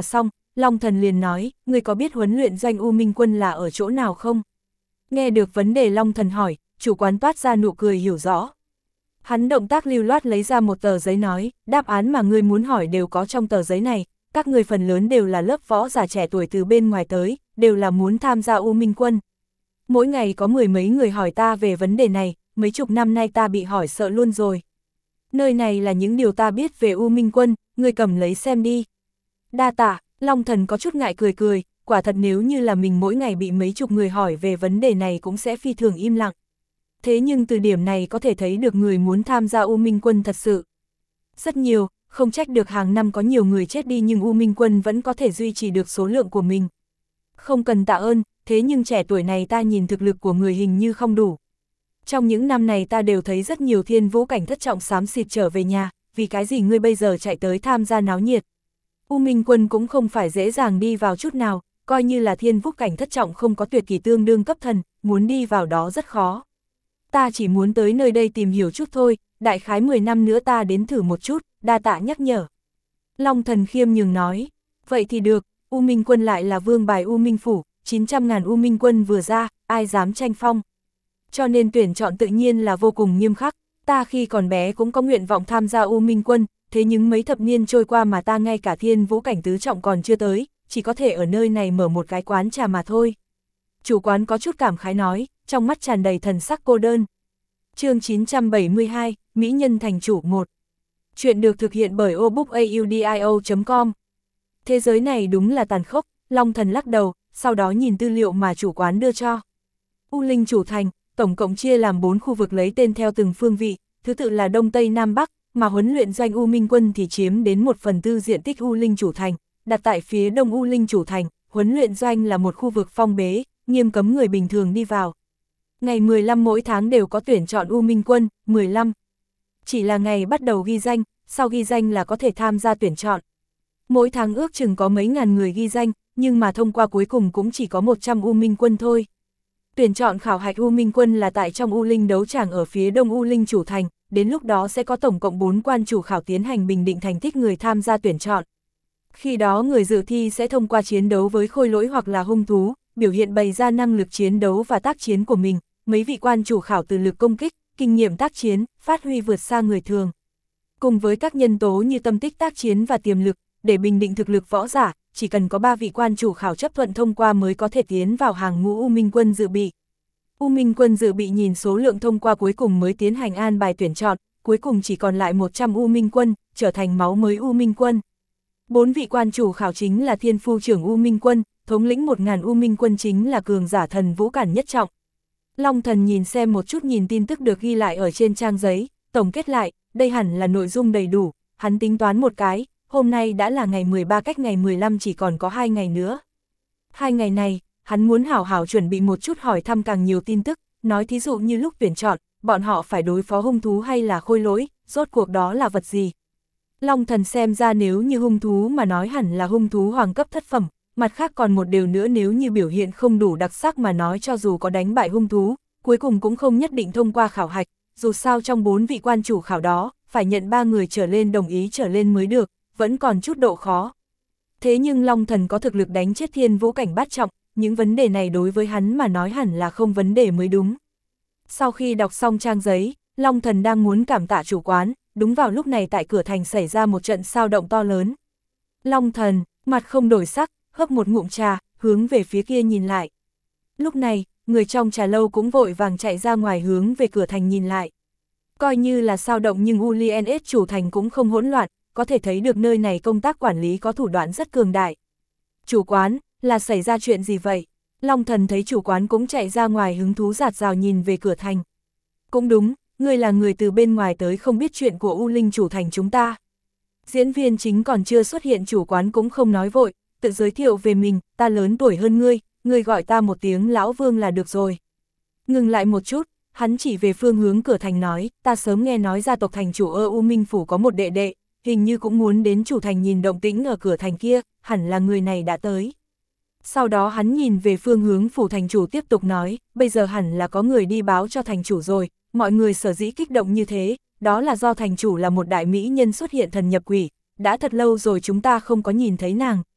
Long Thần liền nói, ngươi có biết huấn luyện doanh U Minh Quân là ở chỗ nào không? Nghe được vấn đề Long Thần hỏi, chủ quán toát ra nụ cười hiểu rõ. Hắn động tác lưu loát lấy ra một tờ giấy nói, đáp án mà ngươi muốn hỏi đều có trong tờ giấy này, các ngươi phần lớn đều là lớp võ giả trẻ tuổi từ bên ngoài tới, đều là muốn tham gia U Minh Quân. Mỗi ngày có mười mấy người hỏi ta về vấn đề này, mấy chục năm nay ta bị hỏi sợ luôn rồi. Nơi này là những điều ta biết về U Minh Quân, ngươi cầm lấy xem đi. Đa tạ, Long Thần có chút ngại cười cười, quả thật nếu như là mình mỗi ngày bị mấy chục người hỏi về vấn đề này cũng sẽ phi thường im lặng. Thế nhưng từ điểm này có thể thấy được người muốn tham gia U Minh Quân thật sự rất nhiều, không trách được hàng năm có nhiều người chết đi nhưng U Minh Quân vẫn có thể duy trì được số lượng của mình. Không cần tạ ơn, thế nhưng trẻ tuổi này ta nhìn thực lực của người hình như không đủ. Trong những năm này ta đều thấy rất nhiều thiên vũ cảnh thất trọng xám xịt trở về nhà, vì cái gì ngươi bây giờ chạy tới tham gia náo nhiệt. U Minh Quân cũng không phải dễ dàng đi vào chút nào, coi như là thiên vũ cảnh thất trọng không có tuyệt kỳ tương đương cấp thần, muốn đi vào đó rất khó. Ta chỉ muốn tới nơi đây tìm hiểu chút thôi, đại khái mười năm nữa ta đến thử một chút, đa tạ nhắc nhở. Long Thần khiêm nhường nói, vậy thì được, U Minh Quân lại là vương bài U Minh Phủ, chín trăm ngàn U Minh Quân vừa ra, ai dám tranh phong. Cho nên tuyển chọn tự nhiên là vô cùng nghiêm khắc, ta khi còn bé cũng có nguyện vọng tham gia U Minh Quân, thế nhưng mấy thập niên trôi qua mà ta ngay cả thiên vũ cảnh tứ trọng còn chưa tới, chỉ có thể ở nơi này mở một cái quán trà mà thôi. Chủ quán có chút cảm khái nói, trong mắt tràn đầy thần sắc cô đơn. Chương chín trăm bảy mươi hai, Mỹ Nhân Thành Chủ một. Chuyện được thực hiện bởi obookaudio chấm com. Thế giới này đúng là tàn khốc, Long Thần lắc đầu, sau đó nhìn tư liệu mà chủ quán đưa cho. U Linh Chủ Thành, tổng cộng chia làm bốn khu vực lấy tên theo từng phương vị, thứ tự là Đông Tây Nam Bắc, mà huấn luyện doanh U Minh Quân thì chiếm đến một phần tư diện tích U Linh Chủ Thành, đặt tại phía đông U Linh Chủ Thành, huấn luyện doanh là một khu vực phong bế, nghiêm cấm người bình thường đi vào. Ngày mười lăm mỗi tháng đều có tuyển chọn U Minh Quân, mười lăm. Chỉ là ngày bắt đầu ghi danh, sau ghi danh là có thể tham gia tuyển chọn. Mỗi tháng ước chừng có mấy ngàn người ghi danh, nhưng mà thông qua cuối cùng cũng chỉ có một trăm U Minh Quân thôi. Tuyển chọn khảo hạch U Minh Quân là tại trong U Linh đấu tràng ở phía đông U Linh Chủ Thành, đến lúc đó sẽ có tổng cộng bốn quan chủ khảo tiến hành bình định thành tích người tham gia tuyển chọn. Khi đó người dự thi sẽ thông qua chiến đấu với khôi lỗi hoặc là hung thú, biểu hiện bày ra năng lực chiến đấu và tác chiến của mình, mấy vị quan chủ khảo từ lực công kích, kinh nghiệm tác chiến, phát huy vượt xa người thường. Cùng với các nhân tố như tâm tích tác chiến và tiềm lực, để bình định thực lực võ giả, chỉ cần có ba vị quan chủ khảo chấp thuận thông qua mới có thể tiến vào hàng ngũ U Minh Quân dự bị. U Minh Quân dự bị nhìn số lượng thông qua cuối cùng mới tiến hành an bài tuyển chọn, cuối cùng chỉ còn lại một trăm U Minh Quân, trở thành máu mới U Minh Quân. Bốn vị quan chủ khảo chính là Thiên Phu trưởng U Minh Quân, thống lĩnh một ngàn U Minh Quân chính là cường giả thần vũ cản nhất trọng. Long Thần nhìn xem một chút nhìn tin tức được ghi lại ở trên trang giấy, tổng kết lại, đây hẳn là nội dung đầy đủ, hắn tính toán một cái, hôm nay đã là ngày mười ba cách ngày mười lăm chỉ còn có hai ngày nữa. Hai ngày này, hắn muốn hảo hảo chuẩn bị một chút hỏi thăm càng nhiều tin tức, nói thí dụ như lúc tuyển chọn, bọn họ phải đối phó hung thú hay là khôi lỗi, rốt cuộc đó là vật gì. Long Thần xem ra nếu như hung thú mà nói hẳn là hung thú hoàng cấp thất phẩm, mặt khác còn một điều nữa nếu như biểu hiện không đủ đặc sắc mà nói cho dù có đánh bại hung thú, cuối cùng cũng không nhất định thông qua khảo hạch, dù sao trong bốn vị quan chủ khảo đó, phải nhận ba người trở lên đồng ý trở lên mới được, vẫn còn chút độ khó. Thế nhưng Long Thần có thực lực đánh chết thiên vũ cảnh bát trọng, những vấn đề này đối với hắn mà nói hẳn là không vấn đề mới đúng. Sau khi đọc xong trang giấy, Long Thần đang muốn cảm tạ chủ quán, đúng vào lúc này tại cửa thành xảy ra một trận sao động to lớn. Long Thần, mặt không đổi sắc, hấp một ngụm trà, hướng về phía kia nhìn lại. Lúc này, người trong trà lâu cũng vội vàng chạy ra ngoài hướng về cửa thành nhìn lại. Coi như là sao động nhưng u lê en ét chủ thành cũng không hỗn loạn, có thể thấy được nơi này công tác quản lý có thủ đoạn rất cường đại. Chủ quán, là xảy ra chuyện gì vậy? Long Thần thấy chủ quán cũng chạy ra ngoài hứng thú rạt rào nhìn về cửa thành. Cũng đúng, ngươi là người từ bên ngoài tới không biết chuyện của U Linh chủ thành chúng ta. Diễn viên chính còn chưa xuất hiện chủ quán cũng không nói vội, tự giới thiệu về mình, ta lớn tuổi hơn ngươi, ngươi gọi ta một tiếng lão vương là được rồi. Ngừng lại một chút, hắn chỉ về phương hướng cửa thành nói, ta sớm nghe nói gia tộc thành chủ ở U Minh Phủ có một đệ đệ, hình như cũng muốn đến chủ thành nhìn động tĩnh ở cửa thành kia, hẳn là người này đã tới. Sau đó hắn nhìn về phương hướng phủ thành chủ tiếp tục nói, bây giờ hẳn là có người đi báo cho thành chủ rồi, mọi người sở dĩ kích động như thế, đó là do thành chủ là một đại mỹ nhân xuất hiện thần nhập quỷ, đã thật lâu rồi chúng ta không có nhìn thấy nàng,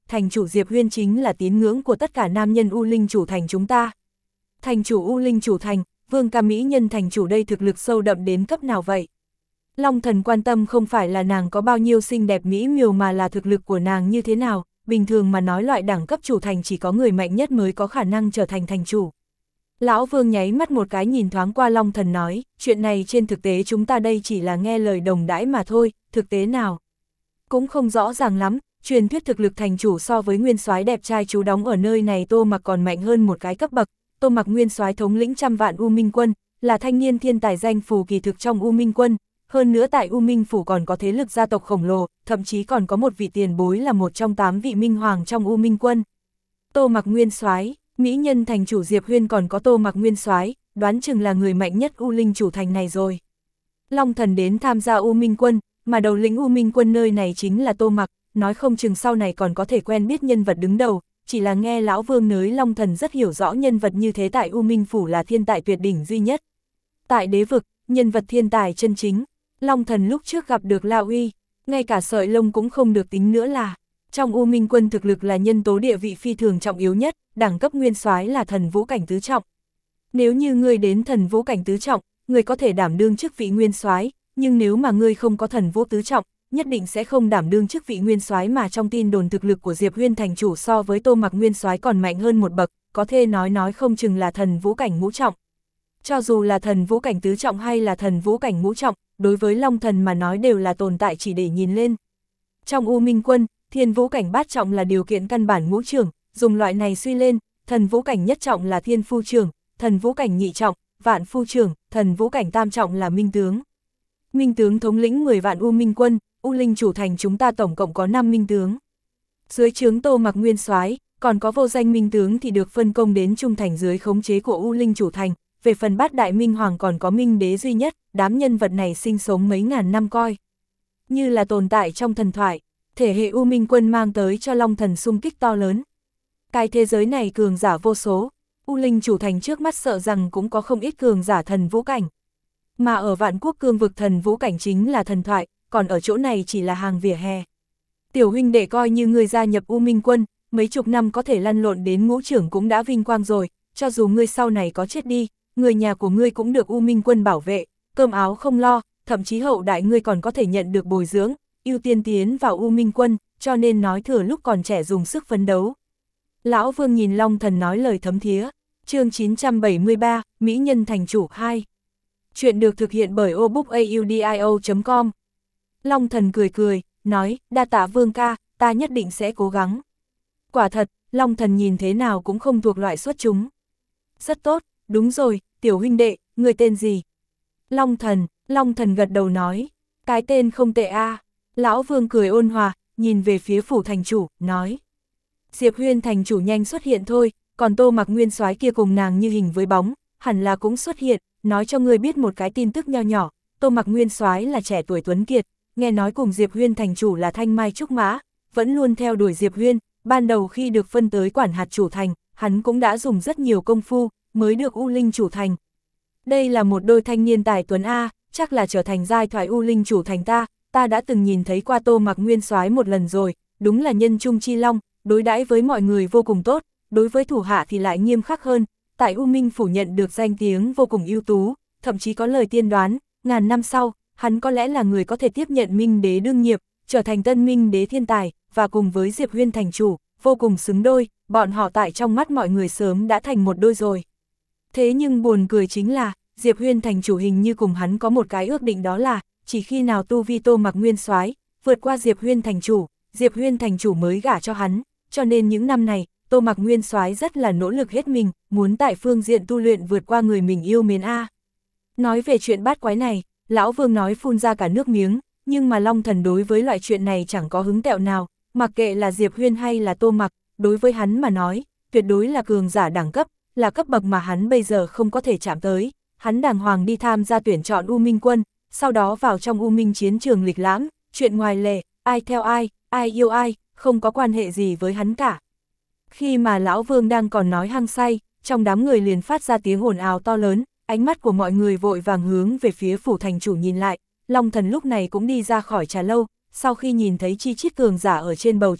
thành chủ Diệp Huyên chính là tín ngưỡng của tất cả nam nhân U Linh chủ thành chúng ta. Thành chủ U Linh chủ thành, Vương ca mỹ nhân thành chủ đây thực lực sâu đậm đến cấp nào vậy? Long Thần quan tâm không phải là nàng có bao nhiêu xinh đẹp mỹ miều mà là thực lực của nàng như thế nào, bình thường mà nói loại đẳng cấp chủ thành chỉ có người mạnh nhất mới có khả năng trở thành thành chủ. Lão Vương nháy mắt một cái nhìn thoáng qua Long Thần nói, chuyện này trên thực tế chúng ta đây chỉ là nghe lời đồng đãi mà thôi, thực tế nào? Cũng không rõ ràng lắm, truyền thuyết thực lực thành chủ so với nguyên soái đẹp trai trú đóng ở nơi này Tô Mặc còn mạnh hơn một cái cấp bậc. Tô Mặc nguyên soái thống lĩnh trăm vạn U Minh quân, là thanh niên thiên tài danh phù kỳ thực trong U Minh quân, hơn nữa tại U Minh phủ còn có thế lực gia tộc khổng lồ, thậm chí còn có một vị tiền bối là một trong tám vị minh hoàng trong U Minh quân. Tô Mặc nguyên soái, mỹ nhân thành chủ Diệp Huyên còn có Tô Mặc nguyên soái, đoán chừng là người mạnh nhất U Linh chủ thành này rồi. Long Thần đến tham gia U Minh quân, mà đầu lĩnh U Minh quân nơi này chính là Tô Mặc, nói không chừng sau này còn có thể quen biết nhân vật đứng đầu. Chỉ là nghe Lão Vương nới Long Thần rất hiểu rõ nhân vật như thế tại U Minh Phủ là thiên tài tuyệt đỉnh duy nhất. Tại đế vực, nhân vật thiên tài chân chính, Long Thần lúc trước gặp được La Uy, ngay cả sợi lông cũng không được tính nữa là. Trong U Minh quân thực lực là nhân tố địa vị phi thường trọng yếu nhất, đẳng cấp nguyên soái là thần vũ cảnh tứ trọng. Nếu như ngươi đến thần vũ cảnh tứ trọng, ngươi có thể đảm đương chức vị nguyên soái, nhưng nếu mà ngươi không có thần vũ tứ trọng, nhất định sẽ không đảm đương chức vị nguyên soái mà trong tin đồn thực lực của Diệp Huyên thành chủ so với Tô Mặc nguyên soái còn mạnh hơn một bậc, có thể nói nói không chừng là thần vũ cảnh ngũ trọng. Cho dù là thần vũ cảnh tứ trọng hay là thần vũ cảnh ngũ trọng, đối với Long Thần mà nói đều là tồn tại chỉ để nhìn lên. Trong U Minh quân, thiên vũ cảnh bát trọng là điều kiện căn bản ngũ trưởng, dùng loại này suy lên, thần vũ cảnh nhất trọng là thiên phu trưởng, thần vũ cảnh nhị trọng, vạn phu trưởng, thần vũ cảnh tam trọng là minh tướng. Minh tướng thống lĩnh mười vạn U Minh quân, U Linh chủ thành chúng ta tổng cộng có năm minh tướng. Dưới trướng Tô Mặc nguyên soái, còn có vô danh minh tướng thì được phân công đến trung thành dưới khống chế của U Linh chủ thành, về phần bát đại minh hoàng còn có minh đế duy nhất, đám nhân vật này sinh sống mấy ngàn năm coi. Như là tồn tại trong thần thoại, thể hệ U Minh quân mang tới cho Long Thần xung kích to lớn. Cái thế giới này cường giả vô số, U Linh chủ thành trước mắt sợ rằng cũng có không ít cường giả thần vũ cảnh. Mà ở vạn quốc cương vực thần vũ cảnh chính là thần thoại, còn ở chỗ này chỉ là hàng vỉa hè. Tiểu huynh đệ coi như ngươi gia nhập U Minh quân, mấy chục năm có thể lăn lộn đến ngũ trưởng cũng đã vinh quang rồi, cho dù ngươi sau này có chết đi, người nhà của ngươi cũng được U Minh quân bảo vệ, cơm áo không lo, thậm chí hậu đại ngươi còn có thể nhận được bồi dưỡng, ưu tiên tiến vào U Minh quân, cho nên nói thừa lúc còn trẻ dùng sức phấn đấu. Lão Vương nhìn Long Thần nói lời thấm thía, chương chín trăm bảy mươi ba, Mỹ nhân thành chủ hai. Chuyện được thực hiện bởi obookaudio chấm com. Long Thần cười cười, nói, đa tạ Vương ca, ta nhất định sẽ cố gắng. Quả thật, Long Thần nhìn thế nào cũng không thuộc loại xuất chúng. Rất tốt, đúng rồi, tiểu huynh đệ, người tên gì? Long Thần, Long Thần gật đầu nói, cái tên không tệ a. Lão Vương cười ôn hòa, nhìn về phía phủ thành chủ, nói. Diệp Huyên thành chủ nhanh xuất hiện thôi, còn Tô Mặc nguyên soái kia cùng nàng như hình với bóng, hẳn là cũng xuất hiện, nói cho ngươi biết một cái tin tức nho nhỏ, Tô Mặc nguyên soái là trẻ tuổi tuấn kiệt, nghe nói cùng Diệp Huyên thành chủ là thanh mai trúc mã, vẫn luôn theo đuổi Diệp Huyên, ban đầu khi được phân tới quản hạt chủ thành, hắn cũng đã dùng rất nhiều công phu, mới được U Linh chủ thành. Đây là một đôi thanh niên tài tuấn A, chắc là trở thành giai thoại U Linh chủ thành ta, ta đã từng nhìn thấy qua Tô Mặc nguyên soái một lần rồi, đúng là nhân trung chi long, đối đãi với mọi người vô cùng tốt, đối với thủ hạ thì lại nghiêm khắc hơn, tại U Minh phủ nhận được danh tiếng vô cùng ưu tú, thậm chí có lời tiên đoán, ngàn năm sau, hắn có lẽ là người có thể tiếp nhận Minh đế đương nhiệm, trở thành tân Minh đế thiên tài, và cùng với Diệp Huyên thành chủ, vô cùng xứng đôi, bọn họ tại trong mắt mọi người sớm đã thành một đôi rồi. Thế nhưng buồn cười chính là, Diệp Huyên thành chủ hình như cùng hắn có một cái ước định, đó là, chỉ khi nào tu vi Tô Mặc nguyên soái vượt qua Diệp Huyên thành chủ, Diệp Huyên thành chủ mới gả cho hắn, cho nên những năm này, Tô Mặc nguyên soái rất là nỗ lực hết mình, muốn tại phương diện tu luyện vượt qua người mình yêu mến a. Nói về chuyện bát quái này, Lão Vương nói phun ra cả nước miếng, nhưng mà Long Thần đối với loại chuyện này chẳng có hứng tẹo nào, mặc kệ là Diệp Huyên hay là Tô Mặc, đối với hắn mà nói, tuyệt đối là cường giả đẳng cấp, là cấp bậc mà hắn bây giờ không có thể chạm tới. Hắn đàng hoàng đi tham gia tuyển chọn U Minh quân, sau đó vào trong U Minh chiến trường lịch lãm, chuyện ngoài lề, ai theo ai, ai yêu ai, không có quan hệ gì với hắn cả. Khi mà Lão Vương đang còn nói hăng say, trong đám người liền phát ra tiếng ồn ào to lớn, ánh mắt của mọi người vội vàng hướng về phía phủ thành chủ nhìn lại. Long Thần lúc này cũng đi ra khỏi trà lâu, sau khi nhìn thấy chi chít cường giả ở trên bầu trời,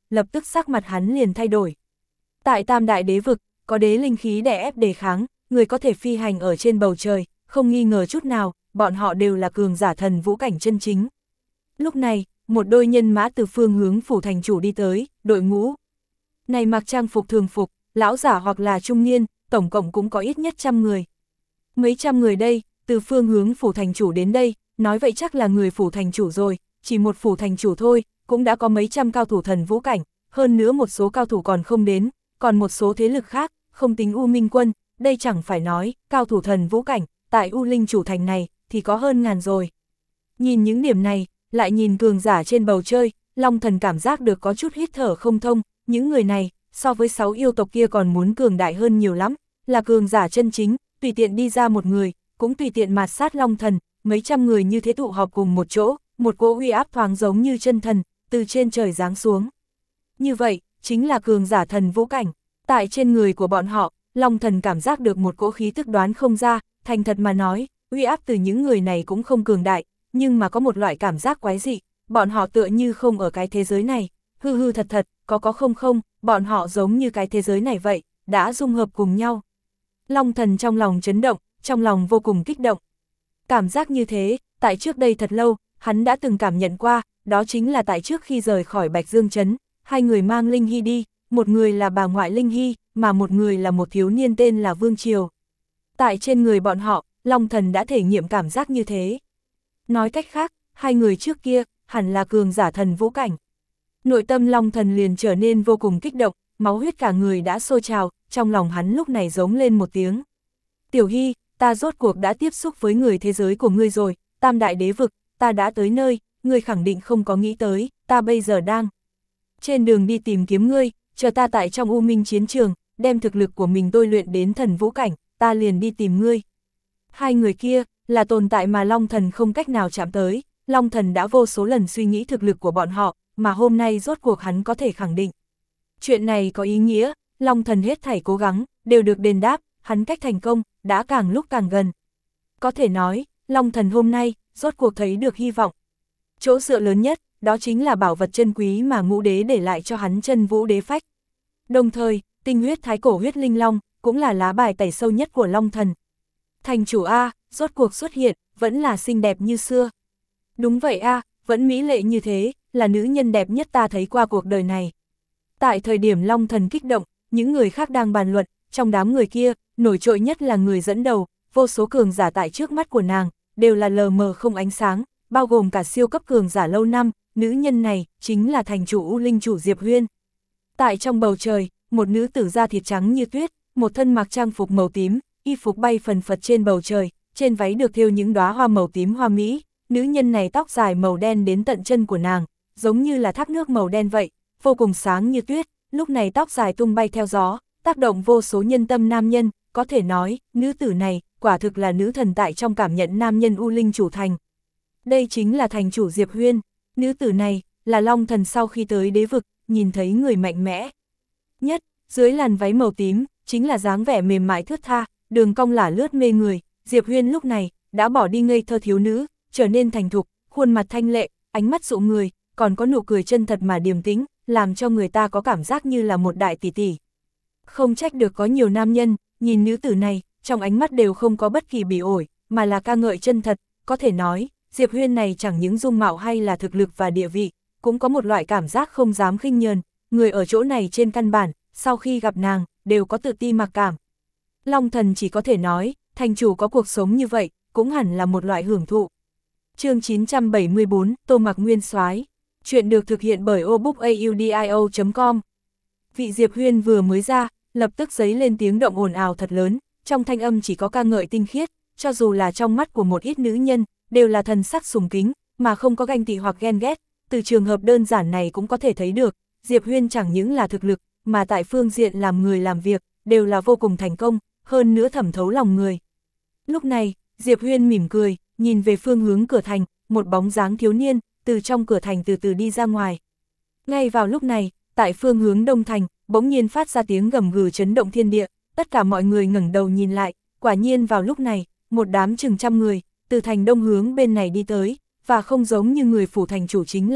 lập tức sắc mặt hắn liền thay đổi. Tại Tam Đại Đế Vực, có đế linh khí đè ép đề kháng, người có thể phi hành ở trên bầu trời, không nghi ngờ chút nào, bọn họ đều là cường giả thần vũ cảnh chân chính. Lúc này, một đôi nhân mã từ phương hướng phủ thành chủ đi tới, đội ngũ. Này mặc trang phục thường phục, lão giả hoặc là trung niên, tổng cộng cũng có ít nhất trăm người. Mấy trăm người đây, từ phương hướng phủ thành chủ đến đây, nói vậy chắc là người phủ thành chủ rồi, chỉ một phủ thành chủ thôi, cũng đã có mấy trăm cao thủ thần vũ cảnh, hơn nữa một số cao thủ còn không đến, còn một số thế lực khác, không tính U Minh Quân, đây chẳng phải nói, cao thủ thần vũ cảnh, tại U Linh chủ thành này, thì có hơn ngàn rồi. Nhìn những điểm này, lại nhìn cường giả trên bầu trời, Long Thần cảm giác được có chút hít thở không thông, những người này, so với sáu yêu tộc kia còn muốn cường đại hơn nhiều lắm, là cường giả chân chính, tùy tiện đi ra một người, cũng tùy tiện mạt sát Long Thần, mấy trăm người như thế tụ họp cùng một chỗ, một cỗ uy áp thoáng giống như chân thần, từ trên trời giáng xuống. Như vậy, chính là cường giả thần vũ cảnh, tại trên người của bọn họ, Long Thần cảm giác được một cỗ khí tức đoán không ra, thành thật mà nói, uy áp từ những người này cũng không cường đại, nhưng mà có một loại cảm giác quái dị, bọn họ tựa như không ở cái thế giới này, hư hư thật thật, có có không không, bọn họ giống như cái thế giới này vậy, đã dung hợp cùng nhau. Long Thần trong lòng chấn động, trong lòng vô cùng kích động. Cảm giác như thế, tại trước đây thật lâu, hắn đã từng cảm nhận qua, đó chính là tại trước khi rời khỏi Bạch Dương Trấn, hai người mang Linh Hy đi, một người là bà ngoại Linh Hy, mà một người là một thiếu niên tên là Vương Triều. Tại trên người bọn họ, Long Thần đã thể nghiệm cảm giác như thế. Nói cách khác, hai người trước kia, hẳn là cường giả thần vũ cảnh. Nội tâm Long Thần liền trở nên vô cùng kích động, máu huyết cả người đã sôi trào, trong lòng hắn lúc này giống lên một tiếng. Tiểu Hy, ta rốt cuộc đã tiếp xúc với người thế giới của ngươi rồi, Tam Đại Đế Vực, ta đã tới nơi, ngươi khẳng định không có nghĩ tới, ta bây giờ đang trên đường đi tìm kiếm ngươi, chờ ta tại trong U Minh chiến trường, đem thực lực của mình tôi luyện đến thần vũ cảnh, ta liền đi tìm ngươi. Hai người kia, là tồn tại mà Long Thần không cách nào chạm tới, Long Thần đã vô số lần suy nghĩ thực lực của bọn họ, mà hôm nay rốt cuộc hắn có thể khẳng định. Chuyện này có ý nghĩa, Long Thần hết thảy cố gắng, đều được đền đáp, hắn cách thành công, đã càng lúc càng gần. Có thể nói, Long Thần hôm nay, rốt cuộc thấy được hy vọng. Chỗ dựa lớn nhất, đó chính là bảo vật chân quý mà Ngũ Đế để lại cho hắn Chân Vũ Đế Phách. Đồng thời, tinh huyết thái cổ huyết linh long, cũng là lá bài tẩy sâu nhất của Long Thần. Thành chủ A, rốt cuộc xuất hiện, vẫn là xinh đẹp như xưa. Đúng vậy A, vẫn mỹ lệ như thế, là nữ nhân đẹp nhất ta thấy qua cuộc đời này. Tại thời điểm Long Thần kích động, những người khác đang bàn luận, trong đám người kia, nổi trội nhất là người dẫn đầu, vô số cường giả tại trước mắt của nàng, đều là lờ mờ không ánh sáng, bao gồm cả siêu cấp cường giả lâu năm, nữ nhân này, chính là thành chủ U Linh chủ Diệp Huyên. Tại trong bầu trời, một nữ tử da thịt trắng như tuyết, một thân mặc trang phục màu tím, y phục bay phần phật trên bầu trời, trên váy được thêu những đóa hoa màu tím hoa mỹ, nữ nhân này tóc dài màu đen đến tận chân của nàng, giống như là thác nước màu đen vậy, vô cùng sáng như tuyết, lúc này tóc dài tung bay theo gió, tác động vô số nhân tâm nam nhân, có thể nói, nữ tử này, quả thực là nữ thần tại trong cảm nhận nam nhân U Linh chủ thành. Đây chính là thành chủ Diệp Huyên, nữ tử này, là Long Thần sau khi tới đế vực, nhìn thấy người mạnh mẽ nhất, dưới làn váy màu tím, chính là dáng vẻ mềm mại thướt tha, đường cong lả lướt mê người, Diệp Huyên lúc này, đã bỏ đi ngây thơ thiếu nữ, trở nên thành thục, khuôn mặt thanh lệ, ánh mắt dụ người, còn có nụ cười chân thật mà điềm tĩnh, làm cho người ta có cảm giác như là một đại tỷ tỷ. Không trách được có nhiều nam nhân, nhìn nữ tử này, trong ánh mắt đều không có bất kỳ bỉ ổi, mà là ca ngợi chân thật, có thể nói, Diệp Huyên này chẳng những dung mạo hay là thực lực và địa vị, cũng có một loại cảm giác không dám khinh nhờn, người ở chỗ này trên căn bản, sau khi gặp nàng, đều có tự ti mặc cảm. Long Thần chỉ có thể nói, thành chủ có cuộc sống như vậy, cũng hẳn là một loại hưởng thụ. Chương chín trăm bảy mươi bốn, Tô Mặc Nguyên Soái. Chuyện được thực hiện bởi obookaudio chấm com. Vị Diệp Huyên vừa mới ra, lập tức giấy lên tiếng động ồn ào thật lớn, trong thanh âm chỉ có ca ngợi tinh khiết, cho dù là trong mắt của một ít nữ nhân, đều là thần sắc sùng kính, mà không có ganh tị hoặc ghen ghét, từ trường hợp đơn giản này cũng có thể thấy được, Diệp Huyên chẳng những là thực lực, mà tại phương diện làm người làm việc, đều là vô cùng thành công, hơn nữa thẩm thấu lòng người. Lúc này, Diệp Huyên mỉm cười, nhìn về phương hướng cửa thành, một bóng dáng thiếu niên, từ trong cửa thành từ từ đi ra ngoài. Ngay vào lúc này, tại phương hướng đông thành, bỗng nhiên phát ra tiếng gầm gừ chấn động thiên địa, tất cả mọi người ngẩng đầu nhìn lại, quả nhiên vào lúc này, một đám chừng trăm người, từ thành đông hướng bên này đi tới, và không giống như người phủ thành chủ chính là,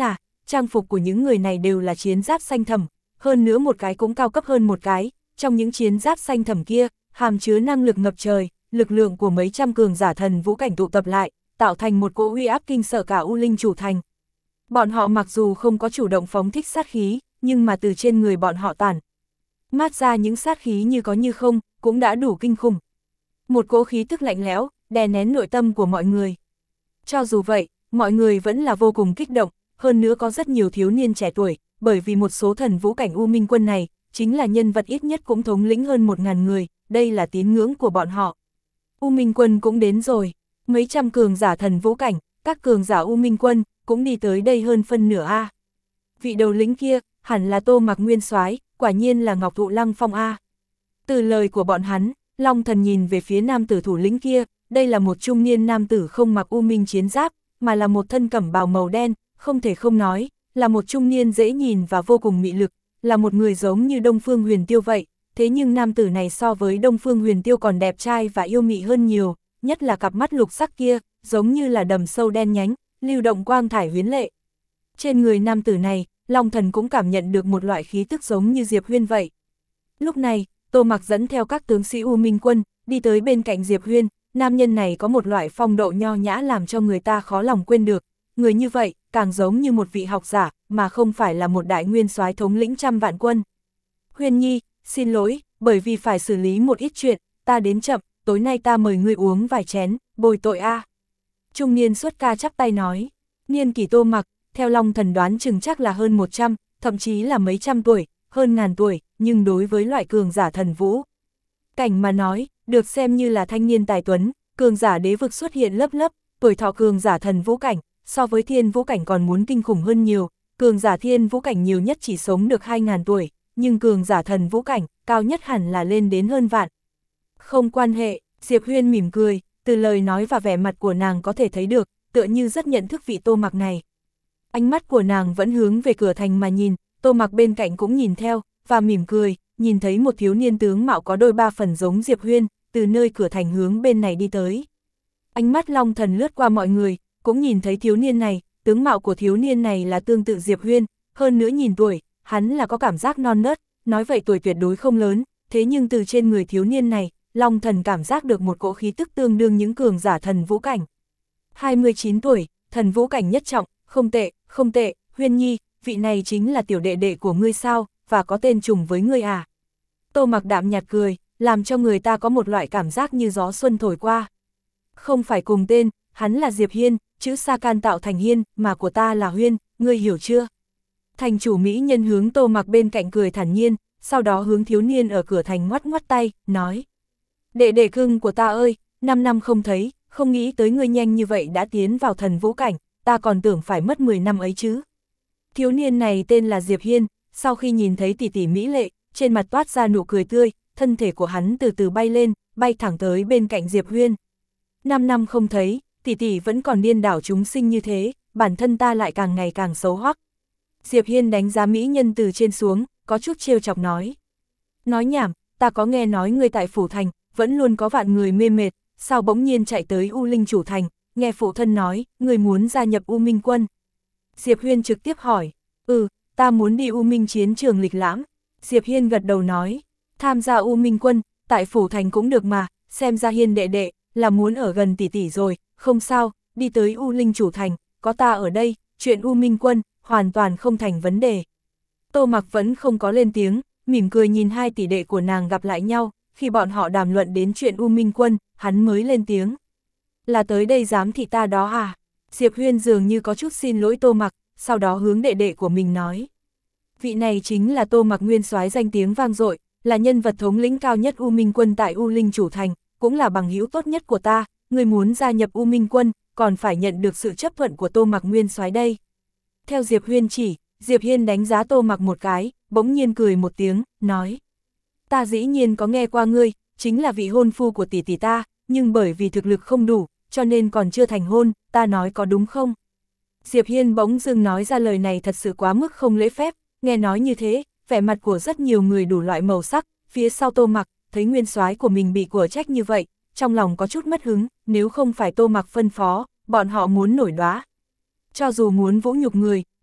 trang phục của những người này đều là chiến giáp xanh thẳm, hơn nữa một cái cũng cao cấp hơn một cái, trong những chiến giáp xanh thẳm kia, hàm chứa năng lực ngập trời, lực lượng của mấy trăm cường giả thần vũ cảnh tụ tập lại, tạo thành một cỗ uy áp kinh sợ cả U Linh chủ thành. Bọn họ mặc dù không có chủ động phóng thích sát khí, nhưng mà từ trên người bọn họ tản mát ra những sát khí như có như không, cũng đã đủ kinh khủng. Một cỗ khí tức lạnh lẽo, đè nén nội tâm của mọi người. Cho dù vậy, mọi người vẫn là vô cùng kích động, hơn nữa có rất nhiều thiếu niên trẻ tuổi, bởi vì một số thần vũ cảnh U Minh quân này, chính là nhân vật ít nhất cũng thống lĩnh hơn một ngàn người, đây là tín ngưỡng của bọn họ. U Minh quân cũng đến rồi, mấy trăm cường giả thần vũ cảnh, các cường giả U Minh quân, cũng đi tới đây hơn phân nửa A. Vị đầu lĩnh kia, hẳn là Tô Mặc nguyên soái, quả nhiên là Ngọc Thụ Lăng Phong A. Từ lời của bọn hắn, Long Thần nhìn về phía nam tử thủ lĩnh kia, đây là một trung niên nam tử không mặc U Minh chiến giáp, mà là một thân cẩm bào màu đen, không thể không nói, là một trung niên dễ nhìn và vô cùng mị lực, là một người giống như Đông Phương Huyền Tiêu vậy, thế nhưng nam tử này so với Đông Phương Huyền Tiêu còn đẹp trai và yêu mị hơn nhiều, nhất là cặp mắt lục sắc kia, giống như là đầm sâu đen nhánh, lưu động quang thải huyến lệ. Trên người nam tử này, Long Thần cũng cảm nhận được một loại khí tức giống như Diệp Huyên vậy. Lúc này, Tô Mặc dẫn theo các tướng sĩ U Minh quân, đi tới bên cạnh Diệp Huyên, nam nhân này có một loại phong độ nho nhã làm cho người ta khó lòng quên được, người như vậy, càng giống như một vị học giả, mà không phải là một đại nguyên soái thống lĩnh trăm vạn quân. Huyên Nhi, xin lỗi, bởi vì phải xử lý một ít chuyện, ta đến chậm, tối nay ta mời ngươi uống vài chén, bồi tội a. Trung niên xuất ca chắp tay nói, niên kỷ Tô Mặc, theo Long Thần đoán chừng chắc là hơn một trăm, thậm chí là mấy trăm tuổi, hơn ngàn tuổi, nhưng đối với loại cường giả thần vũ cảnh mà nói, được xem như là thanh niên tài tuấn, cường giả đế vực xuất hiện lớp lớp, tuổi thọ cường giả thần vũ cảnh, so với thiên vũ cảnh còn muốn kinh khủng hơn nhiều, cường giả thiên vũ cảnh nhiều nhất chỉ sống được hai ngàn tuổi, nhưng cường giả thần vũ cảnh, cao nhất hẳn là lên đến hơn vạn. Không quan hệ, Diệp Huyên mỉm cười, từ lời nói và vẻ mặt của nàng có thể thấy được, tựa như rất nhận thức vị Tô Mặc này. Ánh mắt của nàng vẫn hướng về cửa thành mà nhìn, Tô Mặc bên cạnh cũng nhìn theo, và mỉm cười, nhìn thấy một thiếu niên tướng mạo có đôi ba phần giống Diệp Huyên, từ nơi cửa thành hướng bên này đi tới. Ánh mắt Long Thần lướt qua mọi người, cũng nhìn thấy thiếu niên này, tướng mạo của thiếu niên này là tương tự Diệp Huyên, hơn nữa nhìn tuổi, hắn là có cảm giác non nớt, nói vậy tuổi tuyệt đối không lớn, thế nhưng từ trên người thiếu niên này, Long Thần cảm giác được một cỗ khí tức tương đương những cường giả thần vũ cảnh. hai mươi chín tuổi, thần vũ cảnh nhất trọng, không tệ, không tệ, Huyên Nhi, vị này chính là tiểu đệ đệ của ngươi sao, và có tên trùng với ngươi à? Tô Mặc đạm nhạt cười, làm cho người ta có một loại cảm giác như gió xuân thổi qua. Không phải cùng tên, hắn là Diệp Hiên, chữ Sa Can tạo thành Hiên, mà của ta là Huyên, ngươi hiểu chưa? Thành chủ mỹ nhân hướng Tô Mặc bên cạnh cười thản nhiên, sau đó hướng thiếu niên ở cửa thành ngoắt ngoắt tay, nói. Đệ đệ cưng của ta ơi, năm năm không thấy, không nghĩ tới ngươi nhanh như vậy đã tiến vào thần vũ cảnh, ta còn tưởng phải mất mười năm ấy chứ. Thiếu niên này tên là Diệp Hiên, sau khi nhìn thấy tỷ tỷ mỹ lệ, trên mặt toát ra nụ cười tươi, thân thể của hắn từ từ bay lên, bay thẳng tới bên cạnh Diệp Huyên. Năm năm không thấy, tỷ tỷ vẫn còn điên đảo chúng sinh như thế, bản thân ta lại càng ngày càng xấu hoắc. Diệp Hiên đánh giá mỹ nhân từ trên xuống, có chút trêu chọc nói. Nói nhảm, ta có nghe nói ngươi tại phủ thành, vẫn luôn có vạn người mê mệt, sao bỗng nhiên chạy tới U Linh chủ thành, nghe phụ thân nói, ngươi muốn gia nhập U Minh quân. Diệp Huyên trực tiếp hỏi, ừ, ta muốn đi U Minh chiến trường lịch lãm. Diệp Hiên gật đầu nói, tham gia U Minh quân, tại phủ thành cũng được mà, xem ra Hiên đệ đệ, là muốn ở gần tỷ tỷ rồi, không sao, đi tới U Linh chủ thành, có ta ở đây, chuyện U Minh quân, hoàn toàn không thành vấn đề. Tô Mặc vẫn không có lên tiếng, mỉm cười nhìn hai tỷ đệ của nàng gặp lại nhau, khi bọn họ đàm luận đến chuyện U Minh quân, hắn mới lên tiếng. Là tới đây giám thị ta đó à? Diệp Huyên dường như có chút xin lỗi Tô Mặc, sau đó hướng đệ đệ của mình nói. Vị này chính là Tô Mặc nguyên soái danh tiếng vang dội, là nhân vật thống lĩnh cao nhất U Minh quân tại U Linh chủ thành, cũng là bằng hữu tốt nhất của ta, người muốn gia nhập U Minh quân, còn phải nhận được sự chấp thuận của Tô Mặc nguyên soái đây. Theo Diệp Huyên chỉ, Diệp Hiên đánh giá Tô Mặc một cái, bỗng nhiên cười một tiếng, nói. Ta dĩ nhiên có nghe qua ngươi, chính là vị hôn phu của tỷ tỷ ta, nhưng bởi vì thực lực không đủ, cho nên còn chưa thành hôn, ta nói có đúng không? Diệp Hiên bỗng dưng nói ra lời này thật sự quá mức không lễ phép, nghe nói như thế, vẻ mặt của rất nhiều người đủ loại màu sắc, phía sau Tô Mặc, thấy nguyên soái của mình bị của trách như vậy, trong lòng có chút mất hứng, nếu không phải Tô Mặc phân phó, bọn họ muốn nổi đoá. Cho dù muốn vũ nhục người,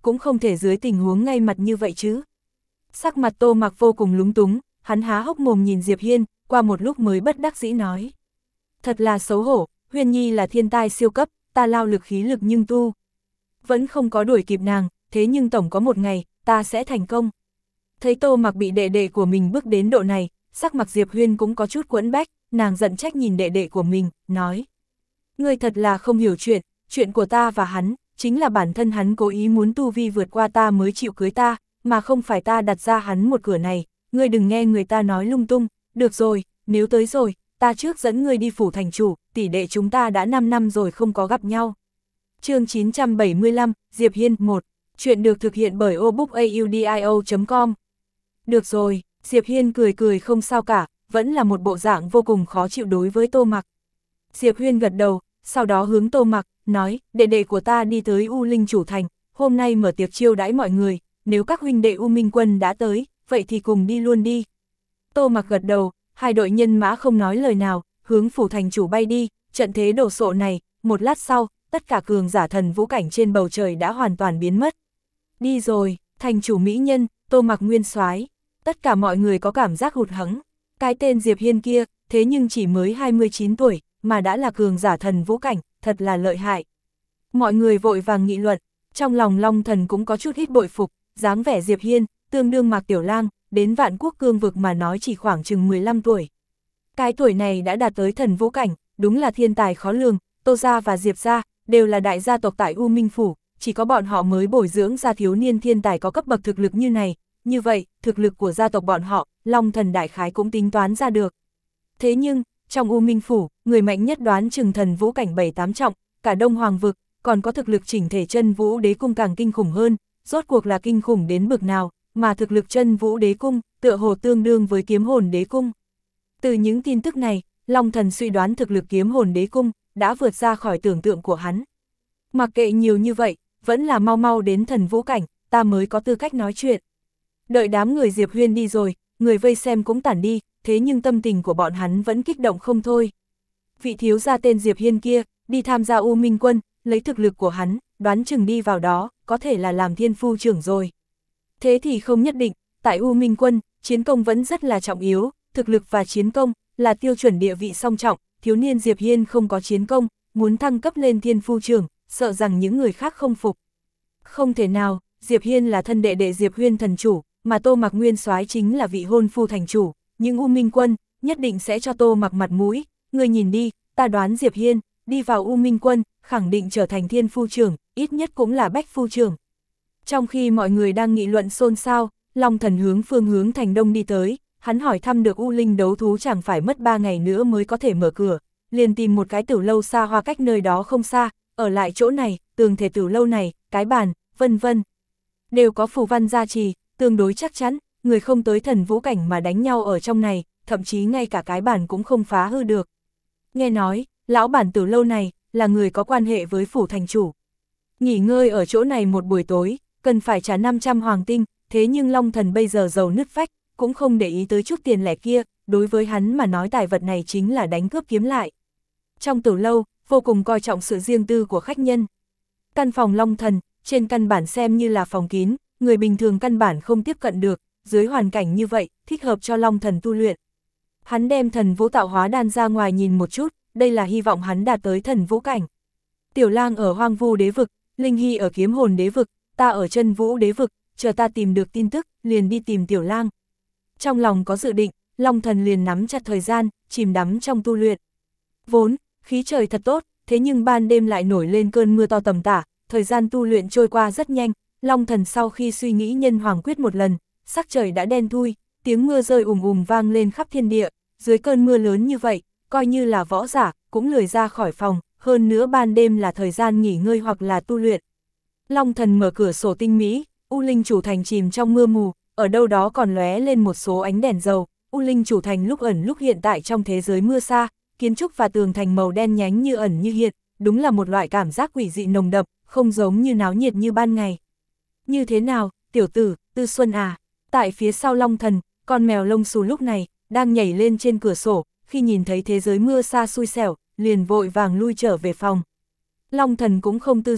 cũng không thể dưới tình huống ngay mặt như vậy chứ. Sắc mặt Tô Mặc vô cùng lúng túng, hắn há hốc mồm nhìn Diệp Hiên, qua một lúc mới bất đắc dĩ nói. Thật là xấu hổ, Huyên Nhi là thiên tai siêu cấp, ta lao lực khí lực nhưng tu. Vẫn không có đuổi kịp nàng, thế nhưng tổng có một ngày, ta sẽ thành công. Thấy Tô Mặc bị đệ đệ của mình bước đến độ này, sắc mặt Diệp Huyên cũng có chút quẫn bách, nàng giận trách nhìn đệ đệ của mình, nói. Ngươi thật là không hiểu chuyện, chuyện của ta và hắn, chính là bản thân hắn cố ý muốn tu vi vượt qua ta mới chịu cưới ta, mà không phải ta đặt ra hắn một cửa này, ngươi đừng nghe người ta nói lung tung, được rồi, nếu tới rồi, ta trước dẫn ngươi đi phủ thành chủ, tỷ đệ chúng ta đã năm năm rồi không có gặp nhau. Chương chín trăm bảy mươi lăm, Diệp Hiên một. Chuyện được thực hiện bởi obookaudio chấm com. Được rồi, Diệp Hiên cười cười không sao cả, vẫn là một bộ dạng vô cùng khó chịu đối với Tô Mặc. Diệp Hiên gật đầu, sau đó hướng Tô Mặc, nói, đệ đệ của ta đi tới U Linh Chủ Thành, hôm nay mở tiệc chiêu đãi mọi người, nếu các huynh đệ U Minh Quân đã tới, vậy thì cùng đi luôn đi. Tô Mặc gật đầu, hai đội nhân mã không nói lời nào, hướng phủ thành chủ bay đi, trận thế đổ sộ này, một lát sau, tất cả cường giả thần vũ cảnh trên bầu trời đã hoàn toàn biến mất. Đi rồi, thành chủ mỹ nhân, Tô Mặc nguyên soái, tất cả mọi người có cảm giác hụt hẫng. Cái tên Diệp Hiên kia, thế nhưng chỉ mới hai mươi chín tuổi, mà đã là cường giả thần vũ cảnh, thật là lợi hại. Mọi người vội vàng nghị luận, trong lòng Long Thần cũng có chút ít bội phục, dáng vẻ Diệp Hiên, tương đương Mạc Tiểu Lang, đến Vạn Quốc cương vực mà nói chỉ khoảng chừng mười lăm tuổi. Cái tuổi này đã đạt tới thần vũ cảnh, đúng là thiên tài khó lường, Tô gia và Diệp gia đều là đại gia tộc tại U Minh Phủ, chỉ có bọn họ mới bồi dưỡng ra thiếu niên thiên tài có cấp bậc thực lực như này, như vậy, thực lực của gia tộc bọn họ, Long Thần đại khái cũng tính toán ra được. Thế nhưng, trong U Minh Phủ, người mạnh nhất đoán chừng thần vũ cảnh bảy tám trọng, cả Đông Hoàng vực, còn có thực lực chỉnh thể chân vũ đế cung càng kinh khủng hơn, rốt cuộc là kinh khủng đến bực nào, mà thực lực chân vũ đế cung, tựa hồ tương đương với kiếm hồn đế cung. Từ những tin tức này, Long Thần suy đoán thực lực kiếm hồn đế cung, đã vượt ra khỏi tưởng tượng của hắn. Mặc kệ nhiều như vậy, vẫn là mau mau đến thần vũ cảnh, ta mới có tư cách nói chuyện. Đợi đám người Diệp Huyên đi rồi, người vây xem cũng tản đi, thế nhưng tâm tình của bọn hắn vẫn kích động không thôi. Vị thiếu gia tên Diệp Hiên kia, đi tham gia U Minh Quân, lấy thực lực của hắn, đoán chừng đi vào đó, có thể là làm thiên phu trưởng rồi. Thế thì không nhất định, tại U Minh Quân, chiến công vẫn rất là trọng yếu, thực lực và chiến công, là tiêu chuẩn địa vị song trọng, thiếu niên Diệp Hiên không có chiến công, muốn thăng cấp lên thiên phu trưởng, sợ rằng những người khác không phục. Không thể nào, Diệp Hiên là thân đệ đệ Diệp Huyên thần chủ, mà Tô Mặc nguyên soái chính là vị hôn phu thành chủ, nhưng U Minh Quân, nhất định sẽ cho Tô Mặc mặt mũi, người nhìn đi, ta đoán Diệp Hiên, đi vào U Minh Quân, khẳng định trở thành thiên phu trưởng, ít nhất cũng là bách phu trưởng. Trong khi mọi người đang nghị luận xôn xao, Long Thần hướng phương hướng thành đông đi tới, hắn hỏi thăm được U Linh đấu thú chẳng phải mất ba ngày nữa mới có thể mở cửa, liền tìm một cái tử lâu xa hoa cách nơi đó không xa, ở lại chỗ này, tường thể tử lâu này, cái bàn, vân vân. Đều có phù văn gia trì, tương đối chắc chắn, người không tới thần vũ cảnh mà đánh nhau ở trong này, thậm chí ngay cả cái bàn cũng không phá hư được. Nghe nói, lão bản tử lâu này, là người có quan hệ với phủ thành chủ. Nghỉ ngơi ở chỗ này một buổi tối, cần phải trả năm trăm hoàng tinh, thế nhưng Long Thần bây giờ giàu nứt vách, cũng không để ý tới chút tiền lẻ kia, đối với hắn mà nói tài vật này chính là đánh cướp kiếm lại. Trong tử lâu, vô cùng coi trọng sự riêng tư của khách nhân. Căn phòng Long Thần, trên căn bản xem như là phòng kín, người bình thường căn bản không tiếp cận được, dưới hoàn cảnh như vậy, thích hợp cho Long Thần tu luyện. Hắn đem thần vũ tạo hóa đan ra ngoài nhìn một chút, đây là hy vọng hắn đạt tới thần vũ cảnh. Tiểu Lang ở Hoang Vu đế vực, Linh Hy ở Kiếm Hồn đế vực, ta ở Chân Vũ đế vực, chờ ta tìm được tin tức, liền đi tìm Tiểu Lang. Trong lòng có dự định, Long Thần liền nắm chặt thời gian, chìm đắm trong tu luyện. Vốn, khí trời thật tốt, thế nhưng ban đêm lại nổi lên cơn mưa to tầm tả, thời gian tu luyện trôi qua rất nhanh, Long Thần sau khi suy nghĩ nhân hoàng quyết một lần, sắc trời đã đen thui, tiếng mưa rơi ùm ùm vang lên khắp thiên địa, dưới cơn mưa lớn như vậy, coi như là võ giả, cũng lười ra khỏi phòng, hơn nữa ban đêm là thời gian nghỉ ngơi hoặc là tu luyện. Long Thần mở cửa sổ tinh mỹ, U Linh Chủ Thành chìm trong mưa mù, ở đâu đó còn lóe lên một số ánh đèn dầu, U Linh Chủ Thành lúc ẩn lúc hiện tại trong thế giới mưa xa, kiến trúc và tường thành màu đen nhánh như ẩn như hiện, đúng là một loại cảm giác quỷ dị nồng đậm, không giống như náo nhiệt như ban ngày. Như thế nào, tiểu tử, Tư Xuân à? Tại phía sau Long Thần, con mèo lông xù lúc này, đang nhảy lên trên cửa sổ, khi nhìn thấy thế giới mưa xa xui xẻo, liền vội vàng lui trở về phòng. Long Thần cũng không Tư Xuân,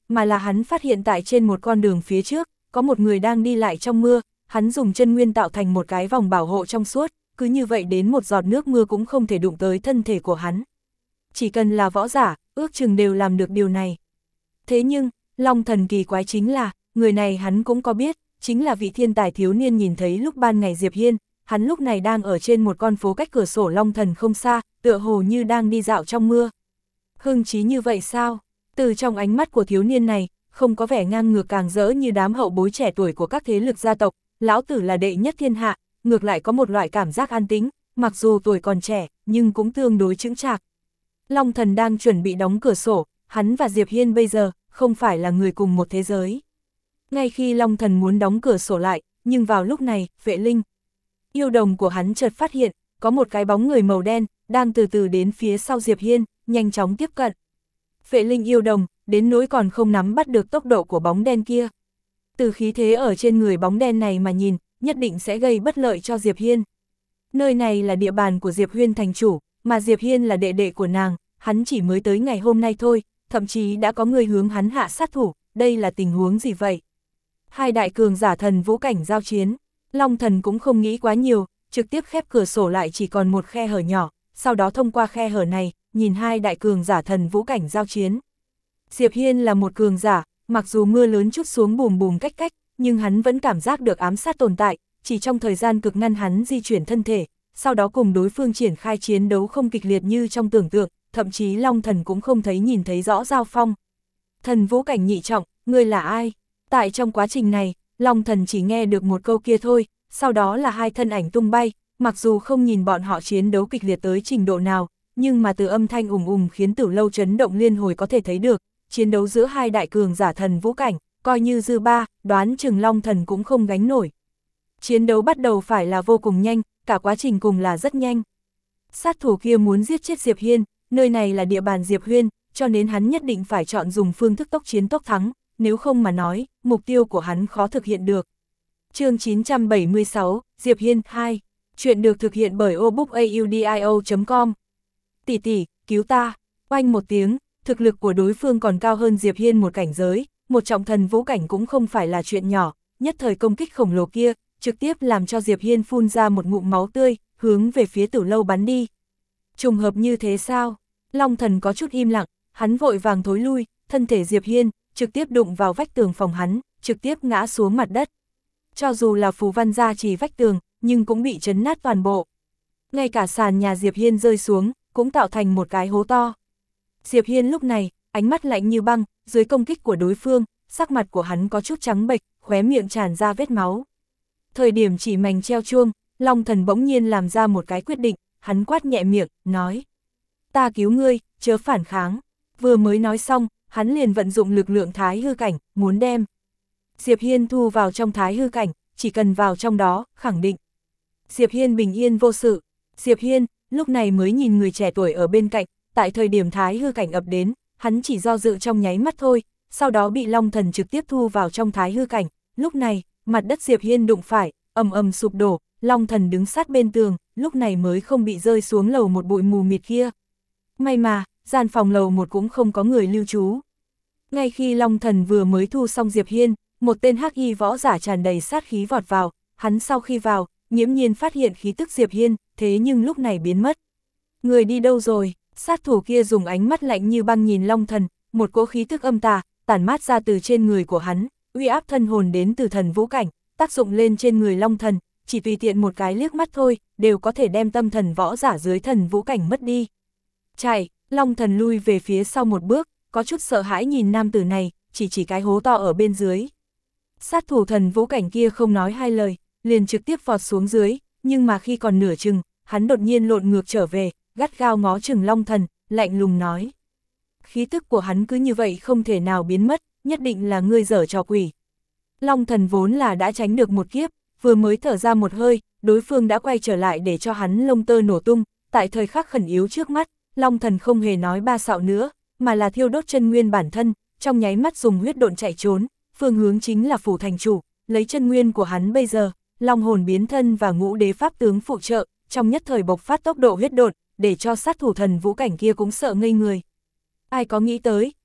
mà là hắn phát hiện tại trên một con đường phía trước, có một người đang đi lại trong mưa, hắn dùng chân nguyên tạo thành một cái vòng bảo hộ trong suốt, cứ như vậy đến một giọt nước mưa cũng không thể đụng tới thân thể của hắn. Chỉ cần là võ giả, ước chừng đều làm được điều này. Thế nhưng, Long Thần kỳ quái chính là, người này hắn cũng có biết, chính là vị thiên tài thiếu niên nhìn thấy lúc ban ngày Diệp Hiên, hắn lúc này đang ở trên một con phố cách cửa sổ Long Thần không xa, tựa hồ như đang đi dạo trong mưa. Hưng trí như vậy sao? Từ trong ánh mắt của thiếu niên này, không có vẻ ngang ngược càng rỡ như đám hậu bối trẻ tuổi của các thế lực gia tộc, lão tử là đệ nhất thiên hạ, ngược lại có một loại cảm giác an tĩnh, mặc dù tuổi còn trẻ, nhưng cũng tương đối chững chạc. Long Thần đang chuẩn bị đóng cửa sổ, hắn và Diệp Hiên bây giờ, không phải là người cùng một thế giới. Ngay khi Long Thần muốn đóng cửa sổ lại, nhưng vào lúc này, Vệ Linh, yêu đồng của hắn chợt phát hiện, có một cái bóng người màu đen, đang từ từ đến phía sau Diệp Hiên, nhanh chóng tiếp cận. Vệ Linh yêu đồng, đến nỗi còn không nắm bắt được tốc độ của bóng đen kia. Từ khí thế ở trên người bóng đen này mà nhìn, nhất định sẽ gây bất lợi cho Diệp Hiên. Nơi này là địa bàn của Diệp Huyên thành chủ, mà Diệp Hiên là đệ đệ của nàng, hắn chỉ mới tới ngày hôm nay thôi, thậm chí đã có người hướng hắn hạ sát thủ, đây là tình huống gì vậy? Hai đại cường giả thần vũ cảnh giao chiến, Long Thần cũng không nghĩ quá nhiều, trực tiếp khép cửa sổ lại chỉ còn một khe hở nhỏ, sau đó thông qua khe hở này, nhìn hai đại cường giả thần vũ cảnh giao chiến. Diệp Hiên là một cường giả, mặc dù mưa lớn chút xuống bùm bùm cách cách, nhưng hắn vẫn cảm giác được ám sát tồn tại, chỉ trong thời gian cực ngăn hắn di chuyển thân thể, sau đó cùng đối phương triển khai chiến đấu không kịch liệt như trong tưởng tượng, thậm chí Long Thần cũng không thấy nhìn thấy rõ giao phong. Thần vũ cảnh nhị trọng, ngươi là ai? Tại trong quá trình này, Long Thần chỉ nghe được một câu kia thôi, sau đó là hai thân ảnh tung bay, mặc dù không nhìn bọn họ chiến đấu kịch liệt tới trình độ nào, nhưng mà từ âm thanh ùng ùng khiến Tử Lâu chấn động liên hồi có thể thấy được, chiến đấu giữa hai đại cường giả thần vũ cảnh, coi như dư ba, đoán chừng Long Thần cũng không gánh nổi. Chiến đấu bắt đầu phải là vô cùng nhanh, cả quá trình cùng là rất nhanh. Sát thủ kia muốn giết chết Diệp Hiên, nơi này là địa bàn Diệp Huyên, cho nên hắn nhất định phải chọn dùng phương thức tốc chiến tốc thắng, nếu không mà nói, mục tiêu của hắn khó thực hiện được. Chương chín trăm bảy mươi sáu, Diệp Hiên hai. Chuyện được thực hiện bởi obookaudio chấm com. Tỷ tỷ, cứu ta. Oanh một tiếng, thực lực của đối phương còn cao hơn Diệp Hiên một cảnh giới, một trọng thần vũ cảnh cũng không phải là chuyện nhỏ, nhất thời công kích khổng lồ kia, trực tiếp làm cho Diệp Hiên phun ra một ngụm máu tươi, hướng về phía Tử Lâu bắn đi. Trùng hợp như thế sao? Long Thần có chút im lặng, hắn vội vàng thối lui, thân thể Diệp Hiên trực tiếp đụng vào vách tường phòng hắn, trực tiếp ngã xuống mặt đất. Cho dù là phù văn gia trì vách tường, nhưng cũng bị chấn nát toàn bộ. Ngay cả sàn nhà Diệp Hiên rơi xuống, cũng tạo thành một cái hố to. Diệp Hiên lúc này, ánh mắt lạnh như băng, dưới công kích của đối phương, sắc mặt của hắn có chút trắng bệch, khóe miệng tràn ra vết máu. Thời điểm chỉ mảnh treo chuông, Long Thần bỗng nhiên làm ra một cái quyết định, hắn quát nhẹ miệng, nói: ta cứu ngươi, chớ phản kháng. Vừa mới nói xong, hắn liền vận dụng lực lượng thái hư cảnh, muốn đem Diệp Hiên thu vào trong thái hư cảnh, chỉ cần vào trong đó, khẳng định Diệp Hiên bình yên vô sự. Diệp Hiên, lúc này mới nhìn người trẻ tuổi ở bên cạnh, tại thời điểm thái hư cảnh ập đến, hắn chỉ do dự trong nháy mắt thôi, sau đó bị Long Thần trực tiếp thu vào trong thái hư cảnh. Lúc này, mặt đất Diệp Hiên đụng phải, ầm ầm sụp đổ, Long Thần đứng sát bên tường, lúc này mới không bị rơi xuống lầu một bụi mù mịt kia. May mà, gian phòng lầu một cũng không có người lưu trú. Ngay khi Long Thần vừa mới thu xong Diệp Hiên, một tên hắc y võ giả tràn đầy sát khí vọt vào, hắn sau khi vào, nghiễm nhiên phát hiện khí tức Diệp Hiên, thế nhưng lúc này biến mất. Người đi đâu rồi? Sát thủ kia dùng ánh mắt lạnh như băng nhìn Long Thần, một cỗ khí tức âm tà, tản mát ra từ trên người của hắn, uy áp thân hồn đến từ thần vũ cảnh, tác dụng lên trên người Long Thần, chỉ tùy tiện một cái liếc mắt thôi, đều có thể đem tâm thần võ giả dưới thần vũ cảnh mất đi. Chạy, Long Thần lui về phía sau một bước, có chút sợ hãi nhìn nam tử này, chỉ chỉ cái hố to ở bên dưới. Sát thủ thần vũ cảnh kia không nói hai lời, liền trực tiếp vọt xuống dưới, nhưng mà khi còn nửa chừng, hắn đột nhiên lộn ngược trở về, gắt gao ngó chừng Long Thần, lạnh lùng nói: khí tức của hắn cứ như vậy không thể nào biến mất, nhất định là ngươi giở trò quỷ. Long Thần vốn là đã tránh được một kiếp, vừa mới thở ra một hơi, đối phương đã quay trở lại để cho hắn lông tơ nổ tung, tại thời khắc khẩn yếu trước mắt, Long Thần không hề nói ba xạo nữa, mà là thiêu đốt chân nguyên bản thân, trong nháy mắt dùng huyết độn chạy trốn, phương hướng chính là phủ thành chủ, lấy chân nguyên của hắn bây giờ, long hồn biến thân và ngũ đế pháp tướng phụ trợ, trong nhất thời bộc phát tốc độ huyết độn, để cho sát thủ thần vũ cảnh kia cũng sợ ngây người. Ai có nghĩ tới,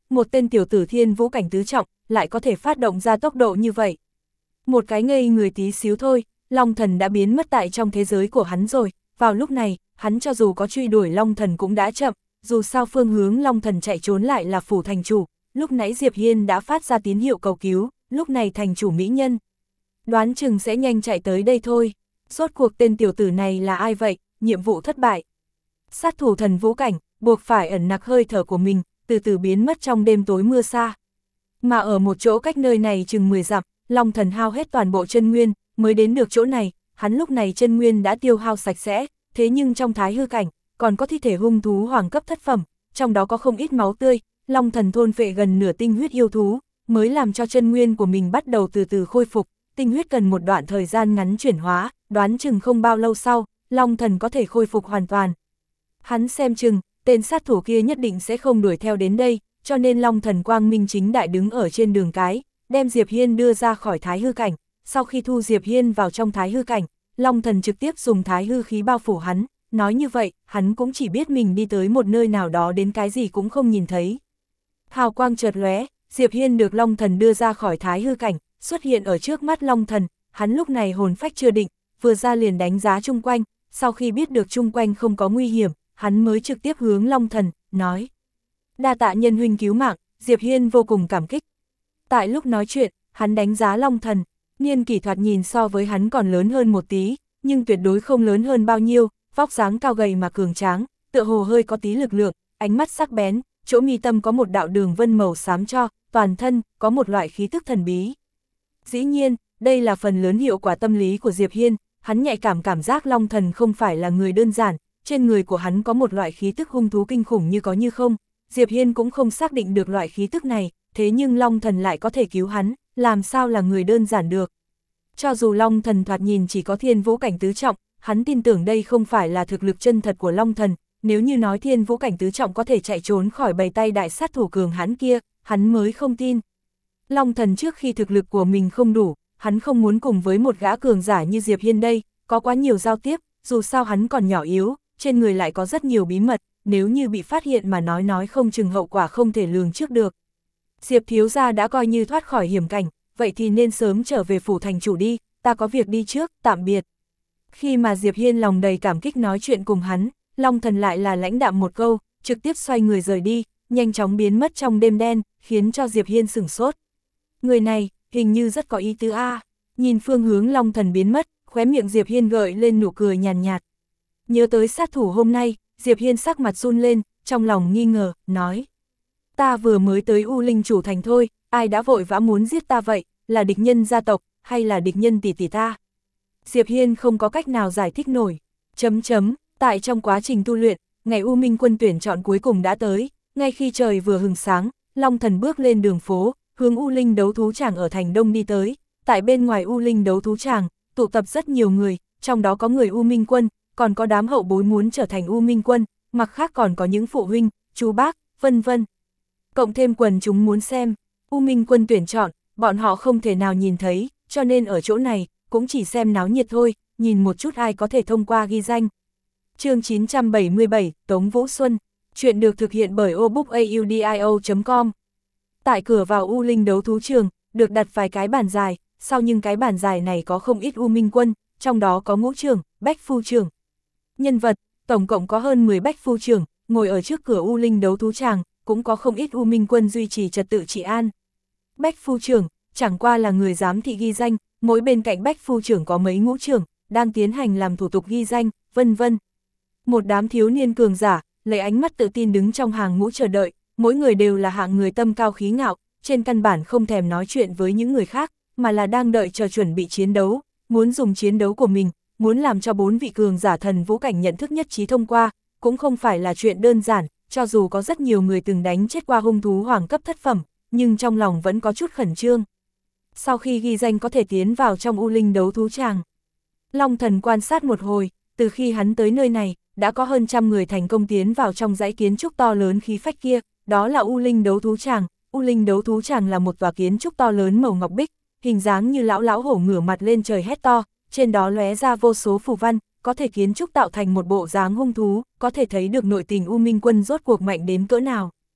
một tên tiểu tử thiên vũ cảnh tứ trọng, lại có thể phát động ra tốc độ như vậy. Một cái ngây người tí xíu thôi, Long Thần đã biến mất tại trong thế giới của hắn rồi, vào lúc này, hắn cho dù có truy đuổi Long Thần cũng đã chậm, dù sao phương hướng Long Thần chạy trốn lại là phủ thành chủ, lúc nãy Diệp Hiên đã phát ra tín hiệu cầu cứu, lúc này thành chủ mỹ nhân. Đoán chừng sẽ nhanh chạy tới đây thôi, rốt cuộc tên tiểu tử này là ai vậy, nhiệm vụ thất bại. Sát thủ thần vũ cảnh, buộc phải ẩn nặc hơi thở của mình, từ từ biến mất trong đêm tối mưa xa. Mà ở một chỗ cách nơi này chừng mười dặm, Long Thần hao hết toàn bộ chân nguyên, mới đến được chỗ này, hắn lúc này chân nguyên đã tiêu hao sạch sẽ, thế nhưng trong thái hư cảnh, còn có thi thể hung thú hoàng cấp thất phẩm, trong đó có không ít máu tươi, Long Thần thôn phệ gần nửa tinh huyết yêu thú, mới làm cho chân nguyên của mình bắt đầu từ từ khôi phục, tinh huyết cần một đoạn thời gian ngắn chuyển hóa, đoán chừng không bao lâu sau, Long Thần có thể khôi phục hoàn toàn. Hắn xem chừng, tên sát thủ kia nhất định sẽ không đuổi theo đến đây, cho nên Long Thần quang minh chính đại đứng ở trên đường cái, đem Diệp Hiên đưa ra khỏi thái hư cảnh, sau khi thu Diệp Hiên vào trong thái hư cảnh, Long Thần trực tiếp dùng thái hư khí bao phủ hắn, nói như vậy, hắn cũng chỉ biết mình đi tới một nơi nào đó đến cái gì cũng không nhìn thấy. Hào quang chợt lóe, Diệp Hiên được Long Thần đưa ra khỏi thái hư cảnh, xuất hiện ở trước mắt Long Thần, hắn lúc này hồn phách chưa định, vừa ra liền đánh giá chung quanh, sau khi biết được chung quanh không có nguy hiểm, hắn mới trực tiếp hướng Long Thần, nói. Đa tạ nhân huynh cứu mạng, Diệp Hiên vô cùng cảm kích. Tại lúc nói chuyện, hắn đánh giá Long Thần, niên kỷ thoạt nhìn so với hắn còn lớn hơn một tí, nhưng tuyệt đối không lớn hơn bao nhiêu, vóc dáng cao gầy mà cường tráng, tựa hồ hơi có tí lực lượng, ánh mắt sắc bén, chỗ mi tâm có một đạo đường vân màu xám cho, toàn thân có một loại khí tức thần bí. Dĩ nhiên, đây là phần lớn hiệu quả tâm lý của Diệp Hiên, hắn nhạy cảm cảm giác Long Thần không phải là người đơn giản, trên người của hắn có một loại khí tức hung thú kinh khủng như có như không, Diệp Hiên cũng không xác định được loại khí tức này, thế nhưng Long Thần lại có thể cứu hắn, làm sao là người đơn giản được. Cho dù Long Thần thoạt nhìn chỉ có thiên vũ cảnh tứ trọng, hắn tin tưởng đây không phải là thực lực chân thật của Long Thần, nếu như nói thiên vũ cảnh tứ trọng có thể chạy trốn khỏi bầy tay đại sát thủ cường hãn kia, hắn mới không tin. Long Thần trước khi thực lực của mình không đủ, hắn không muốn cùng với một gã cường giả như Diệp Hiên đây, có quá nhiều giao tiếp, dù sao hắn còn nhỏ yếu, trên người lại có rất nhiều bí mật, nếu như bị phát hiện mà nói nói không chừng hậu quả không thể lường trước được. Diệp thiếu gia đã coi như thoát khỏi hiểm cảnh, vậy thì nên sớm trở về phủ thành chủ đi, ta có việc đi trước, tạm biệt. Khi mà Diệp Hiên lòng đầy cảm kích nói chuyện cùng hắn, Long Thần lại là lãnh đạm một câu, trực tiếp xoay người rời đi, nhanh chóng biến mất trong đêm đen, khiến cho Diệp Hiên sửng sốt. Người này, hình như rất có ý tứ a. Nhìn phương hướng Long Thần biến mất, khóe miệng Diệp Hiên gợi lên nụ cười nhàn nhạt, nhạt. Nhớ tới sát thủ hôm nay, Diệp Hiên sắc mặt run lên, trong lòng nghi ngờ, nói. Ta vừa mới tới U Linh chủ thành thôi, ai đã vội vã muốn giết ta vậy, là địch nhân gia tộc, hay là địch nhân tỷ tỷ ta? Diệp Hiên không có cách nào giải thích nổi. Chấm chấm, tại trong quá trình tu luyện, ngày U Minh quân tuyển chọn cuối cùng đã tới, ngay khi trời vừa hừng sáng, Long Thần bước lên đường phố, hướng U Linh đấu thú tràng ở thành Đông đi tới. Tại bên ngoài U Linh đấu thú tràng, tụ tập rất nhiều người, trong đó có người U Minh quân, còn có đám hậu bối muốn trở thành U Minh quân, mặt khác còn có những phụ huynh, chú bác, vân vân. Cộng thêm quần chúng muốn xem, U Minh quân tuyển chọn, bọn họ không thể nào nhìn thấy, cho nên ở chỗ này, cũng chỉ xem náo nhiệt thôi, nhìn một chút ai có thể thông qua ghi danh. Chương chín trăm bảy mươi bảy, Tống Vũ Xuân, chuyện được thực hiện bởi obookaudio chấm com. Tại cửa vào U Linh đấu thú trường, được đặt vài cái bàn dài, sau những cái bàn dài này có không ít U Minh quân, trong đó có ngũ trưởng, bách phu trưởng. Nhân vật, tổng cộng có hơn mười bách phu trưởng, ngồi ở trước cửa U Linh đấu thú tràng, cũng có không ít U Minh quân duy trì trật tự trị an. Bách phu trưởng, chẳng qua là người giám thị ghi danh, mỗi bên cạnh bách phu trưởng có mấy ngũ trưởng, đang tiến hành làm thủ tục ghi danh, vân vân. Một đám thiếu niên cường giả, lấy ánh mắt tự tin đứng trong hàng ngũ chờ đợi, mỗi người đều là hạng người tâm cao khí ngạo, trên căn bản không thèm nói chuyện với những người khác, mà là đang đợi chờ chuẩn bị chiến đấu, muốn dùng chiến đấu của mình, muốn làm cho bốn vị cường giả thần vũ cảnh nhận thức nhất trí thông qua, cũng không phải là chuyện đơn giản, cho dù có rất nhiều người từng đánh chết qua hung thú hoàng cấp thất phẩm, nhưng trong lòng vẫn có chút khẩn trương. Sau khi ghi danh có thể tiến vào trong U Linh đấu thú tràng, Long Thần quan sát một hồi, từ khi hắn tới nơi này, đã có hơn trăm người thành công tiến vào trong dãy kiến trúc to lớn khí phách kia, đó là U Linh đấu thú tràng. U Linh đấu thú tràng là một tòa kiến trúc to lớn màu ngọc bích, hình dáng như lão lão hổ ngửa mặt lên trời hét to, trên đó lóe ra vô số phù văn, có thể kiến trúc tạo thành một bộ dáng hung thú, có thể thấy được nội tình U Minh quân rốt cuộc mạnh đến cỡ nào.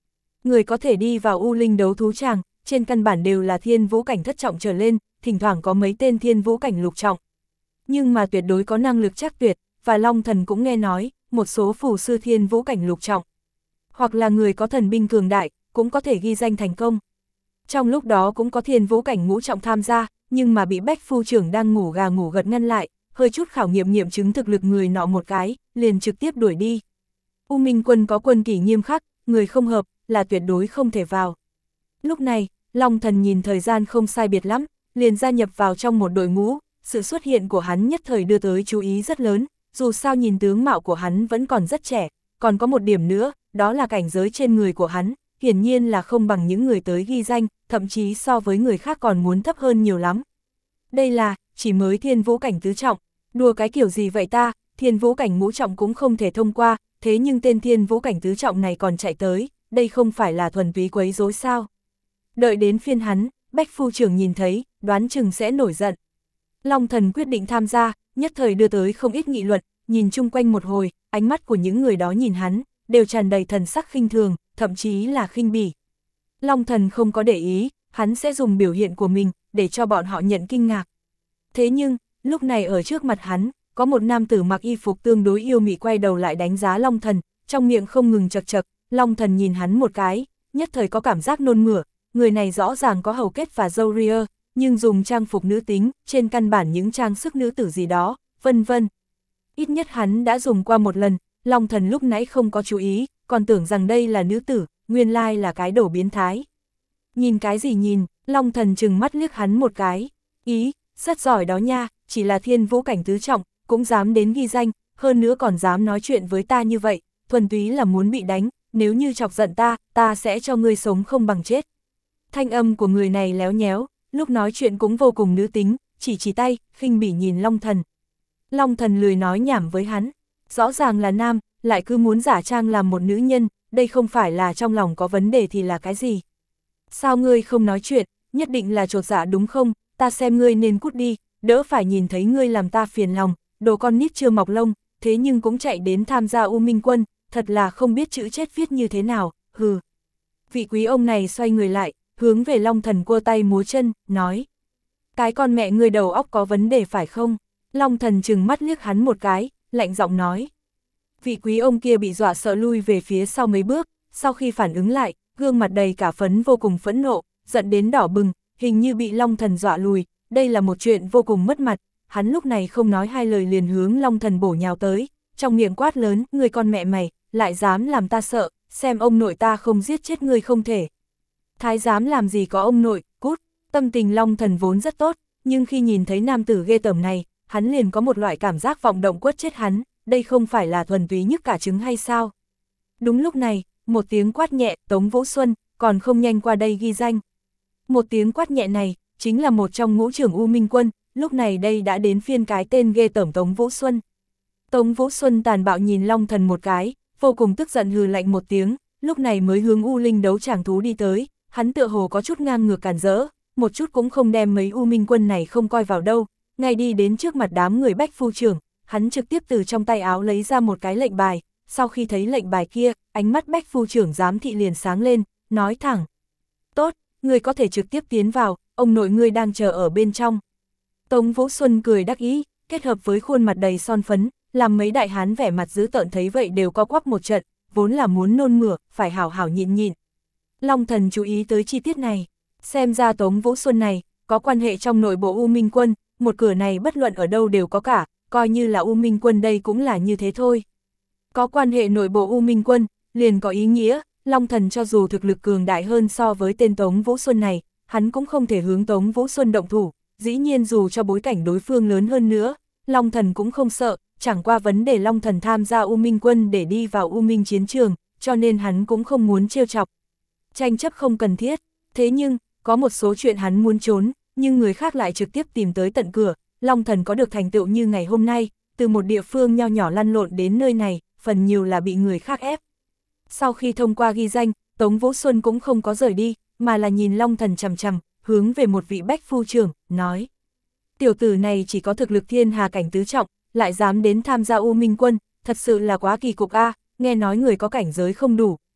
người có thể đi vào U Linh đấu thú tràng, trên căn bản đều là thiên vũ cảnh thất trọng trở lên, thỉnh thoảng có mấy tên thiên vũ cảnh lục trọng. Nhưng mà tuyệt đối có năng lực chắc tuyệt, và Long Thần cũng nghe nói, một số phù sư thiên vũ cảnh lục trọng. Hoặc là người có thần binh cường đại, cũng có thể ghi danh thành công. Trong lúc đó cũng có thiên vũ cảnh ngũ trọng tham gia, nhưng mà bị Bách Phu trưởng đang ngủ gà ngủ gật ngăn lại, hơi chút khảo nghiệm nghiệm chứng thực lực người nọ một cái, liền trực tiếp đuổi đi. U Minh quân có quân kỷ nghiêm khắc, người không hợp, là tuyệt đối không thể vào. Lúc này, Long Thần nhìn thời gian không sai biệt lắm, liền gia nhập vào trong một đội ngũ, sự xuất hiện của hắn nhất thời đưa tới chú ý rất lớn, dù sao nhìn tướng mạo của hắn vẫn còn rất trẻ, còn có một điểm nữa, đó là cảnh giới trên người của hắn, hiển nhiên là không bằng những người tới ghi danh, thậm chí so với người khác còn muốn thấp hơn nhiều lắm. Đây là, chỉ mới thiên vũ cảnh tứ trọng, đùa cái kiểu gì vậy ta, thiên vũ cảnh ngũ trọng cũng không thể thông qua, thế nhưng tên thiên vũ cảnh tứ trọng này còn chạy tới, đây không phải là thuần túy quấy rối sao. Đợi đến phiên hắn, Bách Phu trưởng nhìn thấy, đoán chừng sẽ nổi giận. Long Thần quyết định tham gia, nhất thời đưa tới không ít nghị luận, nhìn chung quanh một hồi, ánh mắt của những người đó nhìn hắn, đều tràn đầy thần sắc khinh thường, thậm chí là khinh bỉ. Long Thần không có để ý, hắn sẽ dùng biểu hiện của mình, để cho bọn họ nhận kinh ngạc. Thế nhưng, lúc này ở trước mặt hắn, có một nam tử mặc y phục tương đối yêu mị quay đầu lại đánh giá Long Thần, trong miệng không ngừng chật chật, Long Thần nhìn hắn một cái, nhất thời có cảm giác nôn mửa, người này rõ ràng có hầu kết và râu ria, nhưng dùng trang phục nữ tính, trên căn bản những trang sức nữ tử gì đó, vân vân. Ít nhất hắn đã dùng qua một lần, Long Thần lúc nãy không có chú ý, còn tưởng rằng đây là nữ tử, nguyên lai là cái đồ biến thái. Nhìn cái gì nhìn, Long Thần trừng mắt liếc hắn một cái, ý, rất giỏi đó nha, chỉ là thiên vũ cảnh tứ trọng, cũng dám đến ghi danh, hơn nữa còn dám nói chuyện với ta như vậy, thuần túy là muốn bị đánh, nếu như chọc giận ta, ta sẽ cho ngươi sống không bằng chết. Thanh âm của người này léo nhéo, lúc nói chuyện cũng vô cùng nữ tính, chỉ chỉ tay, khinh bỉ nhìn Long Thần. Long Thần lười nói nhảm với hắn, rõ ràng là nam, lại cứ muốn giả trang làm một nữ nhân, đây không phải là trong lòng có vấn đề thì là cái gì. Sao ngươi không nói chuyện, nhất định là chột dạ đúng không, ta xem ngươi nên cút đi, đỡ phải nhìn thấy ngươi làm ta phiền lòng, đồ con nít chưa mọc lông, thế nhưng cũng chạy đến tham gia U Minh quân, thật là không biết chữ chết viết như thế nào, hừ. Vị quý ông này xoay người lại, hướng về Long Thần cua tay múa chân, nói. Cái con mẹ ngươi đầu óc có vấn đề phải không? Long Thần trừng mắt liếc hắn một cái, lạnh giọng nói. Vị quý ông kia bị dọa sợ lui về phía sau mấy bước, sau khi phản ứng lại, gương mặt đầy cả phấn vô cùng phẫn nộ, giận đến đỏ bừng, hình như bị Long Thần dọa lùi, đây là một chuyện vô cùng mất mặt, hắn lúc này không nói hai lời liền hướng Long Thần bổ nhào tới, trong miệng quát lớn, ngươi con mẹ mày, lại dám làm ta sợ, xem ông nội ta không giết chết ngươi không thể. Thái giám làm gì có ông nội, cút, tâm tình Long Thần vốn rất tốt, nhưng khi nhìn thấy nam tử ghê tởm này, hắn liền có một loại cảm giác vọng động quất chết hắn, đây không phải là thuần túy nhức cả trứng hay sao? Đúng lúc này, một tiếng quát nhẹ, Tống Vũ Xuân, còn không nhanh qua đây ghi danh. Một tiếng quát nhẹ này, chính là một trong ngũ trưởng U Minh quân, lúc này đây đã đến phiên cái tên ghê tởm Tống Vũ Xuân. Tống Vũ Xuân tàn bạo nhìn Long Thần một cái, vô cùng tức giận hừ lạnh một tiếng, lúc này mới hướng U Linh đấu tràng thú đi tới, hắn tựa hồ có chút ngang ngược cản rỡ, một chút cũng không đem mấy U Minh quân này không coi vào đâu, ngay đi đến trước mặt đám người Bách Phu trưởng, hắn trực tiếp từ trong tay áo lấy ra một cái lệnh bài, sau khi thấy lệnh bài kia, ánh mắt Bách Phu trưởng giám thị liền sáng lên, nói thẳng. Tốt, ngươi có thể trực tiếp tiến vào, ông nội ngươi đang chờ ở bên trong. Tống Vũ Xuân cười đắc ý, kết hợp với khuôn mặt đầy son phấn, làm mấy đại hán vẻ mặt dữ tợn thấy vậy đều co quắp một trận, vốn là muốn nôn mửa, phải hảo hảo nhịn nhịn. Long Thần chú ý tới chi tiết này, xem ra Tống Vũ Xuân này, có quan hệ trong nội bộ U Minh quân, một cửa này bất luận ở đâu đều có cả, coi như là U Minh quân đây cũng là như thế thôi. Có quan hệ nội bộ U Minh quân, liền có ý nghĩa, Long Thần cho dù thực lực cường đại hơn so với tên Tống Vũ Xuân này, hắn cũng không thể hướng Tống Vũ Xuân động thủ, dĩ nhiên dù cho bối cảnh đối phương lớn hơn nữa, Long Thần cũng không sợ, chẳng qua vấn đề Long Thần tham gia U Minh quân để đi vào U Minh chiến trường, cho nên hắn cũng không muốn trêu chọc. Tranh chấp không cần thiết, thế nhưng, có một số chuyện hắn muốn trốn, nhưng người khác lại trực tiếp tìm tới tận cửa, Long Thần có được thành tựu như ngày hôm nay, từ một địa phương nho nhỏ lăn lộn đến nơi này, phần nhiều là bị người khác ép. Sau khi thông qua ghi danh, Tống Vũ Xuân cũng không có rời đi, mà là nhìn Long Thần chằm chằm, hướng về một vị Bách Phu trưởng, nói. Tiểu tử này chỉ có thực lực thiên hà cảnh tứ trọng, lại dám đến tham gia U Minh quân, thật sự là quá kỳ cục a. Nghe nói người có cảnh giới không đủ,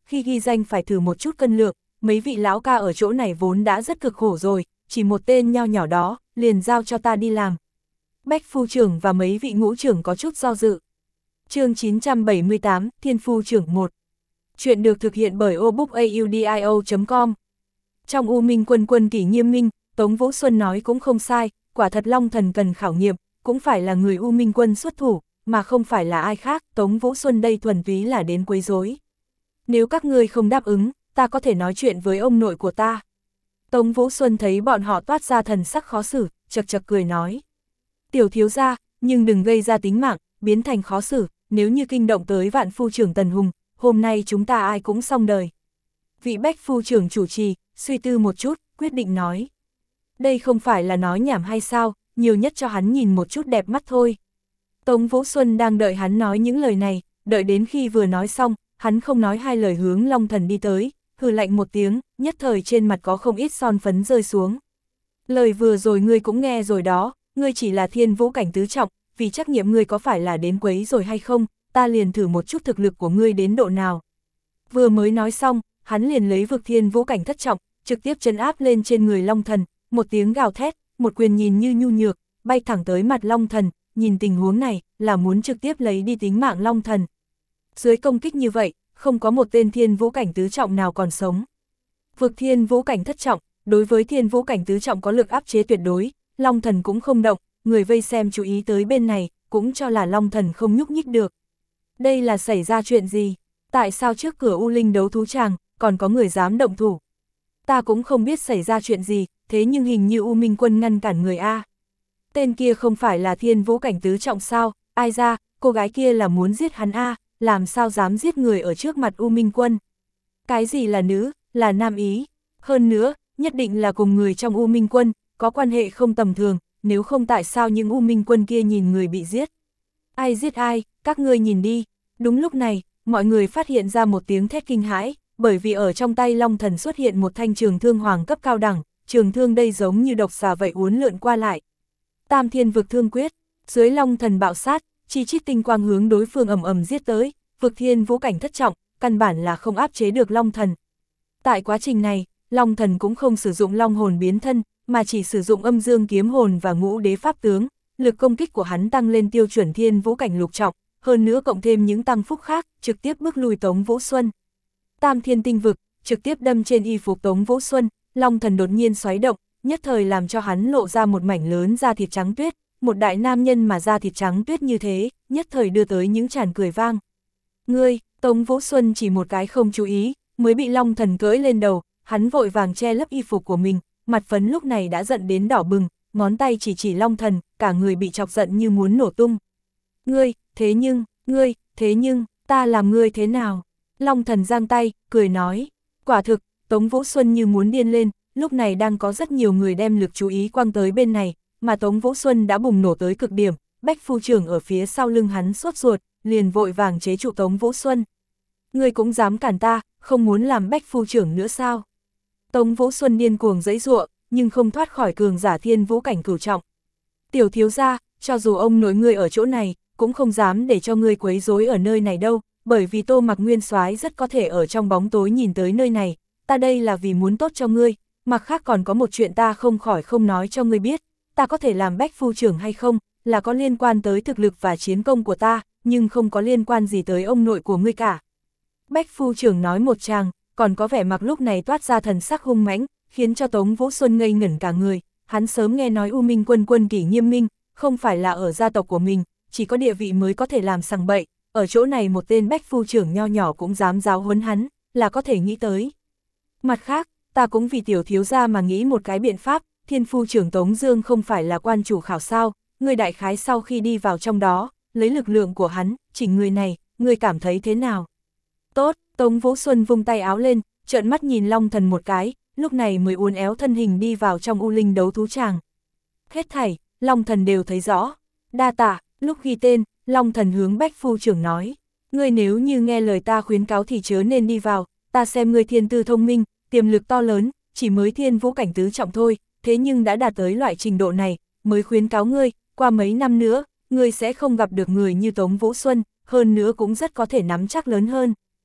khi ghi danh phải thử một chút cân lượng, mấy vị lão ca ở chỗ này vốn đã rất cực khổ rồi, chỉ một tên nho nhỏ đó, liền giao cho ta đi làm. Bách phu trưởng và mấy vị ngũ trưởng có chút do dự. Chương chín trăm bảy mươi tám, Thiên phu trưởng một. Chuyện được thực hiện bởi obookaudio chấm com. Trong U Minh quân quân kỷ nghiêm minh, Tống Vũ Xuân nói cũng không sai, quả thật Long Thần cần khảo nghiệm, cũng phải là người U Minh quân xuất thủ, mà không phải là ai khác, Tống Vũ Xuân đây thuần túy là đến quấy rối. Nếu các ngươi không đáp ứng, ta có thể nói chuyện với ông nội của ta. Tống Vũ Xuân thấy bọn họ toát ra thần sắc khó xử, chật chật cười nói. Tiểu thiếu gia, nhưng đừng gây ra tính mạng, biến thành khó xử, nếu như kinh động tới vạn phu trưởng Tần Hùng, hôm nay chúng ta ai cũng xong đời. Vị Bách phu trưởng chủ trì, suy tư một chút, quyết định nói. Đây không phải là nói nhảm hay sao, nhiều nhất cho hắn nhìn một chút đẹp mắt thôi. Tống Vũ Xuân đang đợi hắn nói những lời này, đợi đến khi vừa nói xong, hắn không nói hai lời hướng Long Thần đi tới, hừ lạnh một tiếng, nhất thời trên mặt có không ít son phấn rơi xuống. Lời vừa rồi ngươi cũng nghe rồi đó, ngươi chỉ là thiên vũ cảnh tứ trọng, vì trắc nghiệm ngươi có phải là đến quấy rồi hay không, ta liền thử một chút thực lực của ngươi đến độ nào. Vừa mới nói xong, hắn liền lấy vực thiên vũ cảnh thất trọng, trực tiếp trấn áp lên trên người Long Thần, một tiếng gào thét, một quyền nhìn như nhu nhược, bay thẳng tới mặt Long Thần, nhìn tình huống này, là muốn trực tiếp lấy đi tính mạng Long Thần. Dưới công kích như vậy, không có một tên thiên vũ cảnh tứ trọng nào còn sống. Vực thiên vũ cảnh thất trọng, đối với thiên vũ cảnh tứ trọng có lực áp chế tuyệt đối, Long Thần cũng không động, người vây xem chú ý tới bên này, cũng cho là Long Thần không nhúc nhích được. Đây là xảy ra chuyện gì? Tại sao trước cửa U Linh đấu thú tràng, còn có người dám động thủ? Ta cũng không biết xảy ra chuyện gì, thế nhưng hình như U Minh quân ngăn cản người A. Tên kia không phải là thiên vũ cảnh tứ trọng sao, ai ra, cô gái kia là muốn giết hắn A, làm sao dám giết người ở trước mặt U Minh quân? Cái gì là nữ, là nam ý? Hơn nữa, nhất định là cùng người trong U Minh quân, có quan hệ không tầm thường, nếu không tại sao những U Minh quân kia nhìn người bị giết? Ai giết ai, các ngươi nhìn đi. Đúng lúc này, mọi người phát hiện ra một tiếng thét kinh hãi, bởi vì ở trong tay Long Thần xuất hiện một thanh trường thương hoàng cấp cao đẳng, trường thương đây giống như độc xà vậy uốn lượn qua lại. Tam thiên vực thương quyết, dưới Long Thần bạo sát, chi chít tinh quang hướng đối phương ầm ầm giết tới, vực thiên vũ cảnh thất trọng, căn bản là không áp chế được Long Thần. Tại quá trình này, Long Thần cũng không sử dụng long hồn biến thân, mà chỉ sử dụng âm dương kiếm hồn và ngũ đế pháp tướng, lực công kích của hắn tăng lên tiêu chuẩn thiên vũ cảnh lục trọng, hơn nữa cộng thêm những tăng phúc khác, trực tiếp bước lui Tống Vũ Xuân. Tam thiên tinh vực, trực tiếp đâm trên y phục Tống Vũ Xuân, Long Thần đột nhiên xoáy động, nhất thời làm cho hắn lộ ra một mảnh lớn da thịt trắng tuyết, một đại nam nhân mà da thịt trắng tuyết như thế, nhất thời đưa tới những tràn cười vang. Ngươi, Tống Vũ Xuân chỉ một cái không chú ý, mới bị Long Thần cưỡi lên đầu, hắn vội vàng che lấp y phục của mình, mặt phấn lúc này đã giận đến đỏ bừng, ngón tay chỉ chỉ Long Thần, cả người bị chọc giận như muốn nổ tung. Ngươi, thế nhưng, ngươi, thế nhưng, ta làm ngươi thế nào? Long Thần giang tay, cười nói. Quả thực, Tống Vũ Xuân như muốn điên lên, lúc này đang có rất nhiều người đem lực chú ý quang tới bên này, mà Tống Vũ Xuân đã bùng nổ tới cực điểm, Bách phu trưởng ở phía sau lưng hắn sốt ruột, liền vội vàng chế trụ Tống Vũ Xuân. Ngươi cũng dám cản ta, không muốn làm Bách phu trưởng nữa sao? Tống Vũ Xuân điên cuồng giãy giụa, nhưng không thoát khỏi cường giả thiên vũ cảnh cửu trọng. Tiểu thiếu gia, cho dù ông nội ngươi ở chỗ này, cũng không dám để cho ngươi quấy rối ở nơi này đâu, bởi vì Tô Mặc Nguyên soái rất có thể ở trong bóng tối nhìn tới nơi này, ta đây là vì muốn tốt cho ngươi, mặt khác còn có một chuyện ta không khỏi không nói cho ngươi biết, ta có thể làm Bách phu trưởng hay không, là có liên quan tới thực lực và chiến công của ta, nhưng không có liên quan gì tới ông nội của ngươi cả. Bách phu trưởng nói một tràng, còn có vẻ mặt lúc này toát ra thần sắc hung mãnh, khiến cho Tống Vũ Xuân ngây ngẩn cả người, hắn sớm nghe nói U Minh quân quân kỷ nghiêm minh, không phải là ở gia tộc của mình, chỉ có địa vị mới có thể làm sằng bậy, ở chỗ này một tên Bách phu trưởng nho nhỏ cũng dám giáo huấn hắn, là có thể nghĩ tới. Mặt khác, ta cũng vì tiểu thiếu gia mà nghĩ một cái biện pháp, thiên phu trưởng Tống Dương không phải là quan chủ khảo sao, người đại khái sau khi đi vào trong đó, lấy lực lượng của hắn, chỉnh người này, người cảm thấy thế nào? Tốt, Tống Vũ Xuân vung tay áo lên, trợn mắt nhìn Long Thần một cái, lúc này mới uốn éo thân hình đi vào trong U Linh đấu thú tràng. Hết thảy, Long Thần đều thấy rõ. Đa tạ, lúc ghi tên, Long Thần hướng Bách phu trưởng nói, ngươi nếu như nghe lời ta khuyến cáo thì chớ nên đi vào, ta xem ngươi thiên tư thông minh, tiềm lực to lớn, chỉ mới thiên vũ cảnh tứ trọng thôi, thế nhưng đã đạt tới loại trình độ này, mới khuyến cáo ngươi, qua mấy năm nữa, ngươi sẽ không gặp được người như Tống Vũ Xuân, hơn nữa cũng rất có thể nắm chắc lớn hơn.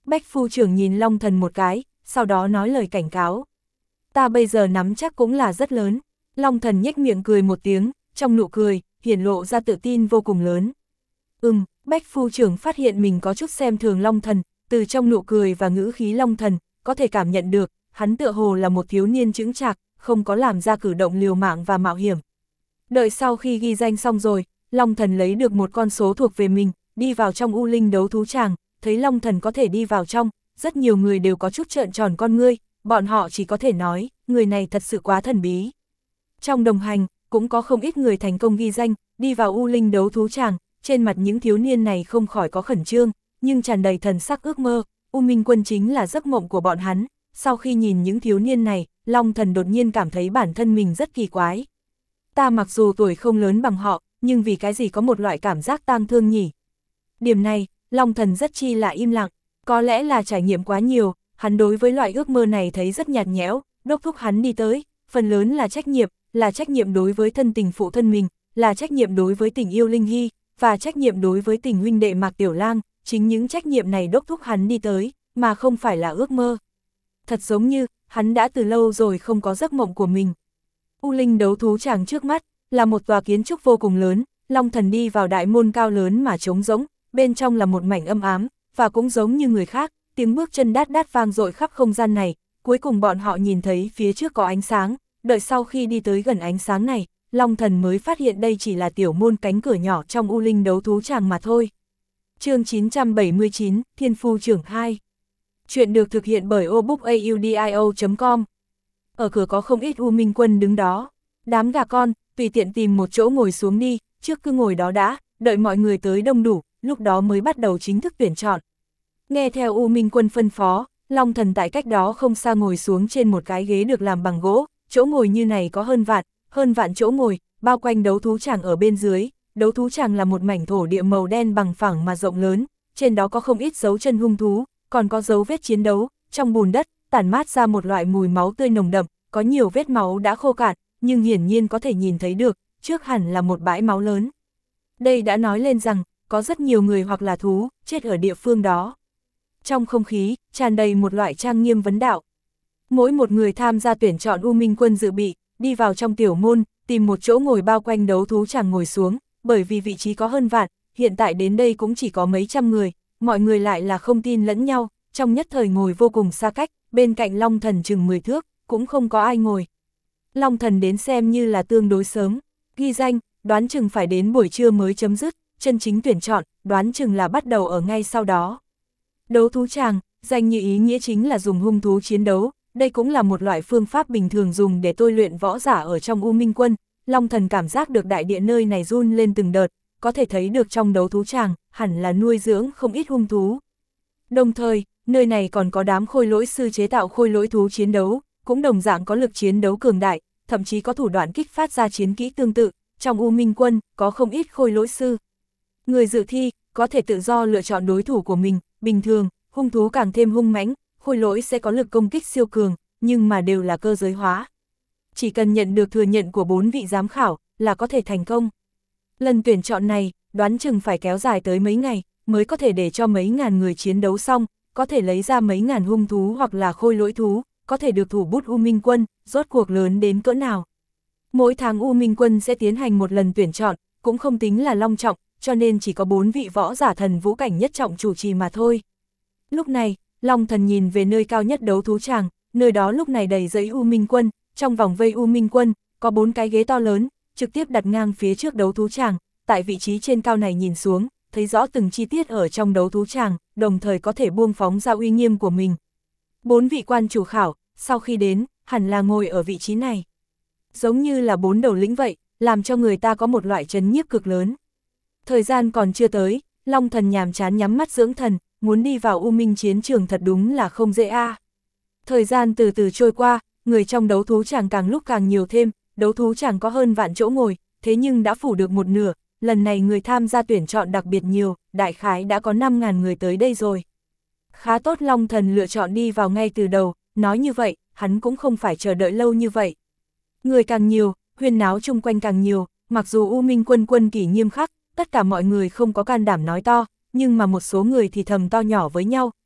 Bách phu trưởng nhìn Long Thần một cái, sau đó nói lời cảnh cáo. Ta bây giờ nắm chắc cũng là rất lớn. Long Thần nhếch miệng cười một tiếng, trong nụ cười, hiển lộ ra tự tin vô cùng lớn. Ừm, Bách phu trưởng phát hiện mình có chút xem thường Long Thần, từ trong nụ cười và ngữ khí Long Thần, có thể cảm nhận được, hắn tựa hồ là một thiếu niên chững chạc, không có làm ra cử động liều mạng và mạo hiểm. Đợi sau khi ghi danh xong rồi, Long Thần lấy được một con số thuộc về mình, đi vào trong U Linh đấu thú tràng, thấy Long Thần có thể đi vào trong, rất nhiều người đều có chút trợn tròn con ngươi, bọn họ chỉ có thể nói, người này thật sự quá thần bí. Trong đồng hành, cũng có không ít người thành công ghi danh, đi vào U Linh đấu thú tràng, trên mặt những thiếu niên này không khỏi có khẩn trương, nhưng tràn đầy thần sắc ước mơ, U Minh Quân chính là giấc mộng của bọn hắn. Sau khi nhìn những thiếu niên này, Long Thần đột nhiên cảm thấy bản thân mình rất kỳ quái. Ta mặc dù tuổi không lớn bằng họ, nhưng vì cái gì có một loại cảm giác tang thương nhỉ? Điểm này, Long Thần rất chi là im lặng, có lẽ là trải nghiệm quá nhiều, hắn đối với loại ước mơ này thấy rất nhạt nhẽo, đốc thúc hắn đi tới, phần lớn là trách nhiệm, là trách nhiệm đối với thân tình phụ thân mình, là trách nhiệm đối với tình yêu Linh Hy, và trách nhiệm đối với tình huynh đệ Mạc Tiểu Lang, chính những trách nhiệm này đốc thúc hắn đi tới, mà không phải là ước mơ. Thật giống như, hắn đã từ lâu rồi không có giấc mộng của mình. U Linh đấu thú tràng trước mắt, là một tòa kiến trúc vô cùng lớn, Long Thần đi vào đại môn cao lớn mà trống rỗng, bên trong là một mảnh âm ám, và cũng giống như người khác, tiếng bước chân đát đát vang dội khắp không gian này, cuối cùng bọn họ nhìn thấy phía trước có ánh sáng, đợi sau khi đi tới gần ánh sáng này, Long Thần mới phát hiện đây chỉ là tiểu môn cánh cửa nhỏ trong U Linh đấu thú tràng mà thôi. Chương chín trăm bảy mươi chín, Thiên Phu Trưởng hai. Chuyện được thực hiện bởi obookaudio chấm com. Ở cửa có không ít U Minh Quân đứng đó. Đám gà con, tùy tiện tìm một chỗ ngồi xuống đi, trước cứ ngồi đó đã, đợi mọi người tới đông đủ, lúc đó mới bắt đầu chính thức tuyển chọn. Nghe theo U Minh Quân phân phó, Long Thần tại cách đó không xa ngồi xuống trên một cái ghế được làm bằng gỗ, chỗ ngồi như này có hơn vạn, hơn vạn chỗ ngồi, bao quanh đấu thú tràng ở bên dưới. Đấu thú tràng là một mảnh thổ địa màu đen bằng phẳng mà rộng lớn, trên đó có không ít dấu chân hung thú, còn có dấu vết chiến đấu, trong bùn đất, tản mát ra một loại mùi máu tươi nồng đậm, có nhiều vết máu đã khô cạn, nhưng hiển nhiên có thể nhìn thấy được, trước hẳn là một bãi máu lớn. Đây đã nói lên rằng, có rất nhiều người hoặc là thú, chết ở địa phương đó. Trong không khí, tràn đầy một loại trang nghiêm vấn đạo. Mỗi một người tham gia tuyển chọn U Minh Quân dự bị, đi vào trong tiểu môn, tìm một chỗ ngồi bao quanh đấu thú tràng ngồi xuống, bởi vì vị trí có hơn vạn, hiện tại đến đây cũng chỉ có mấy trăm người, mọi người lại là không tin lẫn nhau, trong nhất thời ngồi vô cùng xa cách, bên cạnh Long Thần chừng mười thước, cũng không có ai ngồi. Long Thần đến xem như là tương đối sớm, ghi danh, đoán chừng phải đến buổi trưa mới chấm dứt, chân chính tuyển chọn, đoán chừng là bắt đầu ở ngay sau đó. Đấu thú tràng, danh như ý nghĩa chính là dùng hung thú chiến đấu, đây cũng là một loại phương pháp bình thường dùng để tôi luyện võ giả ở trong U Minh Quân. Long Thần cảm giác được đại địa nơi này run lên từng đợt, có thể thấy được trong đấu thú tràng, hẳn là nuôi dưỡng không ít hung thú. Đồng thời, nơi này còn có đám khôi lỗi sư chế tạo khôi lỗi thú chiến đấu, cũng đồng dạng có lực chiến đấu cường đại, thậm chí có thủ đoạn kích phát ra chiến kỹ tương tự, trong U Minh Quân, có không ít khôi lỗi sư. Người dự thi, có thể tự do lựa chọn đối thủ của mình, bình thường, hung thú càng thêm hung mãnh, khôi lỗi sẽ có lực công kích siêu cường, nhưng mà đều là cơ giới hóa. Chỉ cần nhận được thừa nhận của bốn vị giám khảo, là có thể thành công. Lần tuyển chọn này, đoán chừng phải kéo dài tới mấy ngày, mới có thể để cho mấy ngàn người chiến đấu xong, có thể lấy ra mấy ngàn hung thú hoặc là khôi lỗi thú, có thể được thủ bút U Minh Quân, rốt cuộc lớn đến cỡ nào. Mỗi tháng U Minh Quân sẽ tiến hành một lần tuyển chọn, cũng không tính là long trọng, cho nên chỉ có bốn vị võ giả thần vũ cảnh nhất trọng chủ trì mà thôi. Lúc này, Long Thần nhìn về nơi cao nhất đấu thú tràng, nơi đó lúc này đầy dãy U Minh Quân, trong vòng vây U Minh Quân, có bốn cái ghế to lớn, trực tiếp đặt ngang phía trước đấu thú tràng, tại vị trí trên cao này nhìn xuống, thấy rõ từng chi tiết ở trong đấu thú tràng, đồng thời có thể buông phóng ra uy nghiêm của mình. Bốn vị quan chủ khảo, sau khi đến, hẳn là ngồi ở vị trí này. Giống như là bốn đầu lĩnh vậy, làm cho người ta có một loại chấn nhiếp cực lớn. Thời gian còn chưa tới, Long Thần nhàm chán nhắm mắt dưỡng thần, muốn đi vào U Minh chiến trường thật đúng là không dễ a. À. Thời gian từ từ trôi qua, người trong đấu thú tràng càng lúc càng nhiều thêm, đấu thú tràng có hơn vạn chỗ ngồi, thế nhưng đã phủ được một nửa, lần này người tham gia tuyển chọn đặc biệt nhiều, đại khái đã có năm ngàn người tới đây rồi. Khá tốt, Long Thần lựa chọn đi vào ngay từ đầu, nói như vậy, hắn cũng không phải chờ đợi lâu như vậy. Người càng nhiều, huyên náo chung quanh càng nhiều, mặc dù U Minh Quân quân kỷ nghiêm khắc, tất cả mọi người không có can đảm nói to, nhưng mà một số người thì thầm to nhỏ với nhau,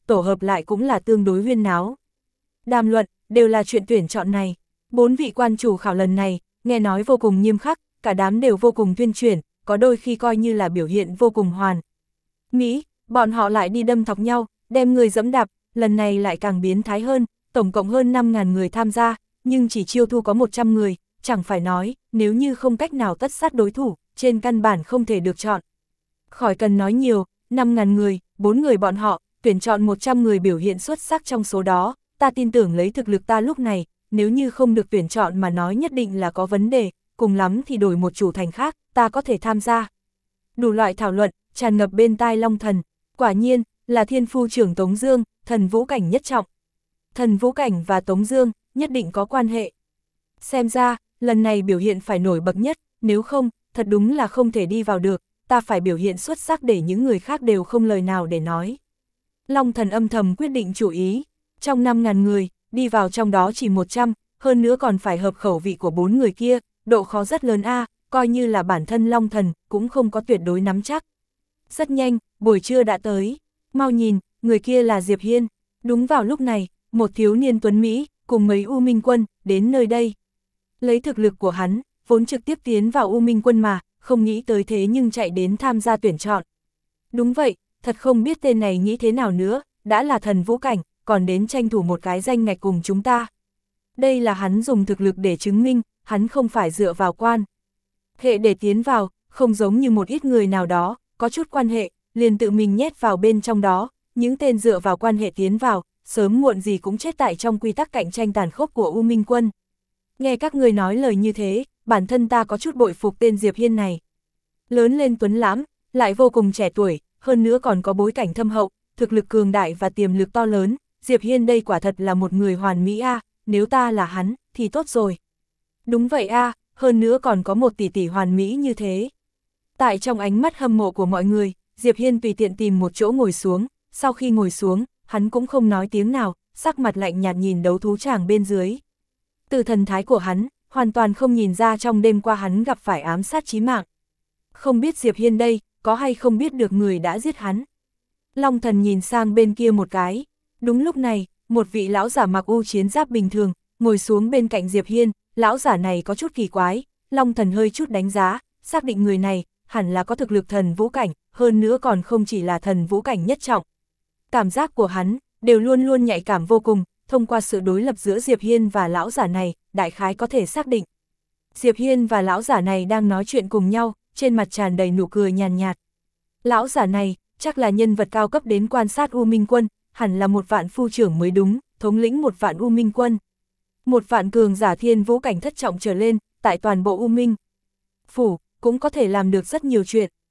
tổ hợp lại cũng là tương đối huyên náo. Đàm luận, đều là chuyện tuyển chọn này. Bốn vị quan chủ khảo lần này, nghe nói vô cùng nghiêm khắc, cả đám đều vô cùng tuyên truyền, có đôi khi coi như là biểu hiện vô cùng hoàn mỹ, bọn họ lại đi đâm thọc nhau, đem người dẫm đạp, lần này lại càng biến thái hơn, tổng cộng hơn năm nghìn người tham gia, nhưng chỉ chiêu thu có một trăm người, chẳng phải nói, nếu như không cách nào tất sát đối thủ, trên căn bản không thể được chọn. Khỏi cần nói nhiều, năm nghìn người, bốn người bọn họ, tuyển chọn một trăm người biểu hiện xuất sắc trong số đó, ta tin tưởng lấy thực lực ta lúc này, nếu như không được tuyển chọn mà nói nhất định là có vấn đề, cùng lắm thì đổi một chủ thành khác, ta có thể tham gia. Đủ loại thảo luận, tràn ngập bên tai Long Thần, quả nhiên, là thiên phu trưởng Tống Dương, thần vũ cảnh nhất trọng. Thần vũ cảnh và Tống Dương, nhất định có quan hệ. Xem ra, lần này biểu hiện phải nổi bật nhất, nếu không, thật đúng là không thể đi vào được, ta phải biểu hiện xuất sắc để những người khác đều không lời nào để nói. Long Thần âm thầm quyết định chủ ý, trong năm nghìn người, đi vào trong đó chỉ một trăm, hơn nữa còn phải hợp khẩu vị của bốn người kia, độ khó rất lớn a, coi như là bản thân Long Thần, cũng không có tuyệt đối nắm chắc. Rất nhanh, buổi trưa đã tới, mau nhìn, người kia là Diệp Hiên. Đúng vào lúc này, một thiếu niên tuấn Mỹ, cùng mấy U Minh Quân, đến nơi đây. Lấy thực lực của hắn, vốn trực tiếp tiến vào U Minh Quân mà, không nghĩ tới thế nhưng chạy đến tham gia tuyển chọn. Đúng vậy, thật không biết tên này nghĩ thế nào nữa, đã là thần vũ cảnh, còn đến tranh thủ một cái danh ngạch cùng chúng ta. Đây là hắn dùng thực lực để chứng minh, hắn không phải dựa vào quan hệ để tiến vào, không giống như một ít người nào đó, có chút quan hệ, liền tự mình nhét vào bên trong đó, những tên dựa vào quan hệ tiến vào, sớm muộn gì cũng chết tại trong quy tắc cạnh tranh tàn khốc của U Minh Quân. Nghe các người nói lời như thế, bản thân ta có chút bội phục tên Diệp Hiên này. Lớn lên tuấn lãm, lại vô cùng trẻ tuổi, hơn nữa còn có bối cảnh thâm hậu, thực lực cường đại và tiềm lực to lớn, Diệp Hiên đây quả thật là một người hoàn mỹ a, nếu ta là hắn, thì tốt rồi. Đúng vậy a, hơn nữa còn có một tỷ tỷ hoàn mỹ như thế. Tại trong ánh mắt hâm mộ của mọi người, Diệp Hiên tùy tiện tìm một chỗ ngồi xuống, sau khi ngồi xuống, hắn cũng không nói tiếng nào, sắc mặt lạnh nhạt nhìn đấu thú tràng bên dưới. Từ thần thái của hắn, hoàn toàn không nhìn ra trong đêm qua hắn gặp phải ám sát chí mạng. Không biết Diệp Hiên đây, có hay không biết được người đã giết hắn. Long Thần nhìn sang bên kia một cái. Đúng lúc này, một vị lão giả mặc u chiến giáp bình thường, ngồi xuống bên cạnh Diệp Hiên, lão giả này có chút kỳ quái, Long Thần hơi chút đánh giá, xác định người này, hẳn là có thực lực thần vũ cảnh, hơn nữa còn không chỉ là thần vũ cảnh nhất trọng. Cảm giác của hắn, đều luôn luôn nhạy cảm vô cùng, thông qua sự đối lập giữa Diệp Hiên và lão giả này, đại khái có thể xác định. Diệp Hiên và lão giả này đang nói chuyện cùng nhau, trên mặt tràn đầy nụ cười nhàn nhạt. Lão giả này, chắc là nhân vật cao cấp đến quan sát U Minh Quân, hẳn là một vạn phu trưởng mới đúng, thống lĩnh một vạn U Minh Quân. Một vạn cường giả thiên vũ cảnh thất trọng trở lên, tại toàn bộ U Minh Phủ, cũng có thể làm được rất nhiều chuyện,